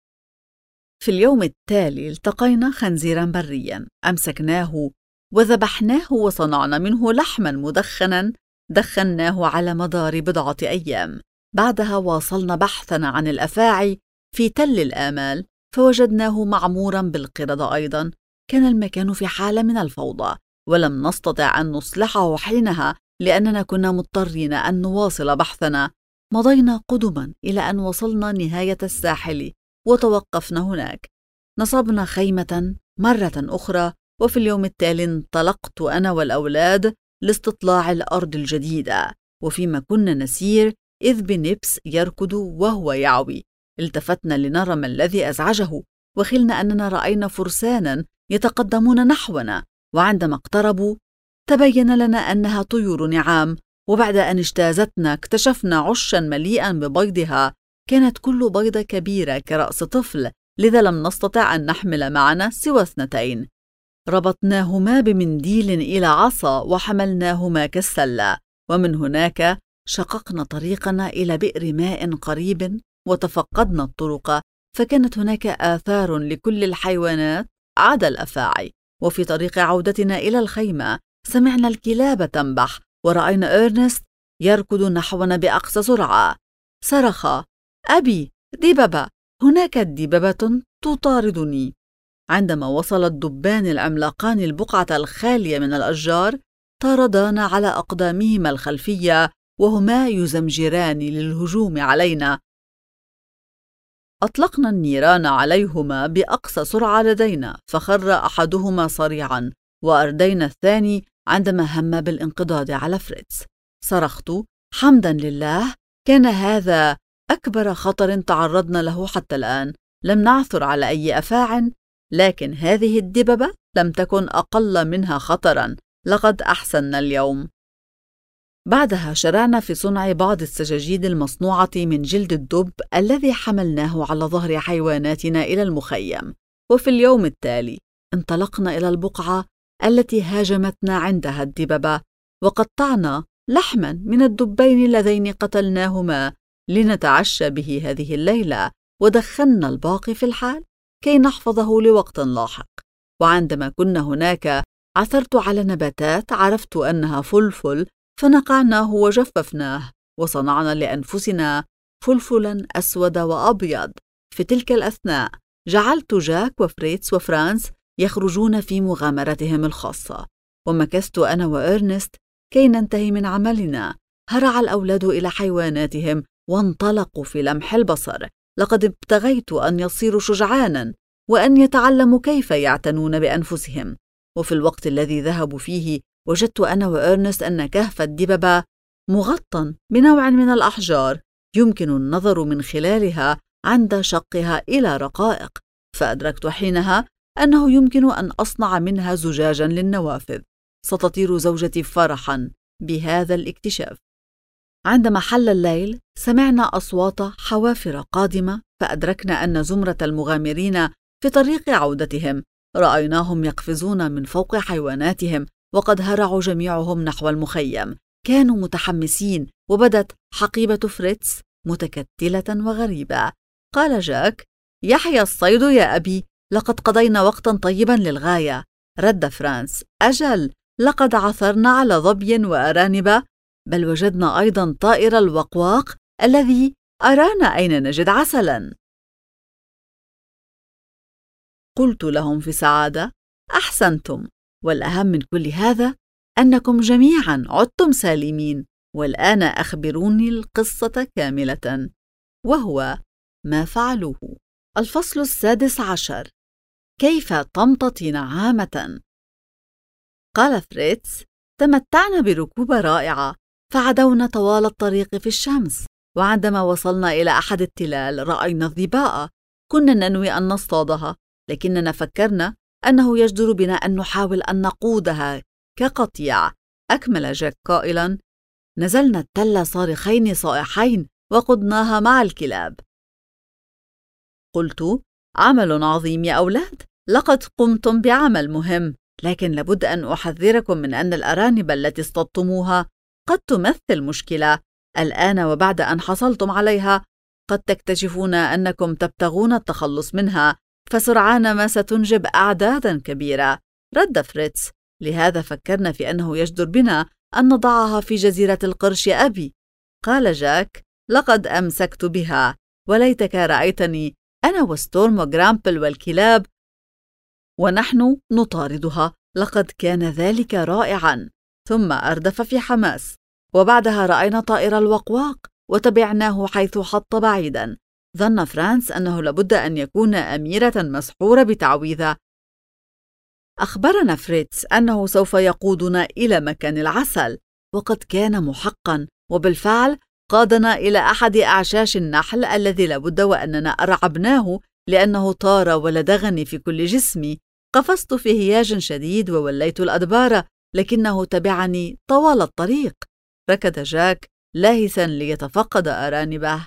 في اليوم التالي التقينا خنزيراً برياً، أمسكناه وذبحناه وصنعنا منه لحماً مدخناً دخناه على مدار بضعة أيام. بعدها واصلنا بحثنا عن الأفاعي في تل الآمال، فوجدناه معموراً بالقردة أيضاً. كان المكان في حالة من الفوضى، ولم نستطع أن نصلحه حينها لأننا كنا مضطرين أن نواصل بحثنا. مضينا قدماً إلى أن وصلنا نهاية الساحل وتوقفنا هناك. نصبنا خيمة مرة أخرى، وفي اليوم التالي انطلقت أنا والأولاد لاستطلاع الأرض الجديدة. وفيما كنا نسير إذ بنيبس يركض وهو يعوي، التفتنا لنرى ما الذي أزعجه، وخلنا أننا رأينا فرسانا يتقدمون نحونا، وعندما اقتربوا تبين لنا أنها طيور نعام، وبعد أن اجتازتنا اكتشفنا عشا مليئا ببيضها، كانت كل بيضة كبيرة كرأس طفل، لذا لم نستطع أن نحمل معنا سوى 2. ربطناهما بمنديل إلى عصا وحملناهما كالسلة، ومن هناك شققنا طريقنا إلى بئر ماء قريب وتفقدنا الطرق، فكانت هناك آثار لكل الحيوانات عدا الأفاعي. وفي طريق عودتنا إلى الخيمة سمعنا الكلاب تنبح، ورأينا إرنست يركض نحونا بأقصى سرعة. صرخ: أبي، دببة! هناك دببة تطاردني. عندما وصل الدبان العملاقان البقعة الخالية من الأشجار طاردانا على أقدامهما الخلفية وهما يزمجران للهجوم علينا. أطلقنا النيران عليهما بأقصى سرعة لدينا، فخر أحدهما صريعاً، وأردينا الثاني عندما هم بالانقضاض على فريتز. صرخت: حمداً لله، كان هذا أكبر خطر تعرضنا له حتى الآن. لم نعثر على أي أفاعٍ، لكن هذه الدببة لم تكن أقل منها خطراً. لقد أحسننا اليوم. بعدها شرعنا في صنع بعض السجاجيد المصنوعة من جلد الدب الذي حملناه على ظهر حيواناتنا إلى المخيم. وفي اليوم التالي انطلقنا إلى البقعة التي هاجمتنا عندها الدببة، وقطعنا لحماً من الدبين اللذين قتلناهما لنتعشى به هذه الليلة، ودخلنا الباقي في الحال كي نحفظه لوقت لاحق. وعندما كنا هناك عثرت على نباتات عرفت أنها فلفل، فنقعناه وجففناه، وصنعنا لأنفسنا فلفلاً أسود وأبيض. في تلك الأثناء جعلت جاك وفريتز وفرانس يخرجون في مغامرتهم الخاصة، ومكثت أنا وإرنست كي ننتهي من عملنا. هرع الأولاد إلى حيواناتهم وانطلقوا في لمح البصر. لقد ابتغيت أن يصيروا شجعاناً وأن يتعلموا كيف يعتنون بأنفسهم. وفي الوقت الذي ذهبوا فيه وجدت أنا وإرنست أن كهف الدببة مغطى بنوع من الأحجار يمكن النظر من خلالها عند شقها إلى رقائق، فأدركت حينها أنه يمكن أن أصنع منها زجاجاً للنوافذ. ستطير زوجتي فرحاً بهذا الاكتشاف. عندما حل الليل سمعنا أصوات حوافر قادمة، فأدركنا أن زمرة المغامرين في طريق عودتهم. رأيناهم يقفزون من فوق حيواناتهم، وقد هرعوا جميعهم نحو المخيم. كانوا متحمسين، وبدت حقيبة فريتز متكتلة وغريبة. قال جاك: يحيى الصيد يا أبي، لقد قضينا وقتا طيبا للغاية. رد فرانس: أجل، لقد عثرنا على ظبي وأرانب، بل وجدنا أيضا طائر الوقواق الذي أرانا أين نجد عسلا. قلت لهم في سعادة: أحسنتم، والأهم من كل هذا أنكم جميعا عدتم سالمين، والآن أخبروني القصة كاملة. وهو ما فعلوه. الفصل 16. كيف تمتطي نعامة؟ قال فريتز: تمتعنا بركوبة رائعة، فعدونا طوال الطريق في الشمس، وعندما وصلنا إلى أحد التلال رأينا الظباء. كنا ننوي أن نصطادها، لكننا فكرنا أنه يجدر بنا أن نحاول أن نقودها كقطيع. أكمل جاك قائلاً: نزلنا التل صارخين صائحين وقضناها مع الكلاب. قلت: عمل عظيم يا أولاد، لقد قمتم بعمل مهم، لكن لابد أن أحذركم من أن الأرانب التي اصطدتموها قد تمثل مشكلة. الآن وبعد أن حصلتم عليها قد تكتشفون أنكم تبتغون التخلص منها، فسرعان ما ستنجب أعداداً كبيرة. رد فريتز: لهذا فكرنا في أنه يجدر بنا أن نضعها في جزيرة القرش يا أبي. قال جاك: لقد أمسكت بها، وليتك رأيتني أنا وستورم وجرامبل والكلاب ونحن نطاردها، لقد كان ذلك رائعاً. ثم أردف في حماس، وبعدها رأينا طائر الوقواق وتبعناه حيث حط بعيداً. ظن فرانس أنه لابد أن يكون أميرة مسحورة بتعويذة. أخبرنا فريتز أنه سوف يقودنا إلى مكان العسل، وقد كان محقاً، وبالفعل قادنا إلى أحد أعشاش النحل الذي لابد وأننا أرعبناه لأنه طار ولدغني في كل جسمي. قفزت في هياج شديد ووليت الأدبار، لكنه تبعني طوال الطريق. ركض جاك لاهثاً ليتفقد أرانبه.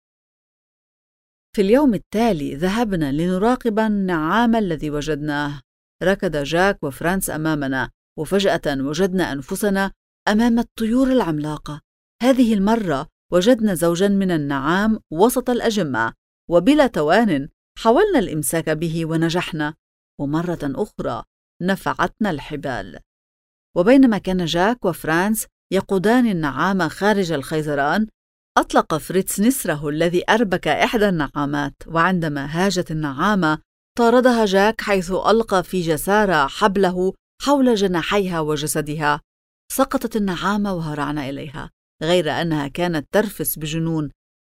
في اليوم التالي ذهبنا لنراقب النعام الذي وجدناه. ركض جاك وفرانس أمامنا، وفجأة وجدنا أنفسنا أمام الطيور العملاقة. هذه المرة وجدنا زوجاً من النعام وسط الأجمة، وبلا توان حاولنا الإمساك به ونجحنا، ومرة أخرى نفعتنا الحبال. وبينما كان جاك وفرانس يقودان النعام خارج الخيزران، أطلق فريتز نسره الذي أربك إحدى النعامات، وعندما هاجت النعامة طاردها جاك حيث ألقى في جسارة حبله حول جناحيها وجسدها. سقطت النعامة وهرعنا إليها، غير أنها كانت ترفس بجنون.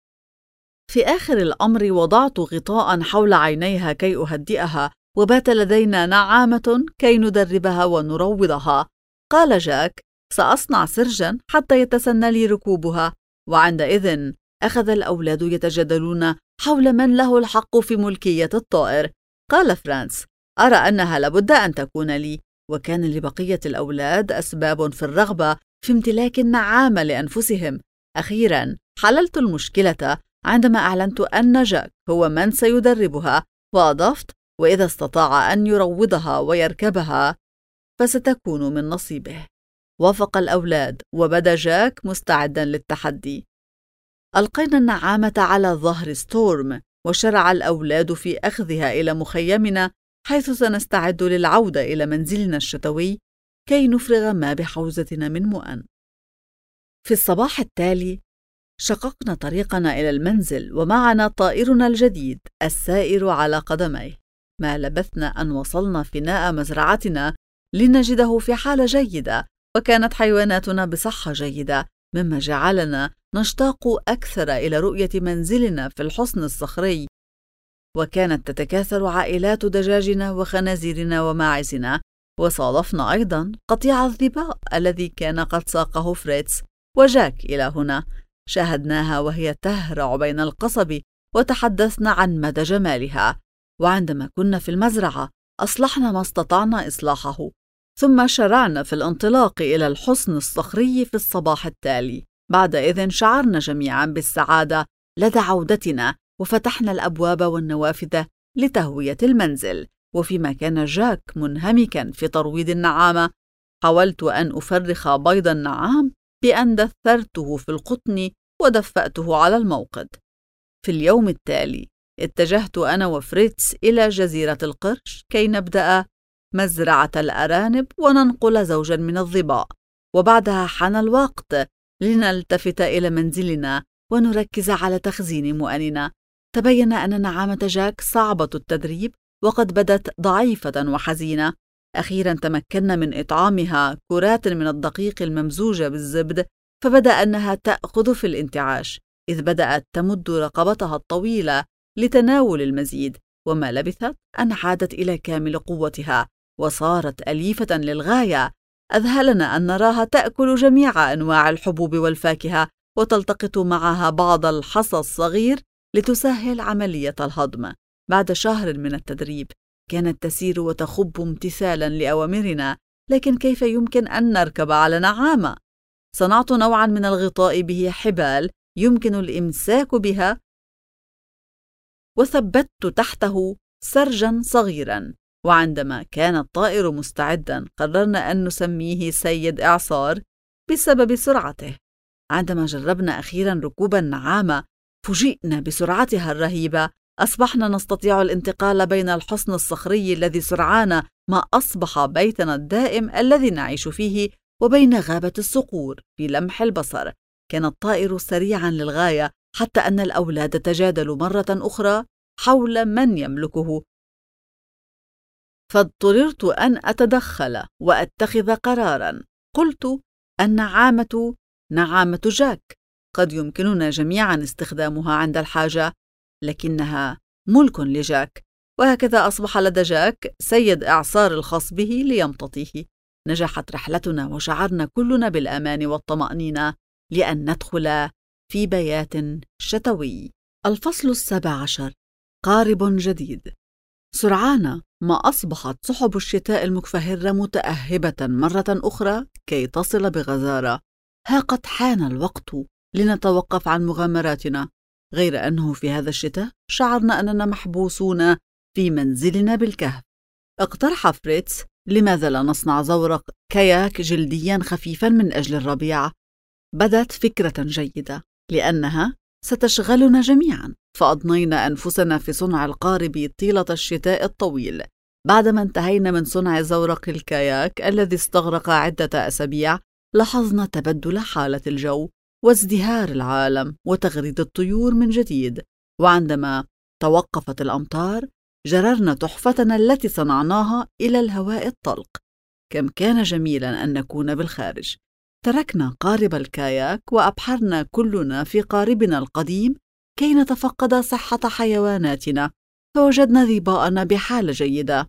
في آخر الأمر وضعت غطاء حول عينيها كي أهدئها، وبات لدينا نعامة كي ندربها ونروضها. قال جاك: سأصنع سرجاً حتى يتسنى لي ركوبها. وعندئذ أخذ الأولاد يتجادلون حول من له الحق في ملكية الطائر. قال فرانس: أرى أنها لابد أن تكون لي. وكان لبقية الأولاد أسباب في الرغبة في امتلاك النعامة لأنفسهم. أخيراً حللت المشكلة عندما أعلنت أن جاك هو من سيدربها، وأضفت: وإذا استطاع أن يروضها ويركبها فستكون من نصيبه. وافق الأولاد، وبدا جاك مستعداً للتحدي. ألقينا النعامة على ظهر ستورم، وشرع الأولاد في أخذها إلى مخيمنا، حيث سنستعد للعودة إلى منزلنا الشتوي كي نفرغ ما بحوزتنا من مؤن. في الصباح التالي شققنا طريقنا إلى المنزل، ومعنا طائرنا الجديد السائر على قدميه. ما لبثنا أن وصلنا فناء مزرعتنا لنجده في حالة جيدة، وكانت حيواناتنا بصحة جيدة، مما جعلنا نشتاق أكثر إلى رؤية منزلنا في الحصن الصخري. وكانت تتكاثر عائلات دجاجنا وخنازيرنا وماعزنا، وصادفنا أيضا قطيع الظباء الذي كان قد ساقه فريتز وجاك إلى هنا. شاهدناها وهي تهرع بين القصب، وتحدثنا عن مدى جمالها. وعندما كنا في المزرعة أصلحنا ما استطعنا إصلاحه، ثم شرعنا في الانطلاق إلى الحصن الصخري في الصباح التالي. بعدئذ شعرنا جميعا بالسعادة لدى عودتنا، وفتحنا الأبواب والنوافذ لتهوية المنزل. وفيما كان جاك منهمكا في ترويض النعامة، حاولت أن أفرخ بيض النعام بأن دثرته في القطن ودفأته على الموقد. في اليوم التالي اتجهت أنا وفريتز إلى جزيرة القرش كي نبدأ مزرعة الأرانب وننقل زوجا من الظباء، وبعدها حان الوقت لنلتفت إلى منزلنا ونركز على تخزين مؤننا. تبين أن نعامة جاك صعبة التدريب، وقد بدت ضعيفة وحزينة. أخيرا تمكنا من إطعامها كرات من الدقيق الممزوجة بالزبد فبدأ أنها تأخذ في الانتعاش، إذ بدأت تمد رقبتها الطويلة لتناول المزيد، وما لبثت أن عادت إلى كامل قوتها وصارت أليفة للغاية. أذهلنا أن نراها تأكل جميع أنواع الحبوب والفاكهة وتلتقط معها بعض الحصى الصغير لتسهل عملية الهضم. بعد شهر من التدريب كانت تسير وتخب امتثالاً لأوامرنا، لكن كيف يمكن أن نركب على نعامة؟ صنعت نوعاً من الغطاء به حبال يمكن الإمساك بها، وثبت تحته سرجاً صغيراً. وعندما كان الطائر مستعداً قررنا أن نسميه سيد إعصار بسبب سرعته. عندما جربنا أخيراً ركوب النعامة فوجئنا بسرعتها الرهيبة. أصبحنا نستطيع الانتقال بين الحصن الصخري الذي سرعان ما أصبح بيتنا الدائم الذي نعيش فيه وبين غابة الصقور في لمح البصر. كان الطائر سريعاً للغاية، حتى أن الأولاد تجادلوا مرة أخرى حول من يملكه، فاضطررت أن أتدخل وأتخذ قراراً. قلت: النعامة نعامة جاك، قد يمكننا جميعاً استخدامها عند الحاجة، لكنها ملك لجاك. وهكذا أصبح لدى جاك سيد إعصار الخاص به ليمتطيه. نجحت رحلتنا وشعرنا كلنا بالأمان والطمأنينة لأن ندخل في بيات شتوي. الفصل 17: قارب جديد. سرعان ما أصبحت سحب الشتاء المكفهرة متأهبة مرة أخرى كي تصل بغزارة. ها قد حان الوقت لنتوقف عن مغامراتنا، غير أنه في هذا الشتاء شعرنا أننا محبوسون في منزلنا بالكهف. اقترح فريتز: لماذا لا نصنع زورق كاياك جلديا خفيفا من أجل الربيع؟ بدت فكرة جيدة لأنها ستشغلنا جميعا، فأضنينا أنفسنا في صنع القارب طيلة الشتاء الطويل. بعدما انتهينا من صنع زورق الكاياك الذي استغرق عدة أسابيع، لاحظنا تبدل حالة الجو وازدهار العالم وتغريد الطيور من جديد. وعندما توقفت الأمطار جررنا تحفتنا التي صنعناها إلى الهواء الطلق. كم كان جميلا أن نكون بالخارج. تركنا قارب الكاياك وأبحرنا كلنا في قاربنا القديم كي نتفقد صحة حيواناتنا، فوجدنا ظباءنا بحالة جيدة.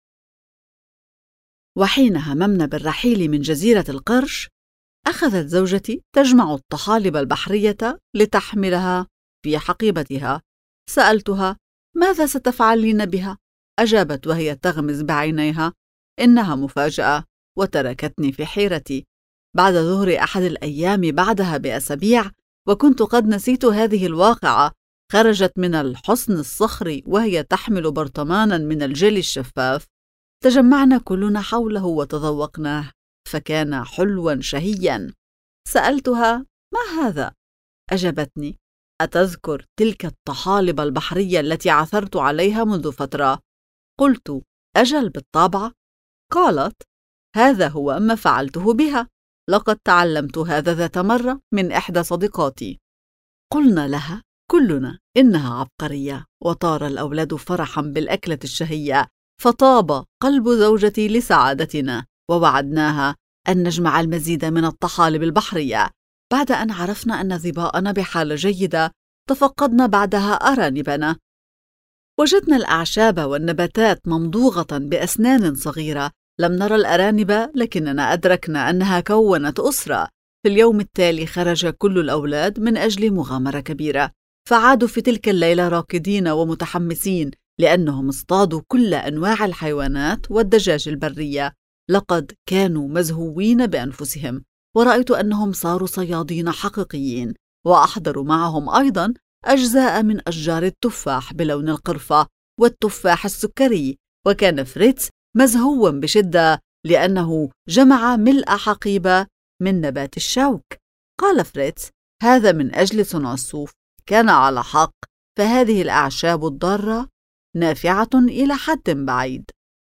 وحين هممنا بالرحيل من جزيرة القرش أخذت زوجتي تجمع الطحالب البحرية لتحملها في حقيبتها. سألتها: ماذا ستفعلين بها؟ أجابت وهي تغمز بعينيها: إنها مفاجأة. وتركتني في حيرتي. بعد ظهر أحد الأيام بعدها بأسابيع، وكنت قد نسيت هذه الواقعة، خرجت من الحصن الصخري وهي تحمل برطمانا من الجلي الشفاف. تجمعنا كلنا حوله وتذوقناه، فكان حلوا شهيا. سألتها: ما هذا؟ أجابتني: أتذكر تلك الطحالب البحرية التي عثرت عليها منذ فترة؟ قلت: أجل بالطبع. قالت: هذا هو ما فعلته بها، لقد تعلمت هذا ذات مرة من إحدى صديقاتي. قلنا لها كلنا إنها عبقرية، وطار الأولاد فرحا بالأكلة الشهية، فطاب قلب زوجتي لسعادتنا، ووعدناها أن نجمع المزيد من الطحالب البحرية. بعد أن عرفنا أن ظباءنا بحالة جيدة تفقدنا بعدها أرانبنا. وجدنا الأعشاب والنباتات ممضوغة بأسنان صغيرة. لم نرى الأرانب، لكننا أدركنا أنها كونت أسرة. في اليوم التالي خرج كل الأولاد من أجل مغامرة كبيرة، فعادوا في تلك الليلة راكدين ومتحمسين لأنهم اصطادوا كل أنواع الحيوانات والدجاج البرية. لقد كانوا مزهوين بأنفسهم، ورأيت أنهم صاروا صيادين حقيقيين. وأحضروا معهم أيضا أجزاء من أشجار التفاح بلون القرفة والتفاح السكري. وكان فريتز مزهوا بشدة لأنه جمع ملء حقيبة من نبات الشوك. قال فريتز: هذا من أجل صنع الصوف. كان على حق، فهذه الأعشاب الضارة نافعة إلى حد بعيد.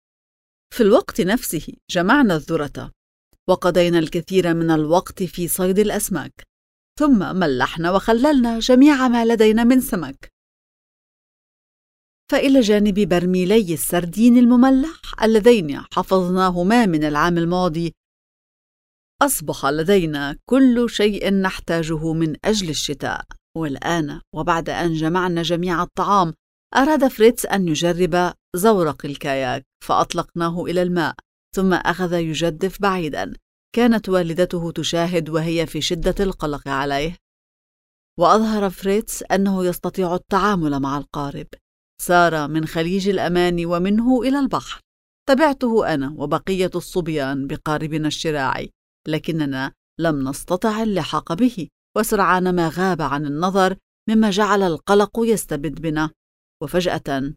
في الوقت نفسه جمعنا الذرة، وقضينا الكثير من الوقت في صيد الأسماك، ثم ملحنا وخللنا جميع ما لدينا من سمك. فإلى جانب برميلي السردين المملح اللذين حفظناهما من العام الماضي، أصبح لدينا كل شيء نحتاجه من أجل الشتاء. والآن وبعد أن جمعنا جميع الطعام، أراد فريتز أن يجرب زورق الكاياك، فأطلقناه إلى الماء ثم أخذ يجدف بعيداً. كانت والدته تشاهد وهي في شدة القلق عليه، وأظهر فريتز أنه يستطيع التعامل مع القارب. سار من خليج الأمان ومنه إلى البحر. تبعته أنا وبقية الصبيان بقاربنا الشراعي، لكننا لم نستطع اللحاق به، وسرعان ما غاب عن النظر، مما جعل القلق يستبد بنا. وفجأة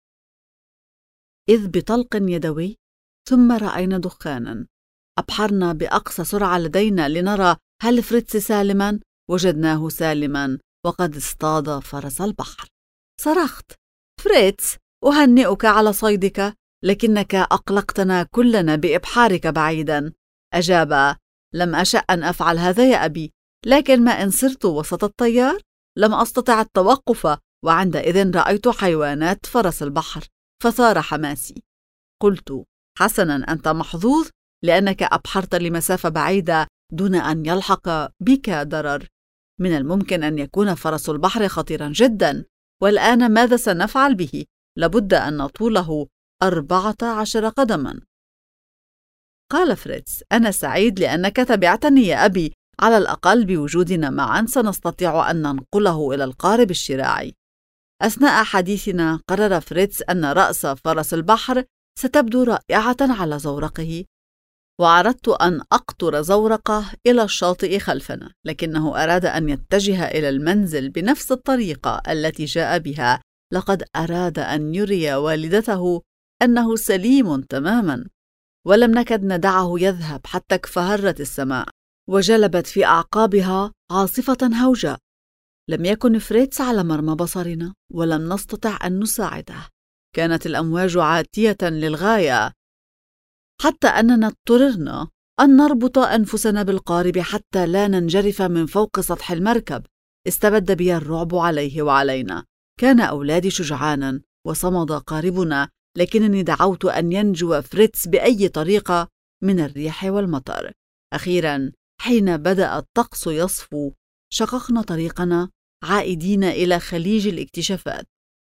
إذ بطلق يدوي، ثم رأينا دخاناً. أبحرنا بأقصى سرعة لدينا لنرى هل فريتز سالماً. وجدناه سالماً وقد اصطاد فرس البحر. صرخت: فريتز، أهنئك على صيدك، لكنك أقلقتنا كلنا بإبحارك بعيداً. أجاب: لم أشأ أن أفعل هذا يا أبي، لكن ما إن صرت وسط التيار لم أستطع التوقف، وعندئذ رأيت حيوانات فرس البحر فثار حماسي. قلت: حسناً، أنت محظوظ لأنك أبحرت لمسافة بعيدة دون أن يلحق بك ضرر. من الممكن أن يكون فرس البحر خطيراً جداً، والآن ماذا سنفعل به؟ لابد أن طوله 14 قدماً. قال فريتز: أنا سعيد لأنك تبعتني يا أبي، على الأقل بوجودنا معاً سنستطيع أن ننقله إلى القارب الشراعي. أثناء حديثنا قرر فريتز أن رأس فرس البحر ستبدو رائعة على زورقه، وأردت أن أقطر زورقه إلى الشاطئ خلفنا، لكنه أراد أن يتجه إلى المنزل بنفس الطريقة التي جاء بها. لقد أراد أن يري والدته أنه سليم تماماً، ولم نكد ندعه يذهب حتى اكفهرت السماء وجلبت في أعقابها عاصفة هوجاء. لم يكن فريتز على مرمى بصرنا، ولم نستطع أن نساعده. كانت الأمواج عاتية للغاية، حتى أننا اضطررنا أن نربط أنفسنا بالقارب حتى لا ننجرف من فوق سطح المركب. استبد بي الرعب عليه وعلينا. كان أولادي شجعاناً وصمد قاربنا، لكنني دعوت أن ينجو فريتز بأي طريقة من الريح والمطر. أخيراً حين بدأ الطقس يصفو، شققنا طريقنا عائدين إلى خليج الاكتشافات.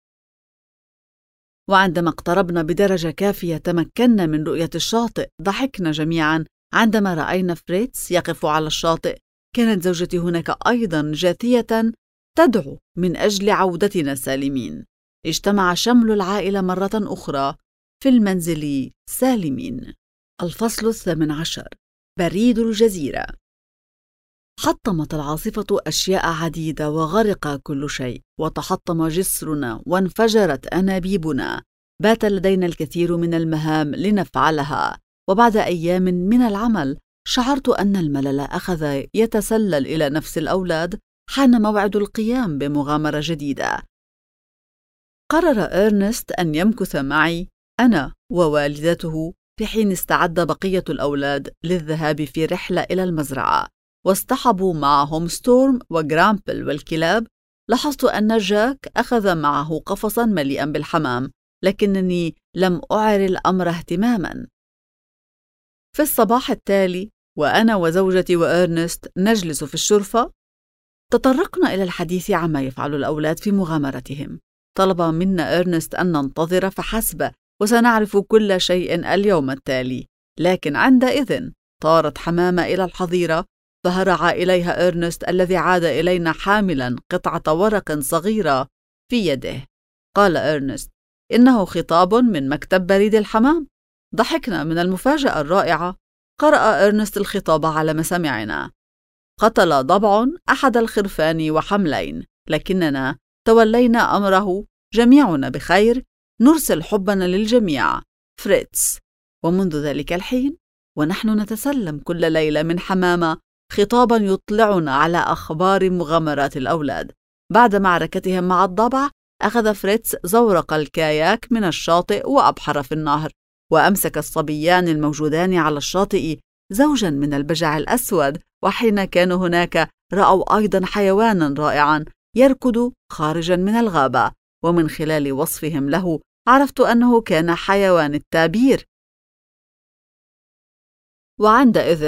وعندما اقتربنا بدرجة كافية تمكنا من رؤية الشاطئ، ضحكنا جميعاً عندما رأينا فريتز يقف على الشاطئ. كانت زوجتي هناك أيضاً جاثية تدعو من أجل عودتنا سالمين. اجتمع شمل العائلة مرة أخرى في المنزل سالمين. الفصل 18: بريد الجزيرة. حطمت العاصفة أشياء عديدة وغرق كل شيء، وتحطم جسرنا وانفجرت أنابيبنا. بات لدينا الكثير من المهام لنفعلها، وبعد أيام من العمل شعرت أن الملل أخذ يتسلل إلى نفس الأولاد. حان موعد القيام بمغامرة جديدة. قرر إرنست أن يمكث معي أنا ووالدته في حين استعد بقية الأولاد للذهاب في رحلة إلى المزرعة، واصطحبوا معهم ستورم وجرامبل والكلاب. لاحظت أن جاك أخذ معه قفصاً مليئاً بالحمام، لكنني لم أعر الأمر اهتماماً. في الصباح التالي وأنا وزوجتي وإرنست نجلس في الشرفة، تطرقنا إلى الحديث عما يفعل الأولاد في مغامرتهم. طلب منا إرنست أن ننتظر فحسب، وسنعرف كل شيء اليوم التالي. لكن عندئذ طارت حمامة إلى الحظيرة، فهرع إليها إرنست الذي عاد إلينا حاملاً قطعة ورق صغيرة في يده. قال إرنست: إنه خطاب من مكتب بريد الحمام. ضحكنا من المفاجأة الرائعة. قرأ إرنست الخطاب على مسامعنا: قتل ضبع أحد الخرفان وحملين، لكننا تولينا أمره. جميعنا بخير. نرسل حبنا للجميع. فريتز. ومنذ ذلك الحين ونحن نتسلم كل ليلة من حمامة خطابا يطلعنا على أخبار مغامرات الأولاد. بعد معركتهم مع الضبع، أخذ فريتز زورق الكاياك من الشاطئ وأبحر في النهر، وأمسك الصبيان الموجودان على الشاطئ زوجا من البجع الأسود. وحين كانوا هناك رأوا أيضا حيوانا رائعا يركض خارجا من الغابة، ومن خلال وصفهم له عرفت أنه كان حيوان التابير. وعندئذ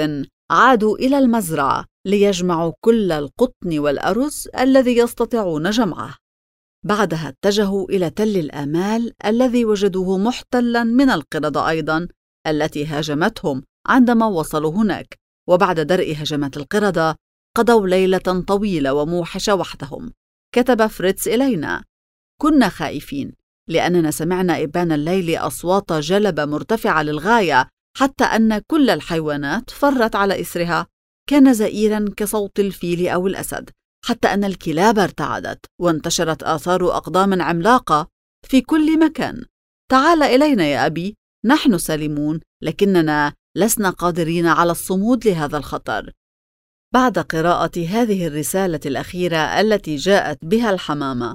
عادوا إلى المزرعة ليجمعوا كل القطن والأرز الذي يستطيعون جمعه. بعدها اتجهوا إلى تل الآمال الذي وجدوه محتلاً من القردة أيضاً التي هاجمتهم عندما وصلوا هناك. وبعد درء هجمات القردة قضوا ليلة طويلة وموحشة وحدهم. كتب فريتز إلينا: كنا خائفين لأننا سمعنا إبان الليل أصوات جلبة مرتفعة للغاية، حتى أن كل الحيوانات فرت على إثرها. كان زئيراً كصوت الفيل أو الأسد، حتى أن الكلاب ارتعدت وانتشرت آثار أقدام عملاقة في كل مكان. تعال إلينا يا أبي، نحن سالمون، لكننا لسنا قادرين على الصمود لهذا الخطر. بعد قراءة هذه الرسالة الأخيرة التي جاءت بها الحمامة،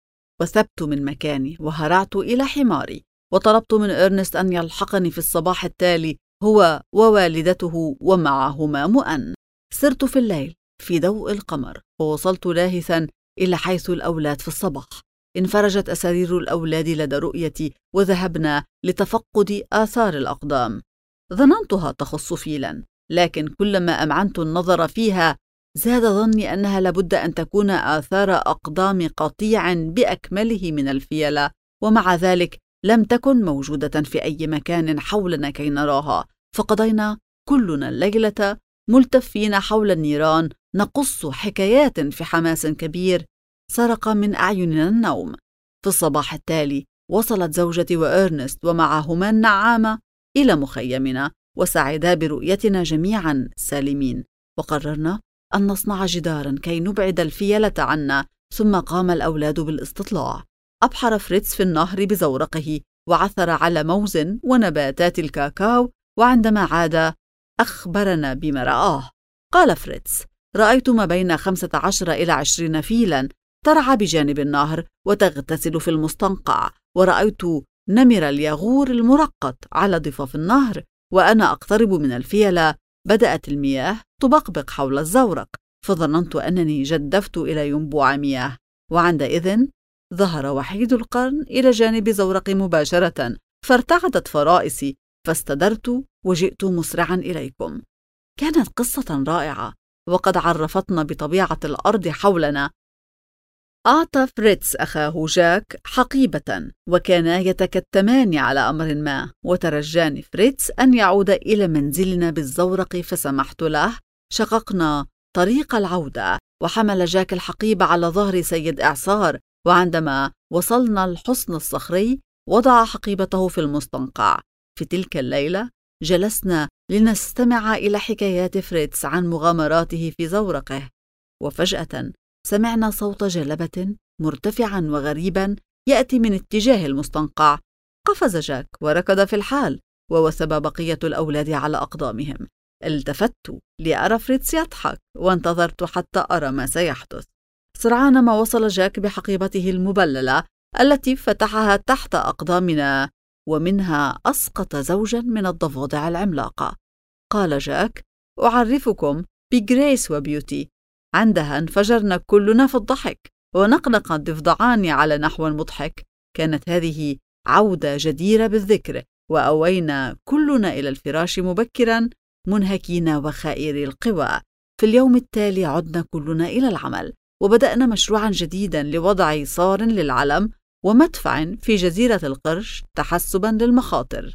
وثبت من مكاني وهرعت إلى حماري، وطلبت من إرنست أن يلحقني في الصباح التالي هو ووالدته ومعهما مؤن. سرت في الليل في ضوء القمر، ووصلت لاهثاً إلى حيث الأولاد في الصباح. انفرجت أسارير الأولاد لدى رؤيتي، وذهبنا لتفقد آثار الأقدام. ظننتها تخص فيلاً، لكن كلما أمعنت النظر فيها زاد ظني أنها لابد أن تكون آثار أقدام قطيع بأكمله من الفيلة، ومع ذلك لم تكن موجودة في أي مكان حولنا كي نراها. فقضينا كلنا الليلة ملتفين حول النيران نقص حكايات في حماس كبير سرق من أعيننا النوم. في الصباح التالي وصلت زوجتي وإرنست ومعهما النعامة إلى مخيمنا، وسعدا برؤيتنا جميعا سالمين. وقررنا أن نصنع جدارا كي نبعد الفيلة عنا، ثم قام الأولاد بالاستطلاع. أبحر فريتز في النهر بزورقه وعثر على موز ونباتات الكاكاو، وعندما عاد أخبرنا بما رآه. قال فريتز: رأيت ما بين 15 إلى 20 فيلاً ترعى بجانب النهر وتغتسل في المستنقع، ورأيت نمر الياغور المرقط على ضفاف النهر. وأنا أقترب من الفيلة بدأت المياه تبقبق حول الزورق، فظننت أنني جدفت إلى ينبوع مياه، وعندئذ ظهر وحيد القرن إلى جانب زورقي مباشرة، فارتعدت فرائسي، فاستدرت وجئت مسرعا إليكم. كانت قصة رائعة، وقد عرفتنا بطبيعة الأرض حولنا. أعطى فريتز أخاه جاك حقيبة، وكانا يتكتمان على أمر ما، وترجاني فريتز أن يعود إلى منزلنا بالزورق، فسمحت له. شققنا طريق العودة، وحمل جاك الحقيبة على ظهر سيد إعصار، وعندما وصلنا الحصن الصخري وضع حقيبته في المستنقع. في تلك الليلة جلسنا لنستمع إلى حكايات فريتز عن مغامراته في زورقه، وفجأة سمعنا صوت جلبة مرتفعا وغريبا يأتي من اتجاه المستنقع. قفز جاك وركض في الحال، ووثب بقية الأولاد على أقدامهم. التفت لأرى فريتز يضحك، وانتظرت حتى أرى ما سيحدث. سرعان ما وصل جاك بحقيبته المبللة التي فتحها تحت أقدامنا، ومنها أسقط زوجا من الضفادع العملاقة. قال جاك: أعرفكم بجريس وبيوتي. عندها انفجرنا كلنا في الضحك، ونقنق الضفدعان على نحو مضحك. كانت هذه عودة جديرة بالذكر، وأوينا كلنا إلى الفراش مبكرا منهكين وخائري القوى. في اليوم التالي عدنا كلنا إلى العمل، وبدأنا مشروعا جديدا لوضع صار للعلم ومدفع في جزيرة القرش تحسبا للمخاطر.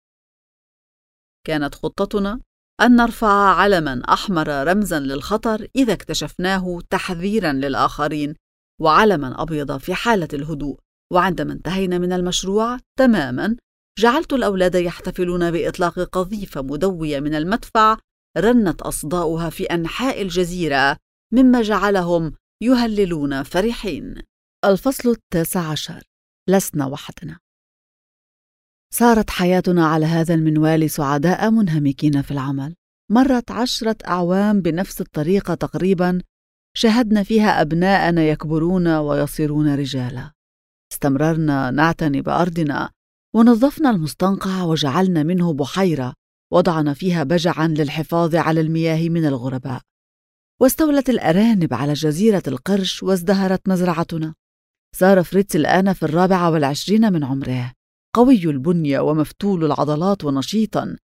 كانت خطتنا أن نرفع علما أحمر رمزا للخطر إذا اكتشفناه تحذيرا للآخرين، وعلما أبيض في حالة الهدوء. وعندما انتهينا من المشروع تماما جعلت الأولاد يحتفلون بإطلاق قذيفة مدوية من المدفع رنت أصداؤها في أنحاء الجزيرة، مما جعلهم يهللون فرحين. الفصل 19. لسنا وحدنا. صارت حياتنا على هذا المنوال سعداء منهمكين في العمل. مرت 10 أعوام بنفس الطريقة تقريبا، شاهدنا فيها أبناءنا يكبرون ويصيرون رجالا. استمررنا نعتني بأرضنا، ونظفنا المستنقع وجعلنا منه بحيرة، وضعنا فيها بجعا للحفاظ على المياه من الغرباء. واستولت الأرانب على جزيرة القرش، وازدهرت مزرعتنا. صار فريتز الآن في 24 من عمره، قوي البنية ومفتول العضلات ونشيطا،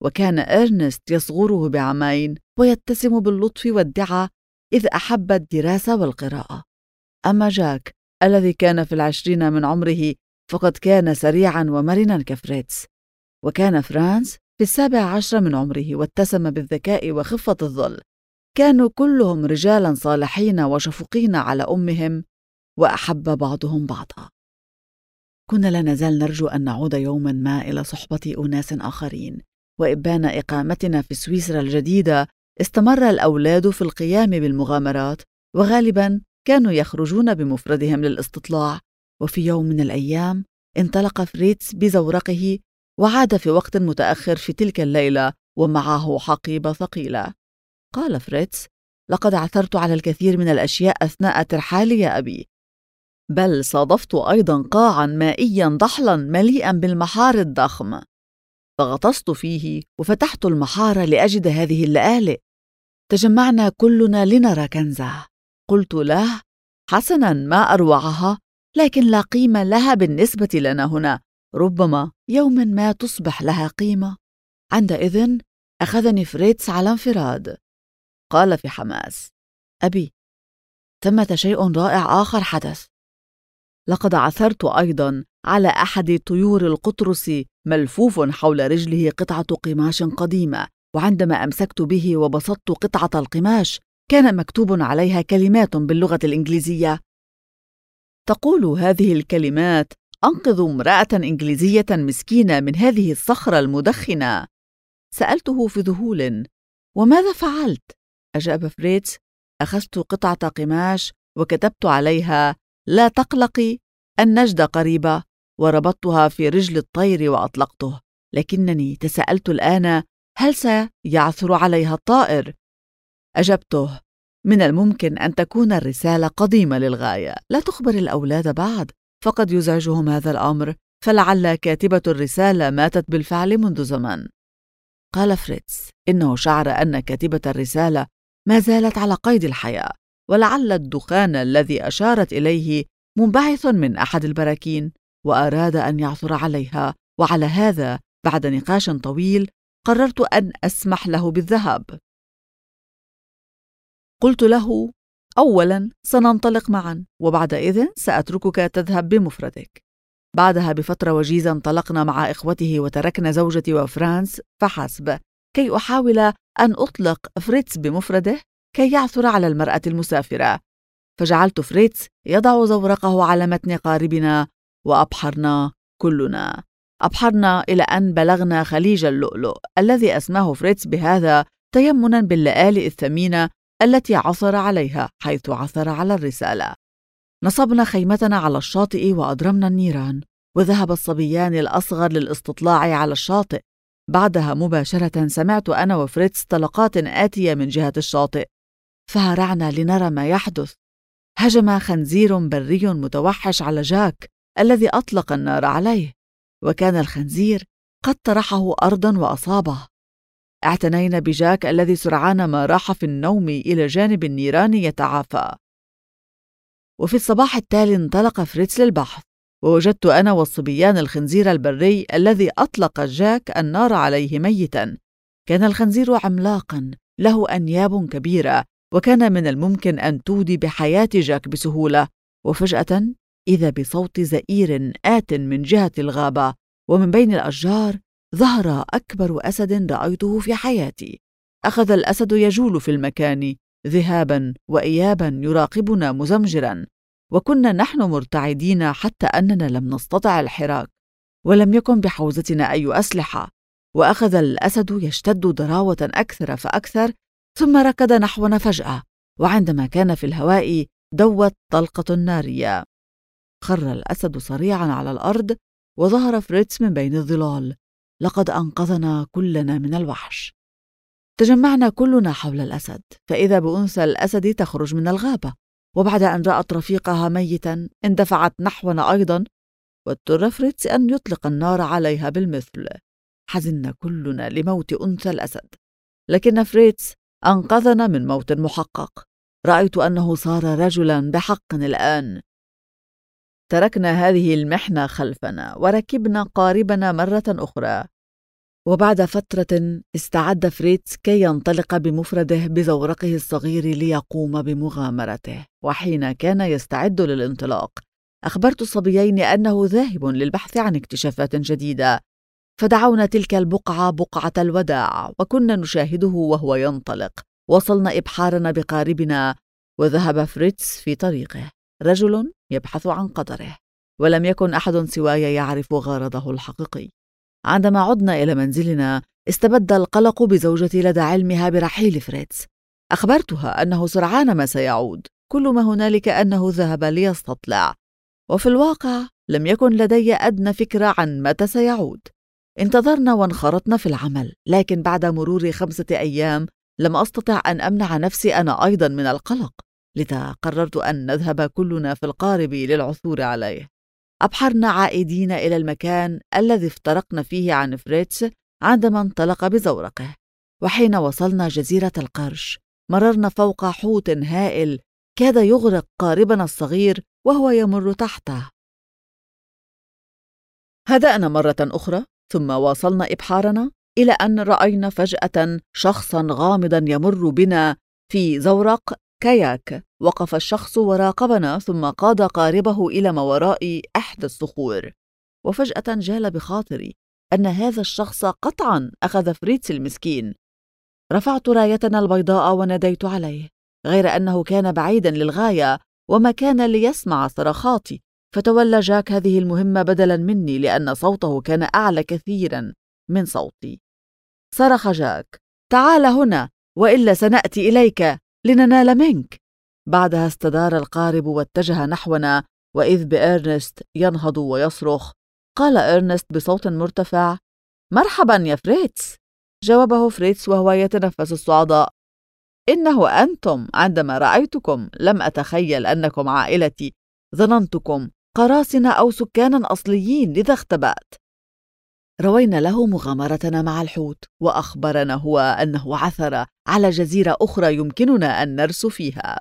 وكان إرنست يصغره بعامين ويتسم باللطف والدعة إذ أحب الدراسة والقراءة. أما جاك الذي كان في 20 من عمره فقد كان سريعاً ومرناً كفريتز، وكان فرانس في 17 من عمره واتسم بالذكاء وخفة الظل. كانوا كلهم رجالاً صالحين وشفوقين على أمهم، وأحب بعضهم بعضا. كنا لا نزال نرجو أن نعود يوماً ما إلى صحبة أناس آخرين، وإبان إقامتنا في سويسرا الجديدة استمر الأولاد في القيام بالمغامرات، وغالباً كانوا يخرجون بمفردهم للاستطلاع. وفي يوم من الأيام انطلق فريتز بزورقه وعاد في وقت متأخر في تلك الليلة ومعه حقيبة ثقيلة. قال فريتز: لقد عثرت على الكثير من الأشياء أثناء ترحالي يا أبي، بل صادفت أيضا قاعا مائيا ضحلا مليئا بالمحار الضخم، فغطست فيه وفتحت المحار لأجد هذه اللآلئ. تجمعنا كلنا لنرى كنزه. قلت له: حسنا، ما أروعها، لكن لا قيمة لها بالنسبة لنا هنا، ربما يوما ما تصبح لها قيمة. عندئذ أخذني فريتز على انفراد. قال في حماس: أبي، ثمة شيء رائع آخر حدث. لقد عثرت أيضا على أحد طيور القطرس ملفوف حول رجله قطعة قماش قديمة، وعندما أمسكت به وبسطت قطعة القماش كان مكتوب عليها كلمات باللغة الإنجليزية. تقول هذه الكلمات: أنقذ امرأة إنجليزية مسكينة من هذه الصخرة المدخنة. سألته في ذهول: وماذا فعلت؟ أجاب فريتز: أخذت قطعة قماش وكتبت عليها: لا تقلقي، النجدة قريبة، وربطتها في رجل الطير وأطلقته، لكنني تساءلت الآن هل سيعثر عليها الطائر؟ أجبته: من الممكن أن تكون الرسالة قديمة للغاية، لا تخبر الأولاد بعد، فقد يزعجهم هذا الأمر، فلعل كاتبة الرسالة ماتت بالفعل منذ زمن. قال فريتز إنه شعر أن كاتبة الرسالة ما زالت على قيد الحياة، ولعل الدخان الذي أشارت إليه منبعث من أحد البراكين، وأراد أن يعثر عليها، وعلى هذا بعد نقاش طويل قررت أن أسمح له بالذهاب. قلت له: أولاً سننطلق معاً، وبعد إذن سأتركك تذهب بمفردك. بعدها بفترة وجيزة انطلقنا مع إخوته، وتركنا زوجتي وفرانس فحسب، كي أحاول أن أطلق فريتز بمفرده كي يعثر على المرأة المسافرة. فجعلت فريتز يضع زورقه على متن قاربنا، وأبحرنا كلنا. أبحرنا إلى أن بلغنا خليج اللؤلؤ الذي أسماه فريتز بهذا تيمنا باللآلئ الثمينة التي عثر عليها حيث عثر على الرسالة. نصبنا خيمتنا على الشاطئ وأضرمنا النيران، وذهب الصبيان الأصغر للاستطلاع على الشاطئ. بعدها مباشرة سمعت أنا وفريتز طلقات آتية من جهة الشاطئ، فهرعنا لنرى ما يحدث. هجم خنزير بري متوحش على جاك الذي أطلق النار عليه، وكان الخنزير قد طرحه أرضاً وأصابه. اعتنينا بجاك الذي سرعان ما راح في النوم إلى جانب النيران يتعافى. وفي الصباح التالي انطلق فريتز للبحث، ووجدت أنا والصبيان الخنزير البري الذي أطلق جاك النار عليه ميتاً. كان الخنزير عملاقاً له أنياب كبيرة، وكان من الممكن أن تودي بحياة جاك بسهولة. وفجأة إذا بصوت زئير آت من جهة الغابة، ومن بين الأشجار ظهر أكبر أسد رأيته في حياتي. أخذ الأسد يجول في المكان ذهابا وإيابا يراقبنا مزمجرا، وكنا نحن مرتعدين حتى أننا لم نستطع الحراك، ولم يكن بحوزتنا أي أسلحة. وأخذ الأسد يشتد ضراوة أكثر فأكثر، ثم ركض نحونا فجأة، وعندما كان في الهواء دوت طلقة نارية. خر الأسد صريعا على الأرض، وظهر فريتز من بين الظلال. لقد أنقذنا كلنا من الوحش. تجمعنا كلنا حول الأسد، فإذا بأنثى الأسد تخرج من الغابة، وبعد أن رأت رفيقها ميتا اندفعت نحونا أيضا، واضطر فريتز أن يطلق النار عليها بالمثل. حزنا كلنا لموت أنثى الأسد، لكن فريتز أنقذنا من موت محقق. رأيت أنه صار رجلا بحق الآن. تركنا هذه المحنة خلفنا وركبنا قاربنا مرة أخرى. وبعد فترة استعد فريتز كي ينطلق بمفرده بزورقه الصغير ليقوم بمغامرته. وحين كان يستعد للانطلاق أخبرت الصبيين أنه ذاهب للبحث عن اكتشافات جديدة، فدعونا تلك البقعة بقعة الوداع، وكنا نشاهده وهو ينطلق. وصلنا إبحارنا بقاربنا، وذهب فريتز في طريقه، رجل يبحث عن قدره، ولم يكن أحد سواي يعرف غرضه الحقيقي. عندما عدنا إلى منزلنا استبد القلق بزوجتي لدى علمها برحيل فريتز. أخبرتها أنه سرعان ما سيعود، كل ما هنالك أنه ذهب ليستطلع، وفي الواقع لم يكن لدي أدنى فكرة عن متى سيعود. انتظرنا وانخرطنا في العمل، لكن بعد مرور 5 أيام لم أستطع أن أمنع نفسي أنا أيضا من القلق، لذا قررت أن نذهب كلنا في القارب للعثور عليه. أبحرنا عائدين إلى المكان الذي افترقنا فيه عن فريتز عندما انطلق بزورقه. وحين وصلنا جزيرة القرش مررنا فوق حوت هائل كاد يغرق قاربنا الصغير وهو يمر تحته. هدأنا مرة أخرى ثم واصلنا إبحارنا إلى أن رأينا فجأة شخصا غامضا يمر بنا في زورق كاياك. وقف الشخص وراقبنا ثم قاد قاربه إلى ما وراء إحدى الصخور، وفجأة جال بخاطري أن هذا الشخص قطعا أخذ فريتز المسكين. رفعت رايتنا البيضاء وناديت عليه، غير أنه كان بعيدا للغاية وما كان ليسمع صرخاتي، فتولى جاك هذه المهمة بدلا مني لأن صوته كان أعلى كثيرا من صوتي. صرخ جاك: تعال هنا وإلا سنأتي إليك لننال منك. بعدها استدار القارب واتجه نحونا، وإذ بإرنست ينهض ويصرخ. قال إرنست بصوت مرتفع: مرحبا يا فريتز. جاوبه فريتز وهو يتنفس الصعداء: إنه أنتم. عندما رأيتكم لم أتخيل أنكم عائلتي، ظننتكم قراصنة أو سكانا أصليين، لذا اختبأت. روينا له مغامرتنا مع الحوت، وأخبرنا هو أنه عثر على جزيرة أخرى يمكننا أن نرسو فيها.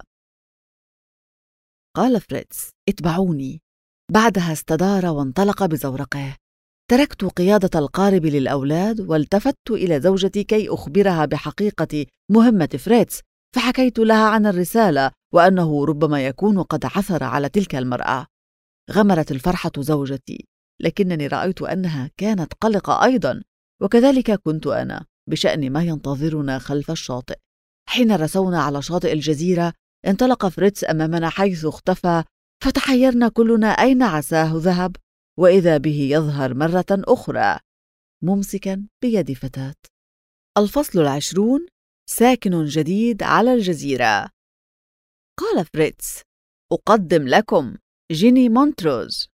قال فريتز: اتبعوني. بعدها استدار وانطلق بزورقه. تركت قيادة القارب للأولاد والتفت إلى زوجتي كي أخبرها بحقيقة مهمة فريتز، فحكيت لها عن الرسالة وأنه ربما يكون قد عثر على تلك المرأة. غمرت الفرحة زوجتي، لكنني رأيت أنها كانت قلقة أيضا، وكذلك كنت أنا بشأن ما ينتظرنا خلف الشاطئ. حين رسونا على شاطئ الجزيرة انطلق فريتز أمامنا حيث اختفى، فتحيرنا كلنا أين عساه ذهب، وإذا به يظهر مرة أخرى ممسكا بيد فتاة. الفصل 20: ساكن جديد على الجزيرة. قال فريتز: أقدم لكم جيني مونتروز.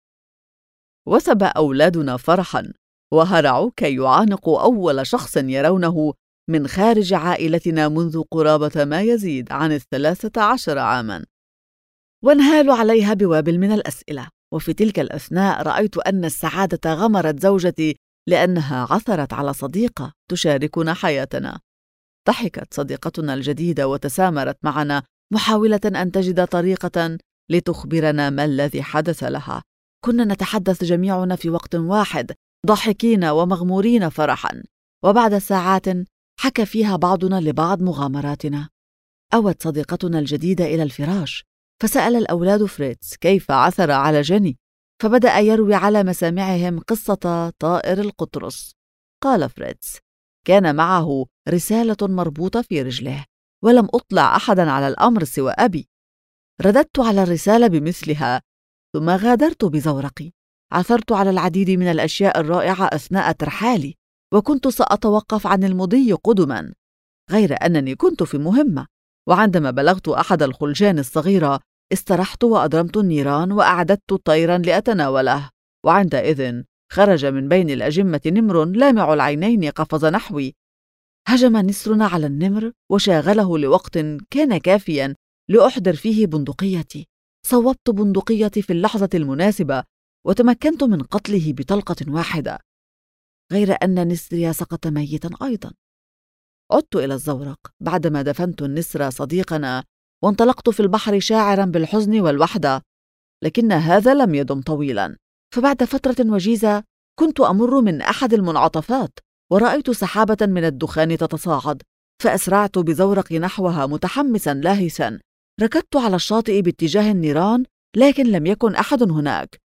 وثب أولادنا فرحا وهرعوا كي يعانقوا أول شخص يرونه من خارج عائلتنا منذ قرابة ما يزيد عن 13 عاما، وانهالوا عليها بوابل من الأسئلة. وفي تلك الأثناء رأيت أن السعادة غمرت زوجتي لأنها عثرت على صديقة تشاركنا حياتنا. ضحكت صديقتنا الجديدة وتسامرت معنا محاولة أن تجد طريقة لتخبرنا ما الذي حدث لها. كنا نتحدث جميعنا في وقت واحد ضاحكين ومغمورين فرحا، وبعد ساعات حكى فيها بعضنا لبعض مغامراتنا. أوت صديقتنا الجديدة إلى الفراش، فسأل الأولاد فريتز كيف عثر على جيني، فبدأ يروي على مسامعهم قصة طائر القطرس. قال فريتز: كان معه رسالة مربوطة في رجله، ولم أطلع أحدا على الأمر سوى أبي. رددت على الرسالة بمثلها، ثم غادرت بزورقي. عثرت على العديد من الأشياء الرائعة أثناء ترحالي، وكنت سأتوقف عن المضي قدما، غير أنني كنت في مهمة. وعندما بلغت أحد الخلجان الصغيرة استرحت وأضرمت النيران وأعددت طيرا لأتناوله، وعندئذ خرج من بين الأجمة نمر لامع العينين قفز نحوي. هجم نسرنا على النمر وشاغله لوقت كان كافيا لأحضر فيه بندقيتي. صوبت بندقيتي في اللحظة المناسبة وتمكنت من قتله بطلقة واحدة، غير أن نسري سقط ميتا أيضا. عدت إلى الزورق بعدما دفنت النسر صديقنا، وانطلقت في البحر شاعرا بالحزن والوحدة، لكن هذا لم يدم طويلا. فبعد فترة وجيزة كنت أمر من أحد المنعطفات، ورأيت سحابة من الدخان تتصاعد، فأسرعت بزورقي نحوها متحمسا لاهثا. ركضت على الشاطئ باتجاه النيران، لكن لم يكن أحد هناك،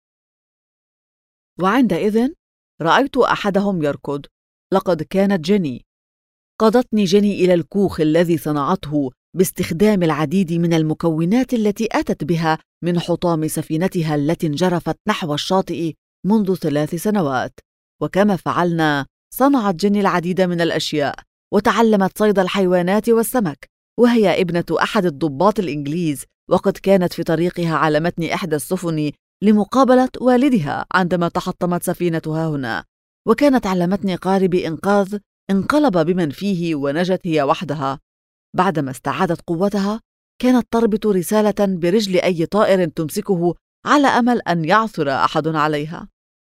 وعندئذ رأيت أحدهم يركض. لقد كانت جيني. قادتني جيني إلى الكوخ الذي صنعته باستخدام العديد من المكونات التي أتت بها من حطام سفينتها التي انجرفت نحو الشاطئ منذ 3 سنوات. وكما فعلنا، صنعت جيني العديد من الأشياء، وتعلمت صيد الحيوانات والسمك، وهي ابنة أحد الضباط الإنجليز، وقد كانت في طريقها على متن إحدى السفن لمقابلة والدها عندما تحطمت سفينتها هنا. وكانت على متن قارب إنقاذ انقلب بمن فيه، ونجت هي وحدها. بعدما استعادت قوتها، كانت تربط رسالة برجل أي طائر تمسكه على أمل أن يعثر أحد عليها.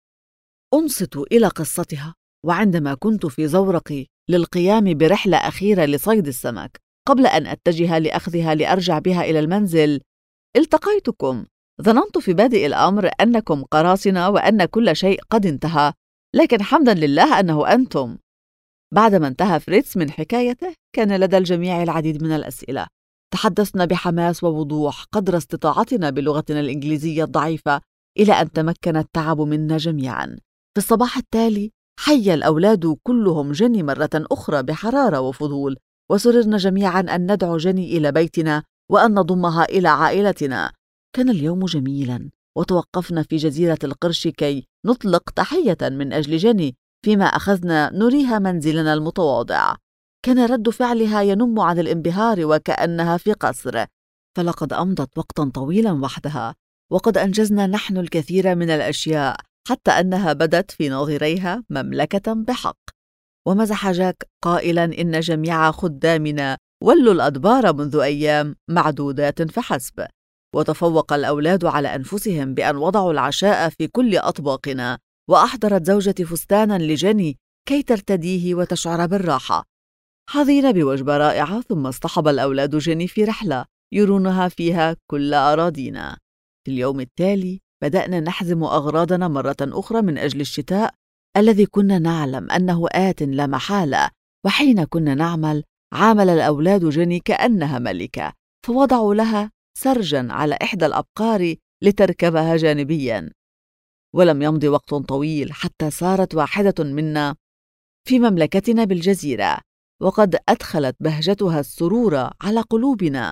أنصت إلى قصتها، وعندما كنت في زورقي للقيام برحلة أخيرة لصيد السمك قبل أن أتجه لأخذها لأرجع بها إلى المنزل، التقيتكم. ظننت في بادئ الأمر أنكم قراصنة وأن كل شيء قد انتهى، لكن حمداً لله أنه أنتم. بعدما انتهى فريتز من حكايته، كان لدى الجميع العديد من الأسئلة. تحدثنا بحماس ووضوح قدر استطاعتنا بلغتنا الإنجليزية الضعيفة، إلى أن تمكن التعب منا جميعاً. في الصباح التالي حيا الأولاد كلهم جيني مرة أخرى بحرارة وفضول، وسررنا جميعاً أن ندعو جيني إلى بيتنا وأن نضمها إلى عائلتنا. كان اليوم جميلاً، وتوقفنا في جزيرة القرش كي نطلق تحية من أجل جيني، فيما أخذنا نريها منزلنا المتواضع. كان رد فعلها ينم عن الانبهار وكأنها في قصر، فلقد أمضت وقتاً طويلاً وحدها، وقد أنجزنا نحن الكثير من الأشياء، حتى أنها بدت في ناظريها مملكة بحق. ومزح جاك قائلاً إن جميع خدامنا ولوا الأدبار منذ أيام معدودات فحسب. وتفوق الأولاد على أنفسهم بأن وضعوا العشاء في كل أطباقنا، وأحضرت زوجتي فستاناً لجيني كي ترتديه وتشعر بالراحة. حظينا بوجبة رائعة، ثم اصطحب الأولاد جيني في رحلة يرونها فيها كل أراضينا. في اليوم التالي بدأنا نحزم أغراضنا مرة أخرى من أجل الشتاء الذي كنا نعلم أنه آت لا محالة. وحين كنا نعمل، عامل الأولاد جيني كأنها ملكة، فوضعوا لها سرجاً على إحدى الأبقار لتركبها جانبياً. ولم يمض وقت طويل حتى صارت واحدة منا في مملكتنا بالجزيرة، وقد أدخلت بهجتها السرور على قلوبنا.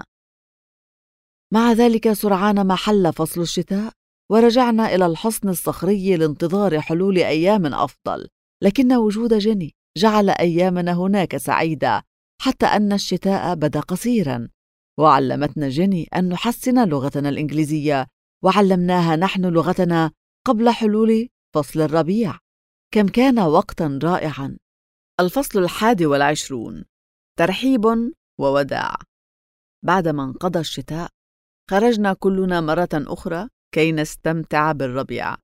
مع ذلك سرعان ما حل فصل الشتاء، ورجعنا إلى الحصن الصخري لانتظار حلول أيام أفضل. لكن وجود جيني جعل أيامنا هناك سعيدة، حتى أن الشتاء بدا قصيراً. وعلمتنا جيني أن نحسن لغتنا الإنجليزية، وعلمناها نحن لغتنا قبل حلول فصل الربيع. كم كان وقتاً رائعاً. الفصل 21: ترحيب ووداع. بعدما انقضى الشتاء، خرجنا كلنا مرة أخرى كي نستمتع بالربيع.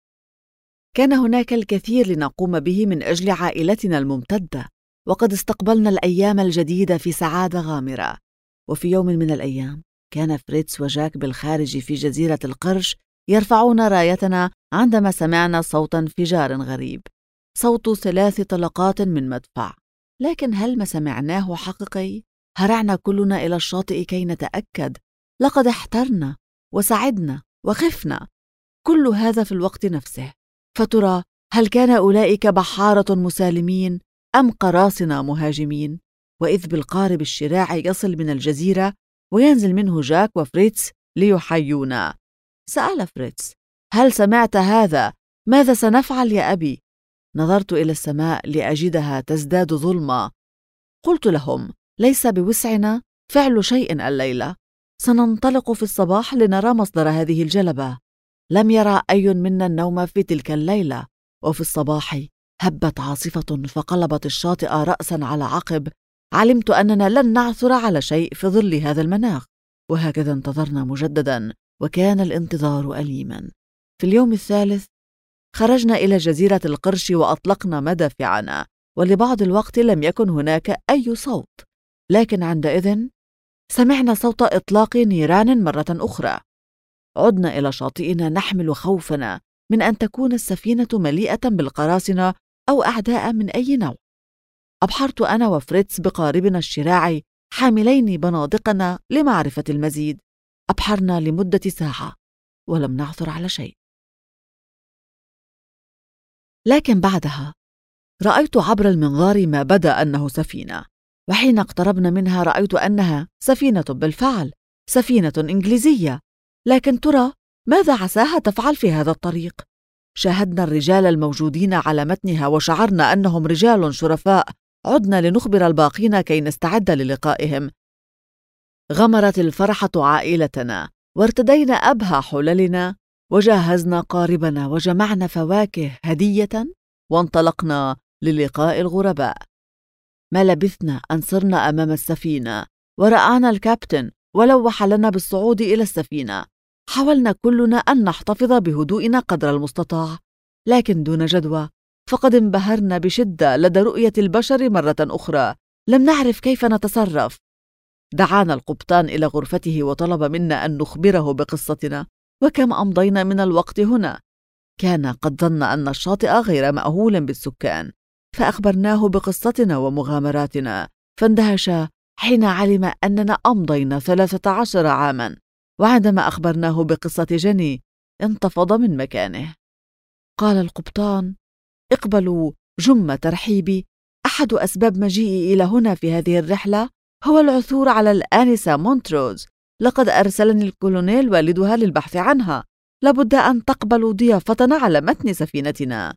كان هناك الكثير لنقوم به من أجل عائلتنا الممتدة، وقد استقبلنا الأيام الجديدة في سعادة غامرة. وفي يوم من الأيام كان فريتز وجاك بالخارج في جزيرة القرش يرفعون رايتنا عندما سمعنا صوت انفجار غريب، صوت 3 طلقات من مدفع. لكن هل ما سمعناه حقيقي؟ هرعنا كلنا إلى الشاطئ كي نتأكد. لقد احترنا وسعدنا وخفنا، كل هذا في الوقت نفسه. فترى هل كان أولئك بحارة مسالمين أم قراصنة مهاجمين؟ وإذ بالقارب الشراع يصل من الجزيرة، وينزل منه جاك وفريتز ليحيونا. سأل فريتز: هل سمعت هذا؟ ماذا سنفعل يا أبي؟ نظرت إلى السماء لأجدها تزداد ظلمة. قلت لهم: ليس بوسعنا فعل شيء الليلة، سننطلق في الصباح لنرى مصدر هذه الجلبة. لم يرى أي منا النوم في تلك الليلة، وفي الصباح هبت عاصفة فقلبت الشاطئ رأسا على عقب. علمت أننا لن نعثر على شيء في ظل هذا المناخ، وهكذا انتظرنا مجددا، وكان الانتظار أليما. في اليوم الثالث خرجنا إلى جزيرة القرش وأطلقنا مدافعنا، ولبعض الوقت لم يكن هناك أي صوت. لكن عندئذ سمعنا صوت إطلاق نيران مرة أخرى. عدنا إلى شاطئنا نحمل خوفنا من أن تكون السفينة مليئة بالقراصنة أو أعداء من أي نوع. أبحرت أنا وفريتز بقاربنا الشراعي حاملين بنادقنا لمعرفة المزيد. أبحرنا لمدة ساعة ولم نعثر على شيء. لكن بعدها رأيت عبر المنظار ما بدا أنه سفينة، وحين اقتربنا منها رأيت أنها سفينة بالفعل، سفينة إنجليزية. لكن ترى ماذا عساها تفعل في هذا الطريق؟ شاهدنا الرجال الموجودين على متنها وشعرنا أنهم رجال شرفاء. عدنا لنخبر الباقين كي نستعد للقائهم. غمرت الفرحة عائلتنا وارتدينا أبهى حللنا وجهزنا قاربنا وجمعنا فواكه هدية وانطلقنا للقاء الغرباء. ما لبثنا أن صرنا أمام السفينة ورآنا الكابتن ولوح لنا بالصعود إلى السفينة. حاولنا كلنا أن نحتفظ بهدوئنا قدر المستطاع، لكن دون جدوى، فقد انبهرنا بشدة لدى رؤية البشر مرة أخرى. لم نعرف كيف نتصرف. دعانا القبطان إلى غرفته وطلب منا أن نخبره بقصتنا وكم أمضينا من الوقت هنا. كان قد ظن أن الشاطئ غير مأهول بالسكان، فأخبرناه بقصتنا ومغامراتنا، فاندهش حين علم أننا أمضينا 13 عاماً. وعندما أخبرناه بقصة جيني انتفض من مكانه. قال القبطان: اقبلوا جم ترحيبي. أحد أسباب مجيئي إلى هنا في هذه الرحلة هو العثور على الآنسة مونتروز. لقد أرسلني الكولونيل والدها للبحث عنها. لابد أن تقبلوا ضيافتنا على متن سفينتنا.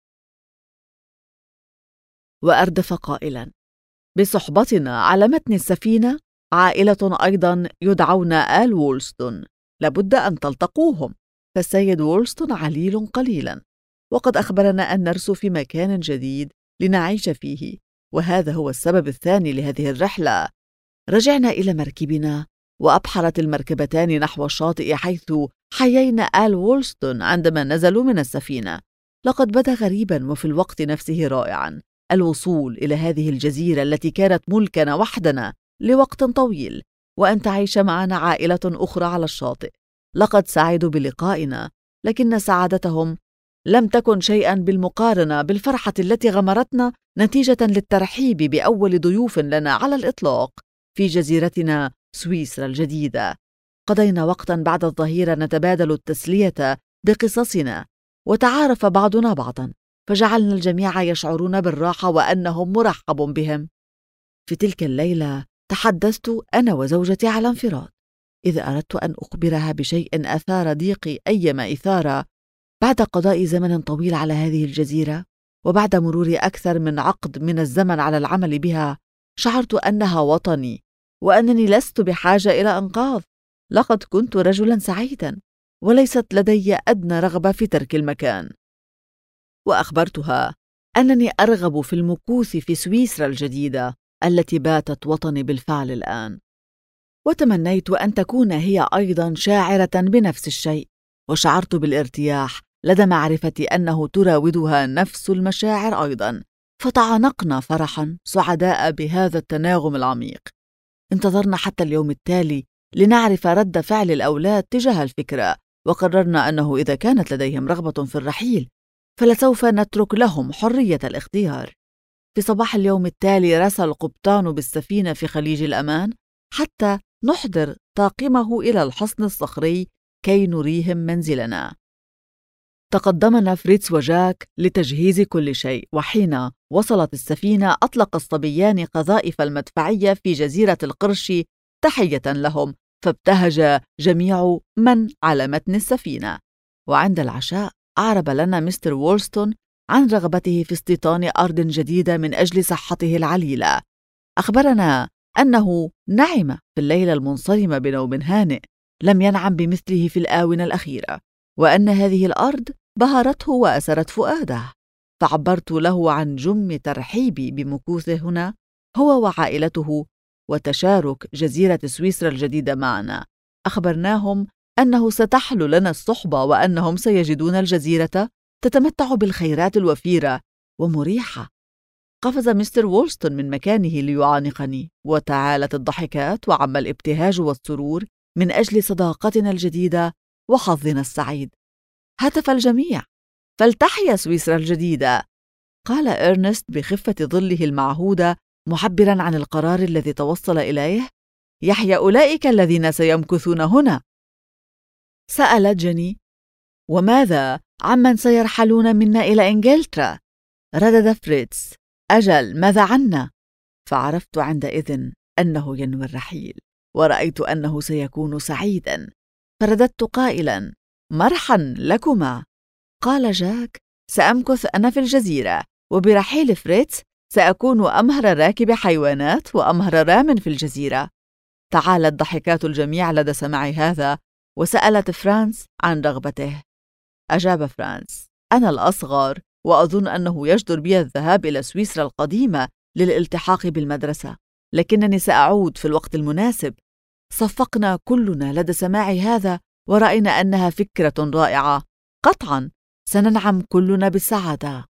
وأردف قائلا: بصحبتنا على متن السفينة عائلة أيضا يدعون آل وولستون. لابد أن تلتقوهم، فالسيد وولستون عليل قليلا، وقد أخبرنا أن نرسو في مكان جديد لنعيش فيه، وهذا هو السبب الثاني لهذه الرحلة. رجعنا إلى مركبنا وأبحرت المركبتان نحو الشاطئ حيث حيينا آل وولستون عندما نزلوا من السفينة. لقد بدا غريبا وفي الوقت نفسه رائعا الوصول إلى هذه الجزيرة التي كانت ملكنا وحدنا لوقت طويل، وأن تعيش معنا عائلة أخرى على الشاطئ. لقد سعدوا بلقائنا، لكن سعادتهم لم تكن شيئا بالمقارنة بالفرحة التي غمرتنا نتيجة للترحيب بأول ضيوف لنا على الإطلاق في جزيرتنا سويسرا الجديدة. قضينا وقتا بعد الظهيرة نتبادل التسلية بقصصنا، وتعارف بعضنا بعضا، فجعلنا الجميع يشعرون بالراحة وأنهم مرحب بهم. في تلك الليلة تحدثت أنا وزوجتي على انفراد، إذ أردت أن أخبرها بشيء أثار ضيقي أيما إثارة. بعد قضاء زمن طويل على هذه الجزيرة، وبعد مرور أكثر من عقد من الزمن على العمل بها، شعرت أنها وطني وأنني لست بحاجة إلى إنقاذ. لقد كنت رجلا سعيدا وليست لدي أدنى رغبة في ترك المكان. وأخبرتها أنني أرغب في المكوث في سويسرا الجديدة التي باتت وطني بالفعل الآن، وتمنيت أن تكون هي أيضا شاعرة بنفس الشيء، وشعرت بالارتياح لدى معرفة أنه تراودها نفس المشاعر أيضا، فتعانقنا فرحا سعداء بهذا التناغم العميق. انتظرنا حتى اليوم التالي لنعرف رد فعل الأولاد تجاه الفكرة، وقررنا أنه إذا كانت لديهم رغبة في الرحيل فلسوف نترك لهم حرية الاختيار. في صباح اليوم التالي رسل القبطان بالسفينة في خليج الأمان حتى نحضر طاقمه إلى الحصن الصخري كي نريهم منزلنا. تقدمنا فريتز وجاك لتجهيز كل شيء، وحين وصلت السفينة أطلق الصبيان قذائف المدفعية في جزيرة القرش تحية لهم، فابتهج جميع من على متن السفينة. وعند العشاء أعرب لنا مستر وولستون عن رغبته في استيطان أرض جديدة من أجل صحته العليلة. أخبرنا أنه نعم في الليلة المنصرمة بنوم هانئ لم ينعم بمثله في الآونة الأخيرة، وأن هذه الأرض بهرته وأسرت فؤاده. فعبرت له عن جم ترحيبي بمكوثه هنا هو وعائلته وتشارك جزيرة سويسرا الجديدة معنا. أخبرناهم أنه ستحل لنا الصحبة وأنهم سيجدون الجزيرة تتمتع بالخيرات الوفيرة ومريحة. قفز مستر وولستون من مكانه ليعانقني، وتعالت الضحكات وعم الابتهاج والسرور من أجل صداقتنا الجديدة وحظنا السعيد. هتف الجميع: فلتحيا سويسرا الجديدة! قال إرنست بخفة ظله المعهودة معبراً عن القرار الذي توصل إليه. يحيى أولئك الذين سيمكثون هنا. سألت جيني: وماذا عمن سيرحلون منا إلى إنجلترا؟ ردد فريتز: أجل، ماذا عنا؟ فعرفت عندئذ أنه ينوي الرحيل، ورأيت أنه سيكون سعيداً، فرددت قائلاً: مرحاً لكما. قال جاك: سأمكث أنا في الجزيرة، وبرحيل فريتز سأكون أمهر راكب حيوانات وأمهر رام في الجزيرة. تعالت ضحكات الجميع لدى سماع هذا، وسألت فرانس عن رغبته. أجاب فرانس: أنا الأصغر، وأظن أنه يجدر بي الذهاب إلى سويسرا القديمة للالتحاق بالمدرسة، لكنني سأعود في الوقت المناسب. صفقنا كلنا لدى سماع هذا، ورأينا أنها فكرة رائعة. قطعاً سننعم كلنا بالسعادة.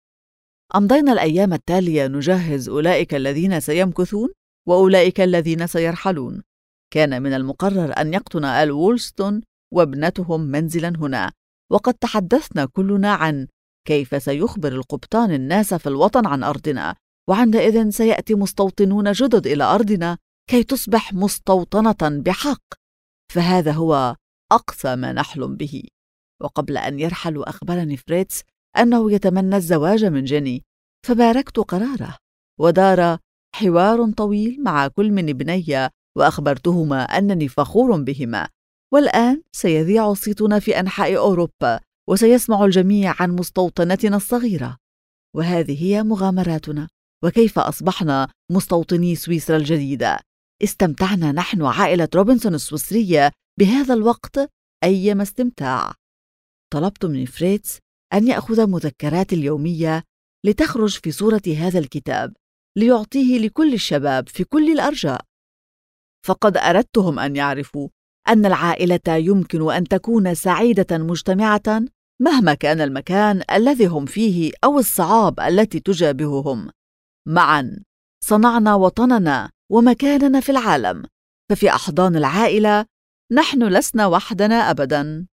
أمضينا الأيام التالية نجهز أولئك الذين سيمكثون وأولئك الذين سيرحلون. كان من المقرر أن يقطن آل وولستون وابنتهم منزلاً هنا، وقد تحدثنا كلنا عن كيف سيخبر القبطان الناس في الوطن عن أرضنا، وعندئذ سيأتي مستوطنون جدد إلى أرضنا كي تصبح مستوطنة بحق. فهذا هو أقصى ما نحلم به. وقبل أن يرحلوا أخبرني فريتز أنه يتمنى الزواج من جيني، فباركت قراره، ودار حوار طويل مع كل من ابني، وأخبرتهما أنني فخور بهما. والآن سيذيع صيتنا في أنحاء أوروبا، وسيسمع الجميع عن مستوطنتنا الصغيرة. وهذه هي مغامراتنا، وكيف أصبحنا مستوطني سويسرا الجديدة. استمتعنا نحن عائلة روبنسون السويسرية بهذا الوقت أيما استمتاع. طلبت من فريتز أن يأخذ مذكرات اليومية لتخرج في صورة هذا الكتاب، ليعطيه لكل الشباب في كل الأرجاء. فقد أردتهم أن يعرفوا أن العائلة يمكن أن تكون سعيدة مجتمعة مهما كان المكان الذي هم فيه أو الصعاب التي تجابههم. معا صنعنا وطننا ومكاننا في العالم، ففي أحضان العائلة نحن لسنا وحدنا أبدا.